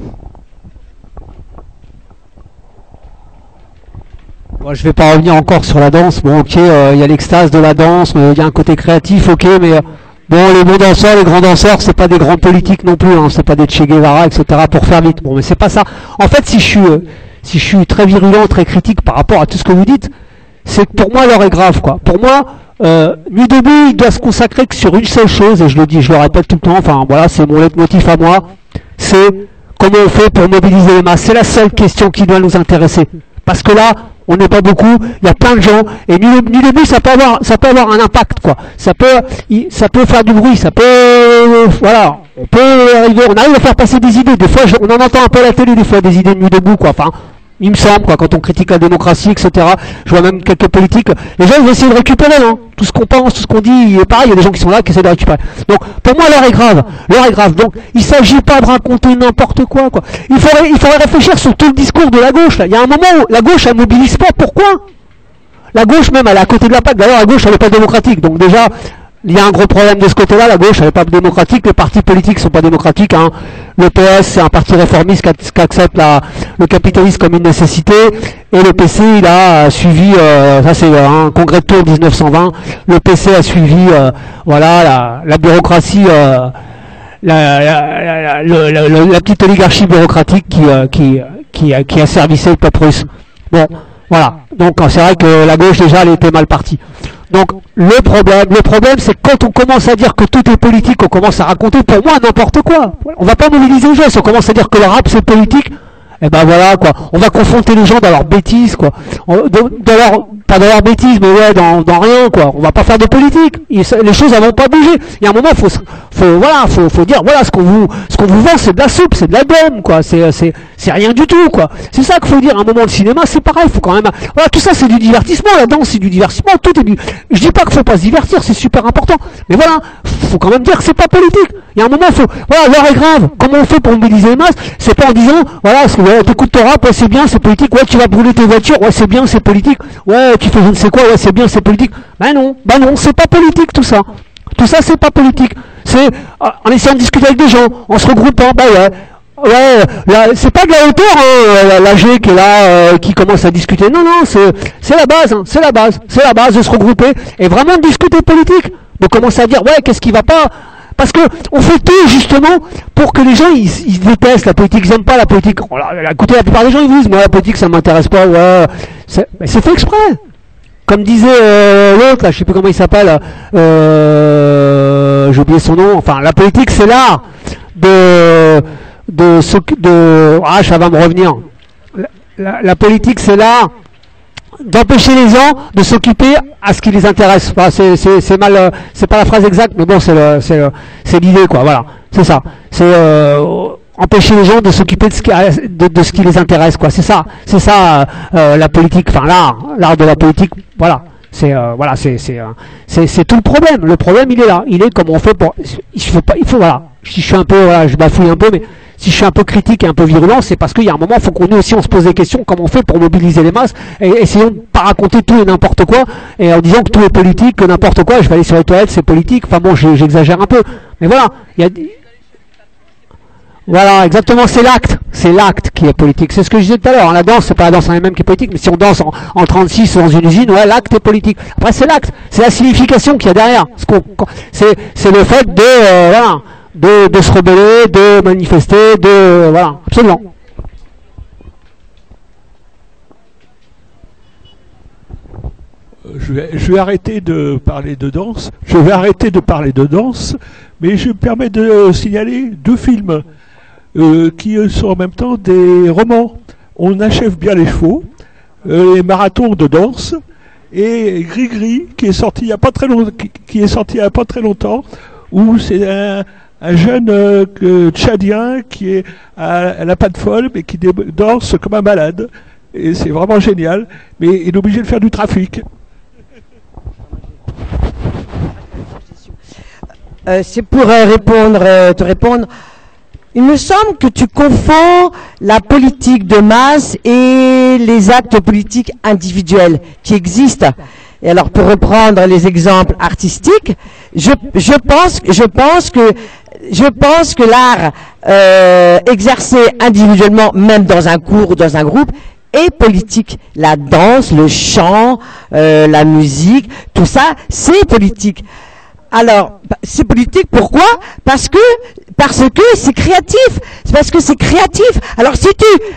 Speaker 8: Bon, je vais pas revenir encore sur la danse. Bon, ok, il y a l'extase de la danse, il y a un côté créatif, ok, mais bon, les bons danseurs, les grands danseurs, c'est pas des grands politiques non plus, hein, c'est pas des Che Guevara, etc. pour faire vite. Bon, mais c'est pas ça. En fait, si je suis très virulent, très critique par rapport à tout ce que vous dites, c'est que pour moi l'heure est grave, quoi. Pour moi, Nuit debout, il doit se consacrer que sur une seule chose, et je le dis, je le répète tout le temps, enfin voilà, c'est mon leitmotiv à moi, c'est comment on fait pour mobiliser les masses. C'est la seule question qui doit nous intéresser. Parce que là, on n'est pas beaucoup, il y a plein de gens, et Nuit debout, ça peut avoir un impact, quoi. Ça peut faire du bruit, ça peut, voilà, on arrive à faire passer des idées. Des fois, on en entend un peu à la télé, des fois, des idées de Nuit debout, quoi. Enfin, il me semble, quoi, quand on critique la démocratie, etc. Je vois même quelques politiques. Les gens, ils vont essayer de récupérer, hein. Tout ce qu'on pense, tout ce qu'on dit, pareil, il y a des gens qui sont là, qui essaient de récupérer. Donc, pour moi, l'heure est grave. L'heure est grave. Donc, il s'agit pas de raconter n'importe quoi, quoi. Il faudrait réfléchir sur tout le discours de la gauche, là. Il y a un moment où la gauche, elle mobilise pas. Pourquoi? La gauche, même, elle est à côté de la PAC. D'ailleurs, la gauche, elle est pas démocratique. Donc, déjà, il y a un gros problème de ce côté-là. La gauche, elle n'est pas démocratique. Les partis politiques sont pas démocratiques. Hein. Le PS, c'est un parti réformiste qui accepte le capitalisme comme une nécessité. Et le PC, il a suivi, ça c'est un congrès de Tours 1920. Le PC a suivi, voilà, la bureaucratie, la petite oligarchie bureaucratique qui asservissait le peuple russe. Bon, voilà. Donc c'est vrai que la gauche déjà, elle était mal partie. Donc le problème, c'est quand on commence à dire que tout est politique, on commence à raconter pour moi n'importe quoi. On va pas mobiliser les gens, si on commence à dire que le rap c'est politique, et ben voilà quoi. On va confronter les gens dans leurs bêtises quoi. Pas dans leurs bêtises, mais ouais dans rien quoi. On va pas faire de politique. Les choses elles vont pas bouger. Il y a un moment faut dire voilà ce qu'on vous vend c'est de la soupe, c'est de la dème quoi. C'est rien du tout quoi. C'est ça qu'il faut dire. À un moment le cinéma c'est pareil. Faut quand même voilà tout ça c'est du divertissement. La danse c'est du divertissement. Tout est du. Je dis pas qu'il faut pas se divertir, c'est super important. Mais voilà faut quand même dire que c'est pas politique. Il y a un moment voilà l'heure est grave. Comment on fait pour mobiliser les masses? C'est pas en disant voilà t'écoutes ton rap, ouais c'est bien, c'est politique. Ouais tu vas brûler tes voitures, ouais c'est bien, c'est politique. Ouais tu fais je ne sais quoi, ouais c'est bien, c'est politique. Ben non, c'est pas politique tout ça. Tout ça c'est pas politique. C'est en essayant de discuter avec des gens, en se regroupant, ouais, c'est pas de la hauteur, hein, l'AG qui est là, qui commence à discuter. Non, c'est la base, hein, c'est la base de se regrouper et vraiment de discuter politique, de commencer à dire ouais qu'est-ce qui va pas. Parce que on fait tout justement pour que les gens ils détestent la politique, ils aiment pas la politique. Écoutez, la plupart des gens ils disent moi la politique ça m'intéresse pas, ouais, c'est fait exprès. Comme disait l'autre, là, je sais plus comment il s'appelle, j'ai oublié son nom. Enfin, la politique c'est l'art ça va me revenir. La politique c'est l'art d'empêcher les gens de s'occuper à ce qui les intéresse. Enfin, c'est mal, c'est pas la phrase exacte, mais bon, c'est l'idée, quoi. Voilà, c'est ça. C'est empêcher les gens de s'occuper de ce qui les intéresse, quoi. C'est ça, la politique. Enfin, l'art de la politique. Voilà. C'est tout le problème. Le problème, il est là. Il est comment on fait pour. Il faut voilà. Si je suis un peu, voilà, je bafouille un peu, mais si je suis un peu critique et un peu virulent, c'est parce qu'il y a un moment, il faut qu'on ait aussi, on se pose des questions, comment on fait pour mobiliser les masses, et essayons de pas raconter tout et n'importe quoi, et en disant que tout est politique, que n'importe quoi, je vais aller sur les toilettes, c'est politique, enfin bon, j'exagère un peu, mais voilà, voilà, exactement, c'est l'acte qui est politique, c'est ce que je disais tout à l'heure, hein, la danse, c'est pas la danse en elle-même qui est politique, mais si on danse en 36 dans une usine, ouais, l'acte est politique, après c'est l'acte, c'est la signification qu'il y a derrière, c'est le fait de, voilà, de se rebeller, de manifester, voilà, absolument.
Speaker 9: Je vais arrêter de parler de danse. Mais je me permets de signaler 2 films qui sont en même temps des romans. On achève bien les chevaux, les marathons de danse, et Gris-Gris qui est sorti il y a pas très longtemps, où c'est un jeune tchadien qui est à la patte folle mais qui danse comme un malade, et c'est vraiment génial, mais il est obligé de faire du trafic.
Speaker 11: C'est pour te répondre. Il me semble que tu confonds la politique de masse et les actes politiques individuels qui existent. Et alors, pour reprendre les exemples artistiques, je pense que l'art exercé individuellement, même dans un cours ou dans un groupe, est politique. La danse, le chant, la musique, tout ça, c'est politique. Alors, c'est politique, pourquoi? Parce que c'est créatif. C'est parce que c'est créatif. Alors si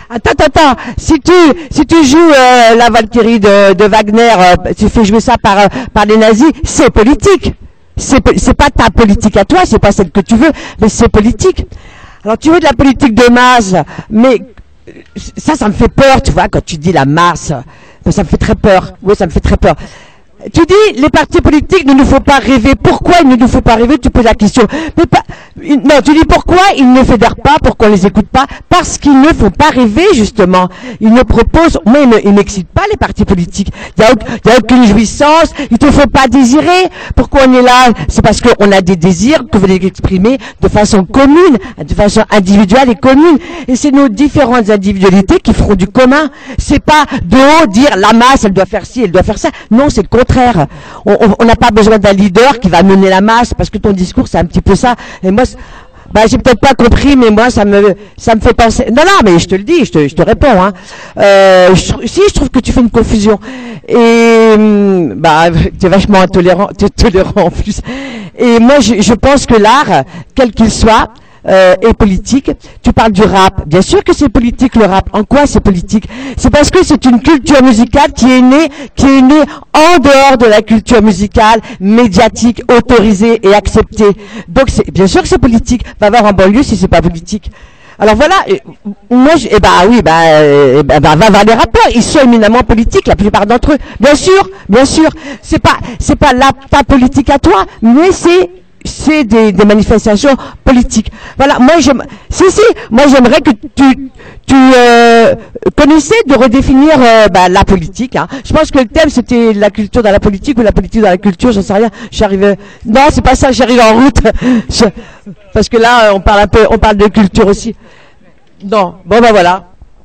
Speaker 11: tu joues la Valkyrie de Wagner, tu fais jouer ça par les nazis, c'est politique. C'est pas ta politique à toi, c'est pas celle que tu veux, mais c'est politique. Alors tu veux de la politique de masse, mais ça me fait peur, tu vois, quand tu dis la masse, ça me fait très peur. Oui, ça me fait très peur. Tu dis, les partis politiques ne nous font pas rêver. Pourquoi ils ne nous font pas rêver? Tu poses la question. Non, tu dis pourquoi ils ne fédèrent pas, pourquoi on les écoute pas? Parce qu'ils ne font pas rêver, justement. Ils ne proposent, moi, ils n'excitent pas les partis politiques. Il y a aucune jouissance, ils te font pas désirer. Pourquoi on est là? C'est parce qu'on a des désirs que vous les exprimez de façon commune, de façon individuelle et commune. Et c'est nos différentes individualités qui feront du commun. C'est pas de haut dire la masse, elle doit faire ci, elle doit faire ça. Non, c'est le contraire. contraire. On n'a pas besoin d'un leader qui va mener la masse, parce que ton discours, c'est un petit peu ça. Et moi, bah, j'ai peut-être pas compris, mais moi, ça me fait penser. Non, mais je te le dis, je te réponds. Hein. Je trouve que tu fais une confusion. Et bah, t'es vachement intolérant, t'es tolérant en plus. Et moi, je pense que l'art, quel qu'il soit, est politique. Tu parles du rap. Bien sûr que c'est politique, le rap. En quoi c'est politique? C'est parce que c'est une culture musicale qui est née en dehors de la culture musicale, médiatique, autorisée et acceptée. Donc bien sûr que c'est politique. Va voir en banlieue si c'est pas politique. Alors voilà, moi, va voir les rappeurs, ils sont éminemment politiques, la plupart d'entre eux. Bien sûr, c'est pas ta politique à toi, mais c'est des manifestations politiques. Voilà, moi j'aimerais que tu connaissais de redéfinir la politique. Hein. Je pense que le thème c'était la culture dans la politique ou la politique dans la culture, j'en sais rien. Non, c'est pas ça, j'arrive en route. Parce que là on parle de culture aussi. Non, bon ben voilà.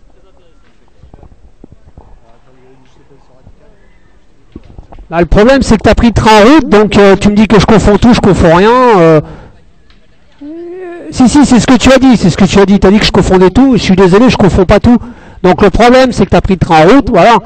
Speaker 8: Bah, le problème, c'est que tu as pris le train en route, donc tu me dis que je confonds tout, je confonds rien. Si, c'est ce que tu as dit, Tu as dit que je confondais tout, je suis désolé, je confonds pas tout. Donc le problème, c'est que tu as pris le train en route, voilà.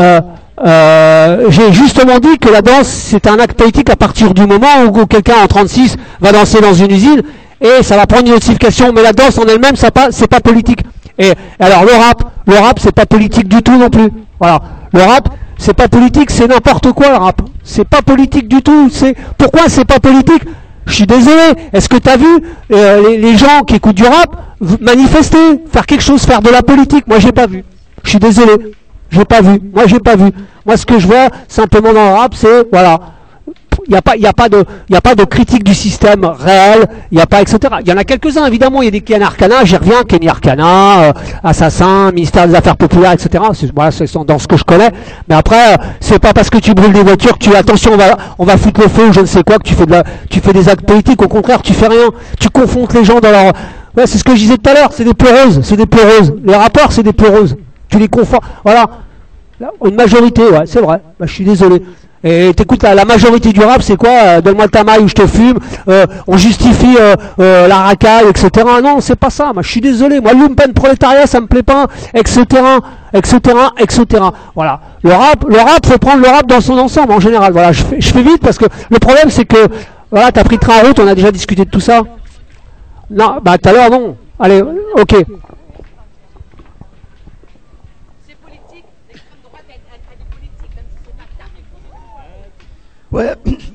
Speaker 8: J'ai justement dit que la danse, c'est un acte politique à partir du moment où quelqu'un en 36 va danser dans une usine, et ça va prendre une notification, mais la danse en elle-même, c'est pas politique. Et alors le rap, c'est pas politique du tout non plus. Voilà. Le rap, c'est pas politique, c'est n'importe quoi le rap. C'est pas politique du tout. Pourquoi c'est pas politique? Je suis désolé. Est-ce que tu as vu les gens qui écoutent du rap manifester, faire quelque chose, faire de la politique? Moi j'ai pas vu. Je suis désolé. J'ai pas vu. Moi ce que je vois simplement dans le rap, c'est voilà. Il n'y a pas de critique du système réel, il n'y a pas, etc. Il y en a quelques-uns, évidemment, il y a des Kenny Arcana, j'y reviens, Kenny Arcana, Assassin, Ministère des Affaires Populaires, etc. Voilà, c'est dans ce que je connais. Mais après, c'est pas parce que tu brûles des voitures que attention, on va foutre le feu ou je ne sais quoi, que tu fais des actes politiques. Au contraire, tu fais rien. Tu confrontes les gens dans leur... Ouais, c'est ce que je disais tout à l'heure, c'est des pleureuses. Les rappeurs, c'est des pleureuses. Tu les confonds. Voilà. Là, une majorité, ouais, c'est vrai. Bah, je suis désolé. Et t'écoutes la majorité du rap, c'est quoi? Donne-moi ta maille ou je te fume. On justifie la racaille, etc. Non, c'est pas ça. Moi, je suis désolé. Moi, lumpen prolétariat, ça me plaît pas, etc. Voilà. Le rap, faut prendre le rap dans son ensemble en général. Voilà. Je fais vite parce que le problème, c'est que voilà, t'as pris le train en route. On a déjà discuté de tout ça. Non, bah tout à l'heure, non. Allez, ok.
Speaker 6: Ouais.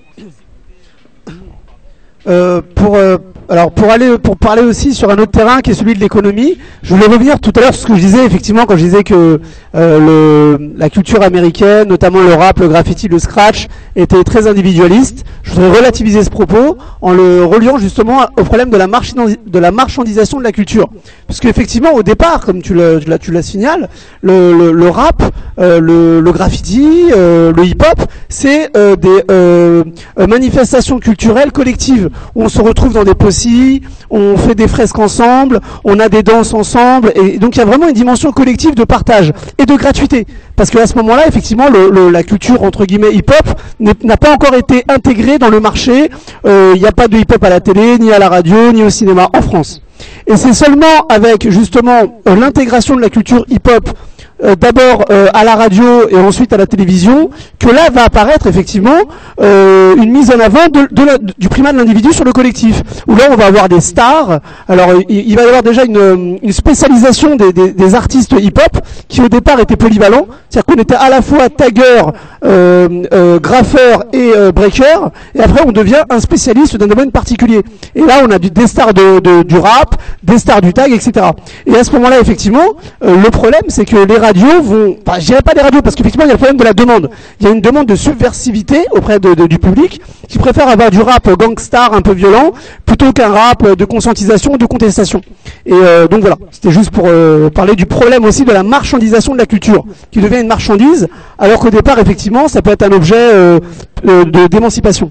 Speaker 6: Pour parler aussi sur un autre terrain qui est celui de l'économie, je voulais revenir tout à l'heure sur ce que je disais effectivement quand je disais que la culture américaine, notamment le rap, le graffiti, le scratch, était très individualiste. Je voudrais relativiser ce propos en le reliant justement au problème de la marchandisation de la culture. Parce qu'effectivement, au départ, comme tu la signales, le rap, le graffiti, le hip-hop, c'est des manifestations culturelles collectives où on se retrouve dans des possy, on fait des fresques ensemble, on a des danses ensemble, et donc il y a vraiment une dimension collective de partage et de gratuité. Parce qu'à ce moment-là, effectivement, la culture entre guillemets hip-hop n'a pas encore été intégrée dans le marché. Il n'y a pas de hip-hop à la télé, ni à la radio, ni au cinéma en France. Et c'est seulement avec justement l'intégration de la culture hip-hop d'abord à la radio et ensuite à la télévision, que là va apparaître effectivement une mise en avant du primat de l'individu sur le collectif, où là on va avoir des stars. Alors il va y avoir déjà une spécialisation des artistes hip-hop qui au départ étaient polyvalents, c'est-à-dire qu'on était à la fois tagger, graffeur et breaker, et après on devient un spécialiste d'un domaine particulier. Et là on a des stars du rap, des stars du tag, etc. Et à ce moment-là effectivement, le problème c'est que les radios vont, enfin je dirais pas les radios parce qu'effectivement il y a le problème de la demande. Il y a une demande de subversivité auprès du public qui préfère avoir du rap gangstar un peu violent plutôt qu'un rap de conscientisation, de contestation. Et donc voilà, c'était juste pour parler du problème aussi de la marchandisation de la culture, qui devient une marchandise, alors qu'au départ effectivement ça peut être un objet d'émancipation.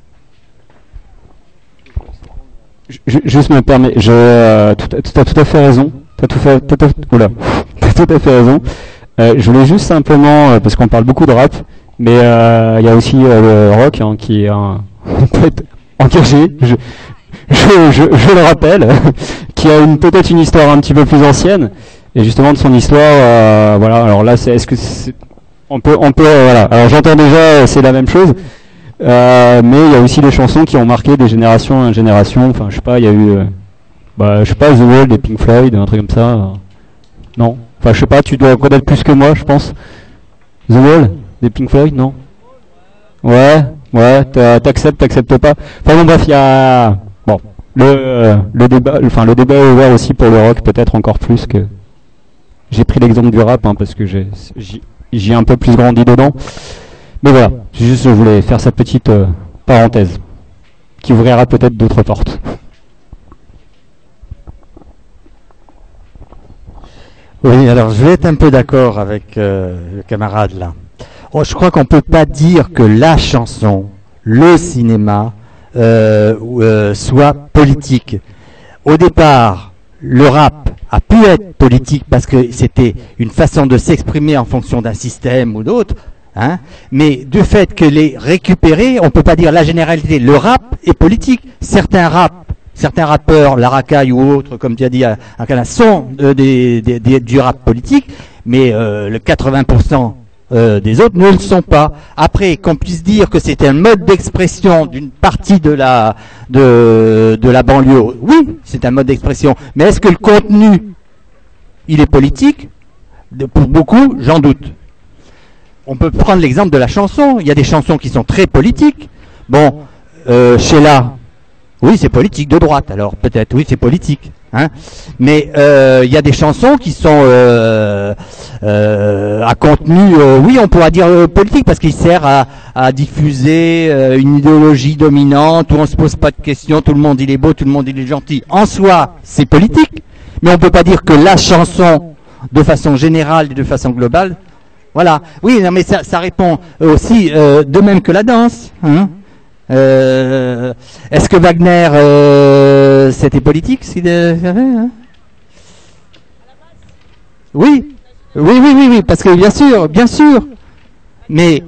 Speaker 2: Juste me permets, tu as tout à fait raison. T'as tout à fait raison. Je voulais juste simplement, parce qu'on parle beaucoup de rap, Mais il y a aussi le rock hein, qui est peut être engagé, je le rappelle, qui a peut-être une histoire un petit peu plus ancienne. Et justement de son histoire, voilà. Alors là, est-ce que on peut voilà. Alors j'entends déjà, c'est la même chose. Mais il y a aussi des chansons qui ont marqué des générations en génération. Enfin, je sais pas, il y a eu, je sais pas, The Wall des Pink Floyd, un truc comme ça. Non. Enfin, je sais pas, tu dois connaître plus que moi, je pense. The Wall des Pink Floyd, non? Ouais, t'acceptes pas. Enfin bon, bref, il y a le débat, enfin le débat est ouvert aussi pour le rock, peut-être encore plus que. J'ai pris l'exemple du rap, hein, parce que j'y ai un peu plus grandi dedans. Mais voilà, juste je voulais faire cette petite parenthèse qui ouvrira peut-être d'autres portes.
Speaker 12: Oui, alors je vais être un peu d'accord avec le camarade là. Oh, je crois qu'on peut pas dire que la chanson, le cinéma, soit politique. Au départ, le rap a pu être politique parce que c'était une façon de s'exprimer en fonction d'un système ou d'autre. Hein, mais du fait que les récupérer, on peut pas dire la généralité. Le rap est politique. Certains rappeurs, la racaille ou autres, comme tu as dit, sont du rap politique, mais le 80% des autres ne le sont pas. Après, qu'on puisse dire que c'est un mode d'expression d'une partie de la banlieue, oui, c'est un mode d'expression. Mais est-ce que le contenu, il est politique? Pour beaucoup, j'en doute. On peut prendre l'exemple de la chanson. Il y a des chansons qui sont très politiques. Bon, Sheila, oui, c'est politique, de droite, alors peut-être, oui, c'est politique. Hein. Mais il y a des chansons qui sont à contenu, oui, on pourra dire politique, parce qu'il sert à diffuser une idéologie dominante où on se pose pas de questions, tout le monde il est beau, tout le monde il est gentil. En soi, c'est politique, mais on peut pas dire que la chanson, de façon générale et de façon globale, voilà. Oui, non, mais ça répond aussi de même que la danse. Hein. Est-ce que Wagner c'était politique ce qu'il avait, hein? Oui, parce que bien sûr. Mais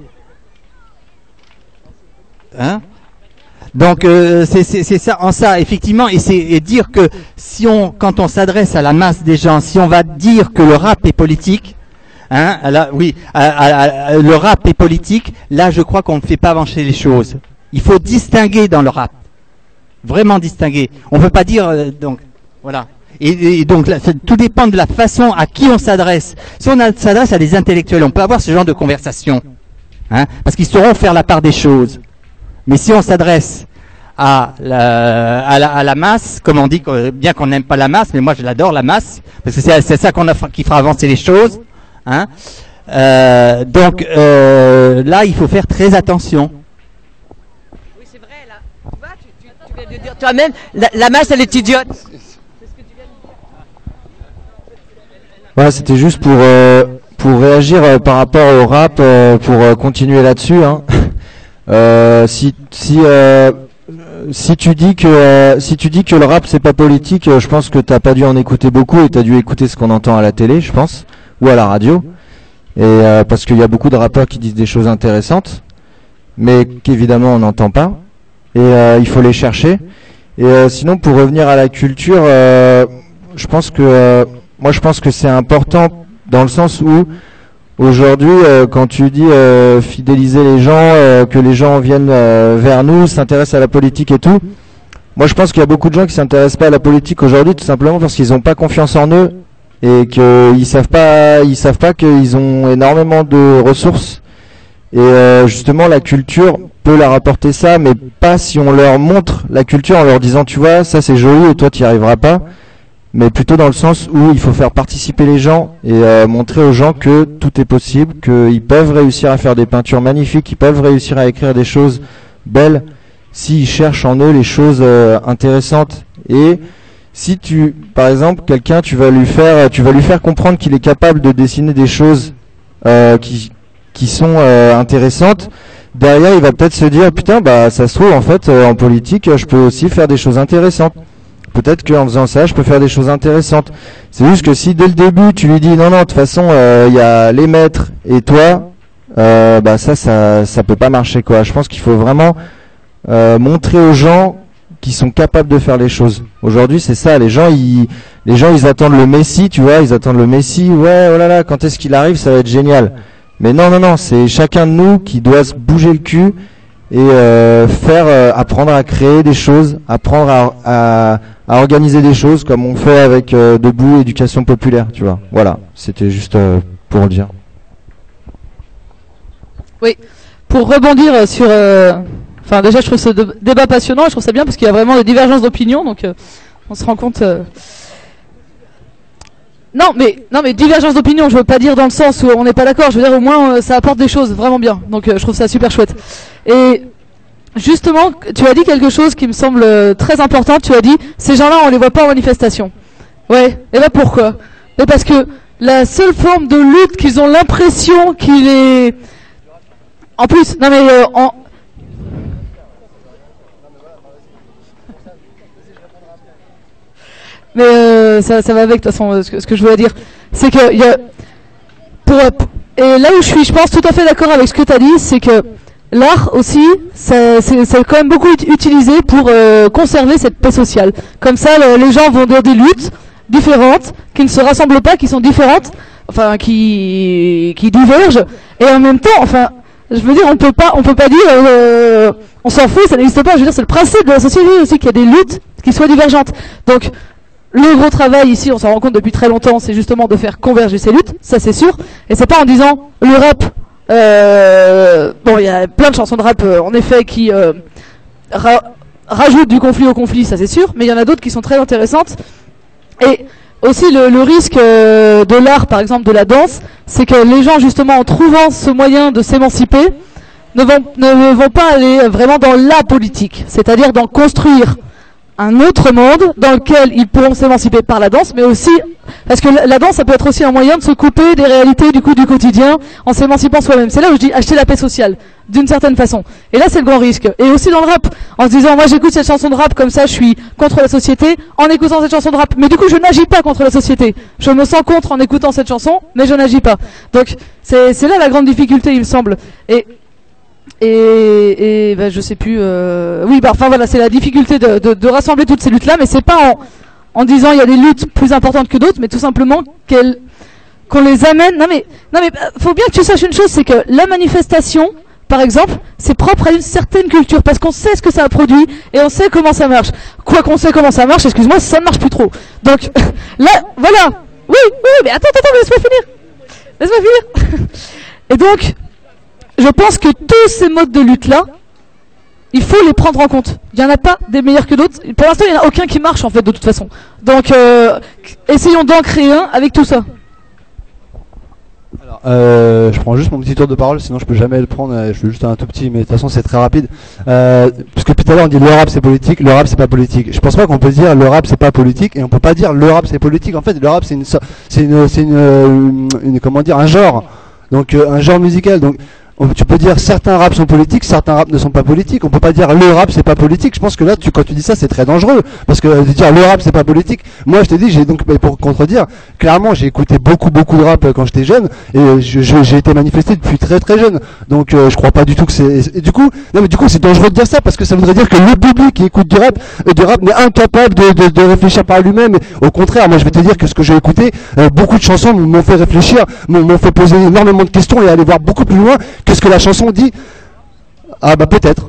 Speaker 12: hein? Donc c'est ça, en ça effectivement, et dire que quand on s'adresse à la masse des gens, si on va dire que le rap est politique. Hein, le rap est politique. Là, je crois qu'on ne fait pas avancer les choses. Il faut distinguer dans le rap, vraiment distinguer. On ne peut pas dire donc voilà. Et donc là, tout dépend de la façon à qui on s'adresse. Si on s'adresse à des intellectuels, on peut avoir ce genre de conversation, hein, parce qu'ils sauront faire la part des choses. Mais si on s'adresse à la masse, comme on dit, bien qu'on n'aime pas la masse, mais moi je l'adore la masse, parce que c'est ça qui fera avancer les choses. Hein, donc là, il faut faire très attention.
Speaker 11: Oui, c'est vrai. Là, tu vois, tu viens de dire toi-même, la masse, elle est idiote.
Speaker 1: Ouais, c'était juste pour réagir par rapport au rap, pour continuer là-dessus. Hein. Si tu dis que le rap c'est pas politique, je pense que t'as pas dû en écouter beaucoup et t'as dû écouter ce qu'on entend à la télé, je pense. Ou à la radio, et parce qu'il y a beaucoup de rappeurs qui disent des choses intéressantes, mais qu'évidemment on n'entend pas, et il faut les chercher. Et sinon, pour revenir à la culture, je pense que c'est important dans le sens où aujourd'hui, quand tu dis fidéliser les gens, que les gens viennent vers nous, s'intéressent à la politique et tout, moi je pense qu'il y a beaucoup de gens qui s'intéressent pas à la politique aujourd'hui, tout simplement parce qu'ils n'ont pas confiance en eux. Et qu'ils savent pas qu'ils ont énormément de ressources, et justement la culture peut leur apporter ça, mais pas si on leur montre la culture en leur disant tu vois ça c'est joli et toi tu y arriveras pas, mais plutôt dans le sens où il faut faire participer les gens et montrer aux gens que tout est possible, qu'ils peuvent réussir à faire des peintures magnifiques, qu'ils peuvent réussir à écrire des choses belles s'ils cherchent en eux les choses intéressantes. Et si par exemple, quelqu'un, tu vas lui faire comprendre qu'il est capable de dessiner des choses qui sont intéressantes. Derrière, il va peut-être se dire, putain, bah ça se trouve en fait en politique, je peux aussi faire des choses intéressantes. Peut-être qu'en faisant ça, je peux faire des choses intéressantes. C'est juste que si dès le début tu lui dis non, de toute façon, il y a les maîtres et toi, bah ça peut pas marcher quoi. Je pense qu'il faut vraiment montrer aux gens qui sont capables de faire les choses. Aujourd'hui, c'est ça. Les gens, ils attendent le Messie, tu vois. Ils attendent le Messie. Ouais, oh là là, quand est-ce qu'il arrive, ça va être génial. Mais non, c'est chacun de nous qui doit se bouger le cul et apprendre à créer des choses, apprendre à organiser des choses comme on fait avec Debout Éducation Populaire, tu vois. Voilà, c'était juste pour le dire.
Speaker 7: Oui, pour rebondir sur... Enfin, déjà, je trouve ce débat passionnant, et je trouve ça bien parce qu'il y a vraiment des divergences d'opinion, donc on se rend compte... Non, mais divergence d'opinion, je veux pas dire dans le sens où on n'est pas d'accord, je veux dire au moins ça apporte des choses vraiment bien, donc je trouve ça super chouette. Et justement, tu as dit quelque chose qui me semble très important, tu as dit, ces gens-là, on les voit pas en manifestation. Ouais, et là pourquoi? Mais parce que la seule forme de lutte qu'ils ont l'impression qu'il est... En plus, non mais... Mais ça va avec de toute façon ce que je voulais dire, c'est que y a et là où je suis, je pense tout à fait d'accord avec ce que tu as dit, c'est que l'art aussi, c'est quand même beaucoup utilisé pour conserver cette paix sociale. Comme ça, les gens vont dans des luttes différentes, qui ne se rassemblent pas, qui sont différentes, enfin qui divergent, et en même temps, enfin, je veux dire, on peut pas dire, on s'en fout, ça n'existe pas. Je veux dire, c'est le principe de la société aussi qu'il y a des luttes qui soient divergentes. Donc le gros travail ici, on s'en rend compte depuis très longtemps, c'est justement de faire converger ces luttes, ça c'est sûr. Et c'est pas en disant le rap. Bon, il y a plein de chansons de rap en effet qui rajoutent du conflit au conflit, ça c'est sûr. Mais il y en a d'autres qui sont très intéressantes. Et aussi le risque de l'art, par exemple de la danse, c'est que les gens justement en trouvant ce moyen de s'émanciper ne vont pas aller vraiment dans la politique, c'est-à-dire d'en construire un autre monde dans lequel ils pourront s'émanciper par la danse, mais aussi parce que la danse, ça peut être aussi un moyen de se couper des réalités du quotidien en s'émancipant soi-même. C'est là où je dis acheter la paix sociale d'une certaine façon. Et là, c'est le grand risque. Et aussi dans le rap, en se disant moi j'écoute cette chanson de rap comme ça, je suis contre la société en écoutant cette chanson de rap. Mais du coup, je n'agis pas contre la société. Je me sens contre en écoutant cette chanson, mais je n'agis pas. Donc c'est là la grande difficulté, il me semble. Et ben, je sais plus. Oui, bah enfin voilà, c'est la difficulté de rassembler toutes ces luttes-là, mais c'est pas en disant il y a des luttes plus importantes que d'autres, mais tout simplement qu'on les amène. Non mais, faut bien que tu saches une chose, c'est que la manifestation, par exemple, c'est propre à une certaine culture, parce qu'on sait ce que ça a produit et on sait comment ça marche. Quoi qu'on sait comment ça marche, excuse-moi, ça ne marche plus trop. Donc là, voilà. Oui, mais attends, laisse-moi finir. Et donc. Je pense que tous ces modes de lutte-là, il faut les prendre en compte. Il n'y en a pas des meilleurs que d'autres. Pour l'instant, il n'y en a aucun qui marche, en fait, de toute façon. Donc, essayons d'en créer un avec tout ça.
Speaker 3: Alors, je prends juste mon petit tour de parole, sinon je peux jamais le prendre. Je fais juste un tout petit, mais de toute façon, c'est très rapide. Parce que tout à l'heure, on dit le rap, c'est politique. Le rap, c'est pas politique. Je pense pas qu'on peut dire le rap, c'est pas politique, et on peut pas dire le rap, c'est politique. En fait, le rap, c'est comment dire, un genre. Donc, un genre musical. Donc, tu peux dire certains raps sont politiques, certains raps ne sont pas politiques. On peut pas dire le rap c'est pas politique. Je pense que là, quand tu dis ça, c'est très dangereux parce que de dire le rap c'est pas politique. Moi, je t'ai dit, pour contredire, clairement, j'ai écouté beaucoup de rap quand j'étais jeune et j'ai été manifesté depuis très très jeune. Donc, je crois pas du tout que c'est. Et du coup, c'est dangereux de dire ça parce que ça voudrait dire que le public qui écoute du rap n'est incapable de réfléchir par lui-même. Au contraire, moi, je vais te dire que ce que j'ai écouté, beaucoup de chansons m'ont fait réfléchir, m'ont fait poser énormément de questions et aller voir beaucoup plus loin que ce que la chanson dit. Ah bah peut-être.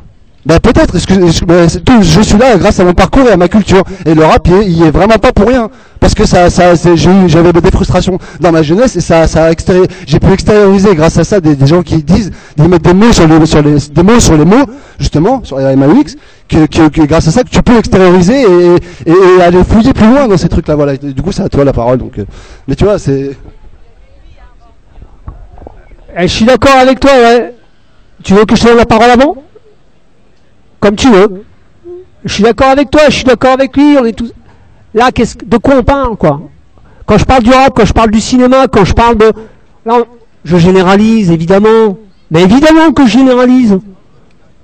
Speaker 3: Je suis là grâce à mon parcours et à ma culture. Et le rap, il est vraiment pas pour rien. Parce que j'avais des frustrations dans ma jeunesse et j'ai pu extérioriser grâce à ça des gens qui mettent des mots sur les mots, justement, sur les MAUX, que grâce à ça que tu peux extérioriser et aller fouiller plus loin dans ces trucs-là. Voilà. Du coup, c'est à toi la parole. Donc, mais tu vois, c'est.
Speaker 8: Je suis d'accord avec toi, ouais. Tu veux que je te donne la parole avant? Comme tu veux. Je suis d'accord avec toi, je suis d'accord avec lui, on est tous... Là, de quoi on parle, quoi? Quand je parle du rap, quand je parle du cinéma, quand je parle de... Là, je généralise, évidemment. Mais évidemment que je généralise.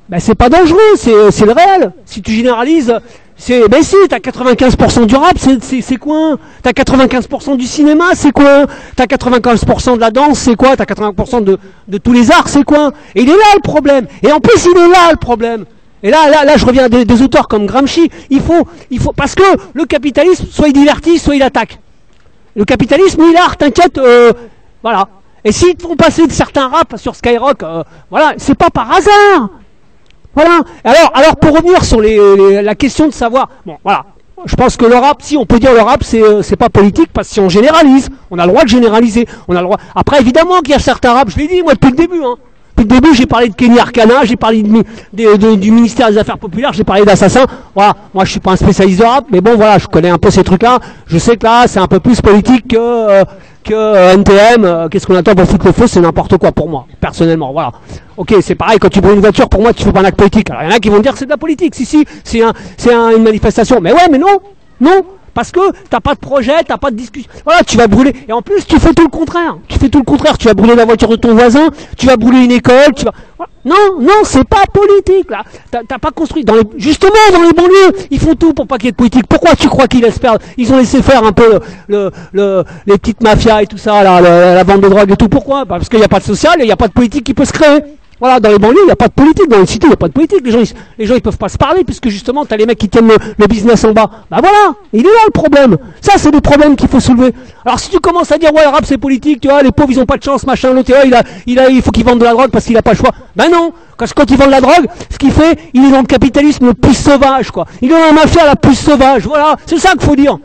Speaker 8: Ben c'est pas dangereux, c'est le réel. Si tu généralises, ben si, t'as 95% du rap, c'est quoi? T'as 95% du cinéma, c'est quoi? T'as 95% de la danse, c'est quoi? T'as 80% de tous les arts, c'est quoi? Et il est là le problème. Et en plus, il est là le problème. Et là, je reviens à des auteurs comme Gramsci. Il faut, parce que le capitalisme, soit il divertit, soit il attaque. Le capitalisme, il est là, t'inquiète, voilà. Et s'ils te font passer de certains raps sur Skyrock, voilà, c'est pas par hasard. Voilà. Alors pour revenir sur la question de savoir, bon, voilà. Je pense que le rap, si on peut dire le rap, c'est pas politique, parce que si on généralise, on a le droit de généraliser. On a le droit. Après, évidemment qu'il y a certains raps, je l'ai dit, moi, depuis le début, hein. Depuis le début, j'ai parlé de Kenny Arcana, j'ai parlé du ministère des Affaires Populaires, j'ai parlé d'Assassin. Voilà, moi je suis pas un spécialiste de rap, mais bon voilà, je connais un peu ces trucs-là. Je sais que là, c'est un peu plus politique que NTM. Qu'est-ce qu'on attend pour foutre le feu, c'est n'importe quoi pour moi, personnellement. Voilà. Ok, c'est pareil, quand tu brûles une voiture, pour moi, tu fais pas un acte politique. Alors il y en a qui vont dire que c'est de la politique. Si, c'est une manifestation. Mais ouais, mais non. Parce que t'as pas de projet, t'as pas de discussion. Voilà, tu vas brûler. Et en plus, tu fais tout le contraire. Tu vas brûler la voiture de ton voisin, tu vas brûler une école, Voilà. Non, c'est pas politique, là. T'as pas construit. Justement, dans les banlieues, ils font tout pour pas qu'il y ait de politique. Pourquoi tu crois qu'ils laissent faire? Ils ont laissé faire un peu les petites mafias et tout ça, la vente de drogue et tout. Pourquoi? Parce qu'il n'y a pas de social et il n'y a pas de politique qui peut se créer. Voilà, dans les banlieues, il n'y a pas de politique, dans les cités, il n'y a pas de politique. Les gens, ils peuvent pas se parler, puisque justement, t'as les mecs qui tiennent le business en bas. Bah voilà, il est là le problème. Ça, c'est des problèmes qu'il faut soulever. Alors, si tu commences à dire, ouais, le rap, c'est politique, tu vois, les pauvres, ils ont pas de chance, machin, l'autre, il faut qu'ils vendent de la drogue parce qu'il a pas le choix. Ben non, quand ils vendent de la drogue, ce qu'il fait, il est dans le capitalisme le plus sauvage, quoi. Il est dans la mafia la plus sauvage, voilà. C'est ça qu'il faut dire.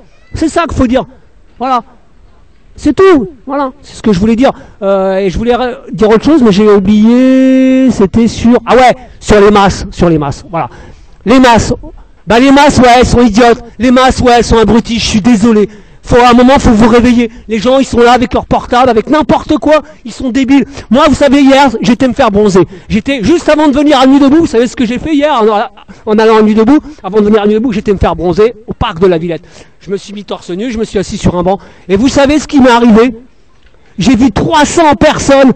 Speaker 8: Voilà. C'est tout, voilà, c'est ce que je voulais dire. Et je voulais dire autre chose, mais j'ai oublié, c'était sur les masses, voilà. Les masses, ouais, elles sont idiotes, les masses, ouais, elles sont abruties, je suis désolé. À un moment, faut vous réveiller. Les gens, ils sont là avec leur portable, avec n'importe quoi, ils sont débiles. Moi, vous savez, hier, j'étais me faire bronzer. J'étais, juste avant de venir à Nuit Debout, vous savez ce que j'ai fait hier, en allant à Nuit Debout, avant de venir à Nuit Debout, j'étais me faire bronzer au parc de la Villette. Je me suis mis torse nu, je me suis assis sur un banc, et vous savez ce qui m'est arrivé? J'ai vu 300 personnes,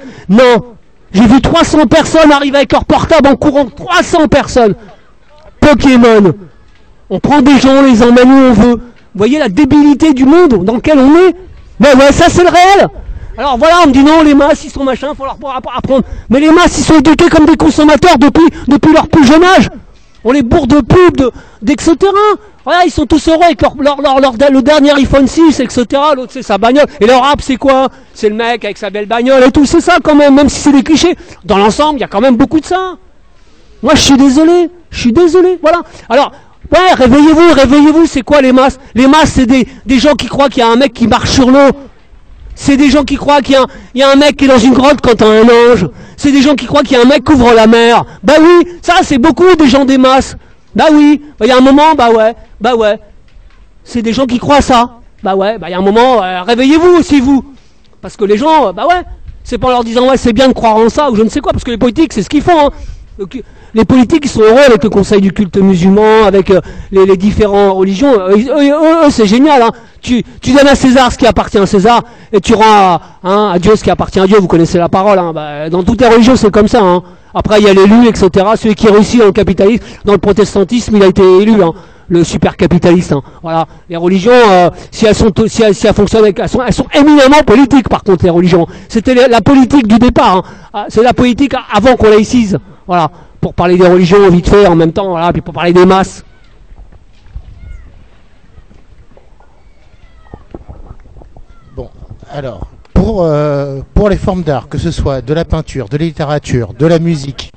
Speaker 8: j'ai vu 300 personnes arriver avec leur portable en courant, 300 personnes. Pokémon. On prend des gens, on les emmène où on veut. Vous voyez la débilité du monde dans lequel on est? Ben ouais, ça c'est le réel. Alors voilà, on me dit non, les masses, ils sont machin, faut leur apprendre. Mais les masses, ils sont éduqués comme des consommateurs depuis leur plus jeune âge. On les bourre de pubs, d'etc. Voilà, ils sont tous heureux avec le dernier iPhone 6, etc. L'autre, c'est sa bagnole. Et leur rap, c'est quoi? C'est le mec avec sa belle bagnole et tout. C'est ça quand même si c'est des clichés. Dans l'ensemble, il y a quand même beaucoup de ça. Moi, je suis désolé. Voilà. Alors, ouais, réveillez-vous, c'est quoi les masses? Les masses, c'est des gens qui croient qu'il y a un mec qui marche sur l'eau. C'est des gens qui croient qu'il y a un mec qui est dans une grotte quand t'as un ange. C'est des gens qui croient qu'il y a un mec qui ouvre la mer. Bah oui, ça c'est beaucoup des gens des masses. Bah oui, il y a un moment, bah ouais. C'est des gens qui croient ça. Bah ouais, il y a un moment, réveillez-vous aussi vous. Parce que les gens, bah ouais, c'est pas en leur disant ouais c'est bien de croire en ça ou je ne sais quoi, parce que les politiques c'est ce qu'ils font. Hein. Les politiques ils sont heureux avec le conseil du culte musulman, avec les différentes religions. Eux c'est génial. Hein. Tu donnes à César ce qui appartient à César et tu rends à Dieu ce qui appartient à Dieu. Vous connaissez la parole. Hein. Bah, dans toutes les religions c'est comme ça. Hein. Après il y a l'élu, etc. Celui qui réussit dans le capitalisme, dans le protestantisme, il a été élu. Hein. Le super capitaliste. Hein. Voilà. Les religions, si elles fonctionnent, elles sont éminemment politiques. Par contre, les religions, c'était la politique du départ. Hein. C'est la politique avant qu'on laïcise. Voilà. Pour parler des religions vite fait en même temps. Voilà. Puis pour parler des masses.
Speaker 13: Bon. Alors, pour les formes d'art, que ce soit de la peinture, de la littérature, de la musique,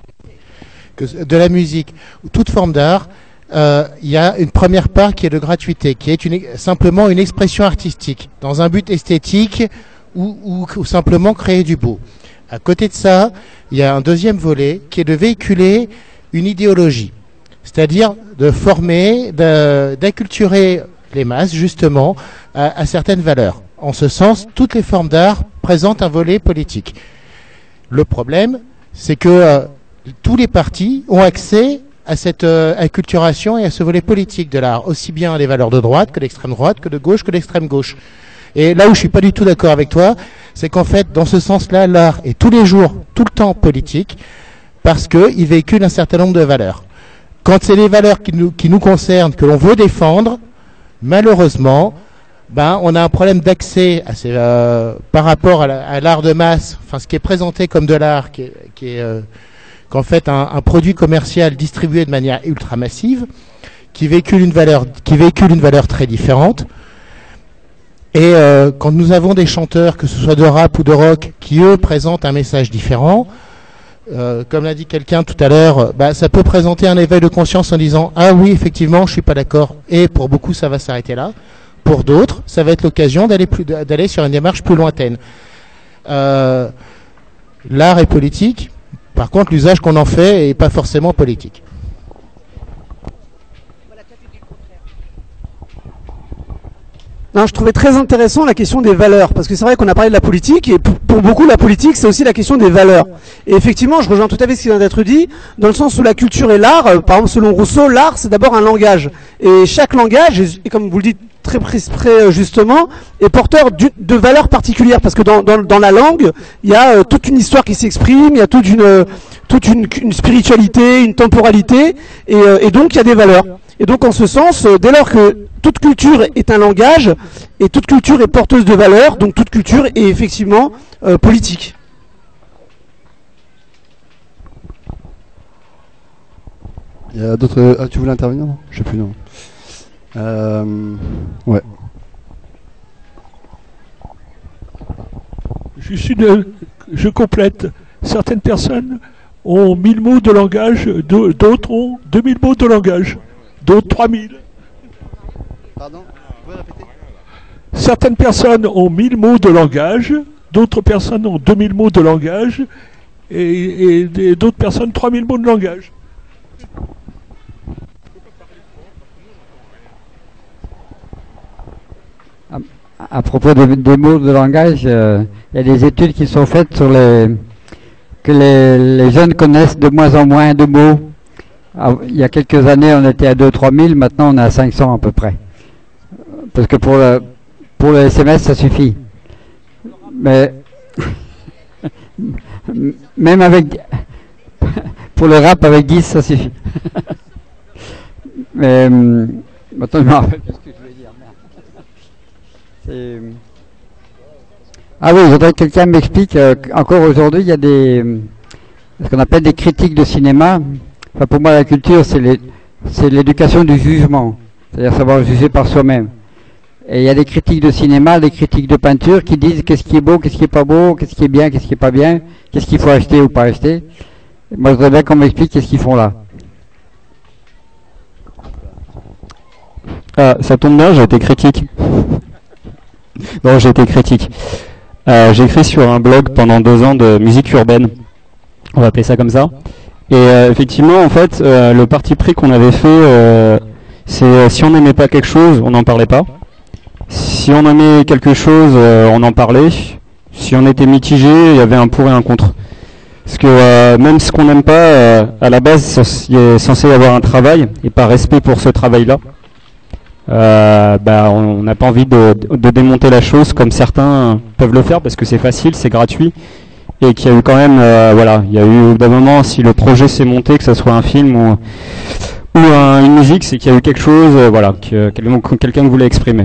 Speaker 13: ou toute forme d'art. Il y a une première part qui est de gratuité, qui est simplement une expression artistique, dans un but esthétique ou simplement créer du beau. À côté de ça, il y a un deuxième volet qui est de véhiculer une idéologie, c'est-à-dire de former, d'acculturer les masses justement à certaines valeurs. En ce sens, toutes les formes d'art présentent un volet politique. Le problème, c'est que tous les partis ont accès à cette acculturation et à ce volet politique de l'art, aussi bien les valeurs de droite que d'extrême droite, que de gauche que d'extrême gauche. Et là où je suis pas du tout d'accord avec toi, c'est qu'en fait, dans ce sens-là, l'art est tous les jours, tout le temps politique, parce qu'ils véhiculent un certain nombre de valeurs. Quand c'est les valeurs qui nous concernent, que l'on veut défendre, malheureusement, on a un problème d'accès par rapport à l'art de masse, enfin ce qui est présenté comme de l'art, qu'en fait un produit commercial distribué de manière ultra massive, qui véhicule une valeur très différente. Et quand nous avons des chanteurs, que ce soit de rap ou de rock, qui eux présentent un message différent, comme l'a dit quelqu'un tout à l'heure, ça peut présenter un éveil de conscience en disant ah oui effectivement je suis pas d'accord, et pour beaucoup ça va s'arrêter là. Pour d'autres, ça va être l'occasion d'aller sur une démarche plus lointaine. L'art est politique, par contre l'usage qu'on en fait est pas forcément politique.
Speaker 6: Non, je trouvais très intéressant la question des valeurs, parce que c'est vrai qu'on a parlé de la politique, et pour beaucoup la politique c'est aussi la question des valeurs. Et effectivement, je rejoins tout à fait ce qui vient d'être dit, dans le sens où la culture et l'art, par exemple selon Rousseau, l'art c'est d'abord un langage. Et chaque langage, et comme vous le dites très justement, est porteur de valeurs particulières, parce que dans la langue, il y a toute une histoire qui s'exprime, il y a toute une spiritualité, une temporalité, et donc il y a des valeurs. Et donc en ce sens, dès lors que toute culture est un langage, et toute culture est porteuse de valeurs, donc toute culture est effectivement politique.
Speaker 3: Il y a d'autres... Ah, tu voulais intervenir? Non, je sais plus, non. Ouais.
Speaker 9: Je complète. Certaines personnes ont 1000 mots de langage, d'autres ont 2000 mots de langage, d'autres 3000.
Speaker 3: Pardon? Vous pouvez répéter?
Speaker 9: Certaines personnes ont 1000 mots de langage, d'autres personnes ont 2000 mots de langage, et d'autres personnes 3000 mots de langage.
Speaker 4: À propos des mots de langage, il y a des études qui sont faites sur que les jeunes connaissent de moins en moins de mots. Il y a quelques années, on était à 2-3 000, maintenant on est à 500 à peu près. Parce que pour le SMS, ça suffit. Mais même avec... pour le rap, avec 10, ça suffit. Mais maintenant, je me rappelle plus ce que je voulais dire. Ah oui, je voudrais que quelqu'un m'explique. Encore aujourd'hui, il y a ce qu'on appelle des critiques de cinéma. Enfin, pour moi, la culture, c'est l'éducation du jugement, c'est-à-dire savoir juger par soi-même. Et il y a des critiques de cinéma, des critiques de peinture qui disent qu'est-ce qui est beau, qu'est-ce qui est pas beau, qu'est-ce qui est bien, qu'est-ce qui est pas bien, qu'est-ce qu'il faut acheter ou pas acheter. Et moi, je voudrais bien qu'on m'explique qu'est-ce qu'ils font là.
Speaker 2: Ah, ça tombe bien, j'ai été critique. Non, j'ai été critique. J'ai écrit sur un blog pendant 2 ans de musique urbaine. On va appeler ça comme ça. Et effectivement, en fait, le parti pris qu'on avait fait, c'est si on n'aimait pas quelque chose, on n'en parlait pas. Si on aimait quelque chose, on en parlait. Si on était mitigé, il y avait un pour et un contre. Parce que même ce qu'on n'aime pas, à la base, il est censé y avoir un travail, et par respect pour ce travail-là, on n'a pas envie de démonter la chose comme certains peuvent le faire, parce que c'est facile, c'est gratuit. Et qu'il y a eu quand même, il y a eu d'un moment, si le projet s'est monté, que ce soit un film ou une musique, c'est qu'il y a eu quelque chose, que quelqu'un voulait exprimer.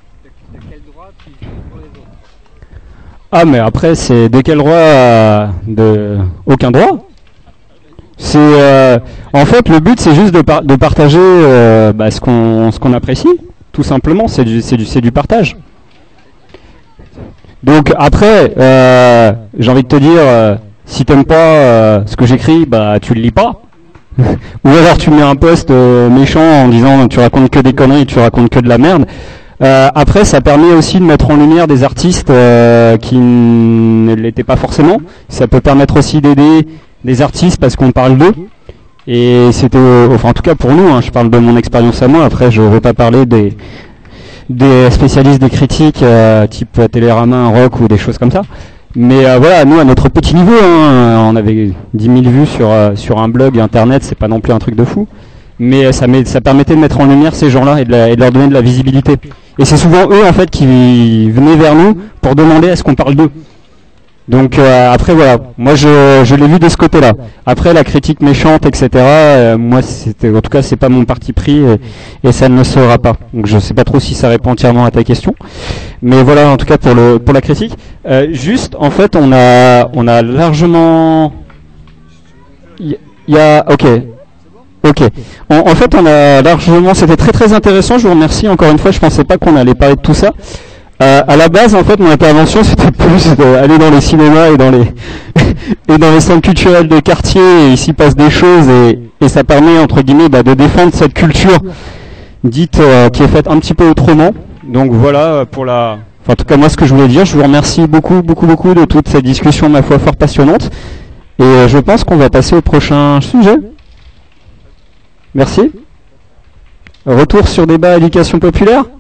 Speaker 2: Ah, mais après, c'est de quel droit? Aucun droit. C'est en fait le but, c'est juste de partager ce qu'on apprécie, tout simplement. C'est du partage. Donc après, j'ai envie de te dire, si t'aimes pas ce que j'écris, tu le lis pas. Ou alors tu mets un post méchant en disant tu racontes que des conneries, tu racontes que de la merde. Après, ça permet aussi de mettre en lumière des artistes qui ne l'étaient pas forcément. Ça peut permettre aussi d'aider des artistes parce qu'on parle d'eux. Et c'était, en tout cas pour nous, je parle de mon expérience à moi. Après, je ne vais pas parler des spécialistes des critiques type Télérama, Rock ou des choses comme ça. Mais nous à notre petit niveau, on avait 10 000 vues sur un blog internet, c'est pas non plus un truc de fou. Mais ça permettait de mettre en lumière ces gens-là et de leur donner de la visibilité. Et c'est souvent eux en fait qui venaient vers nous pour demander à ce qu'on parle d'eux. Donc après voilà, moi je l'ai vu de ce côté-là. Après la critique méchante, etc. Moi c'était, en tout cas c'est pas mon parti pris et ça ne le sera pas. Donc je sais pas trop si ça répond entièrement à ta question, mais voilà en tout cas pour la critique. Juste en fait on a largement, il y a ok. En fait, on a largement, c'était très très intéressant. Je vous remercie encore une fois. Je pensais pas qu'on allait parler de tout ça. À la base, en fait, mon intervention, c'était plus d'aller dans les cinémas et dans les et dans les centres culturels de quartier. Et ici passe des choses et ça permet entre guillemets de défendre cette culture dite qui est faite un petit peu autrement. Donc voilà pour la. Enfin, en tout cas, moi, ce que je voulais dire. Je vous remercie beaucoup de toute cette discussion, ma foi, fort passionnante. Et je pense qu'on va passer au prochain sujet. Merci. Retour sur débat éducation populaire.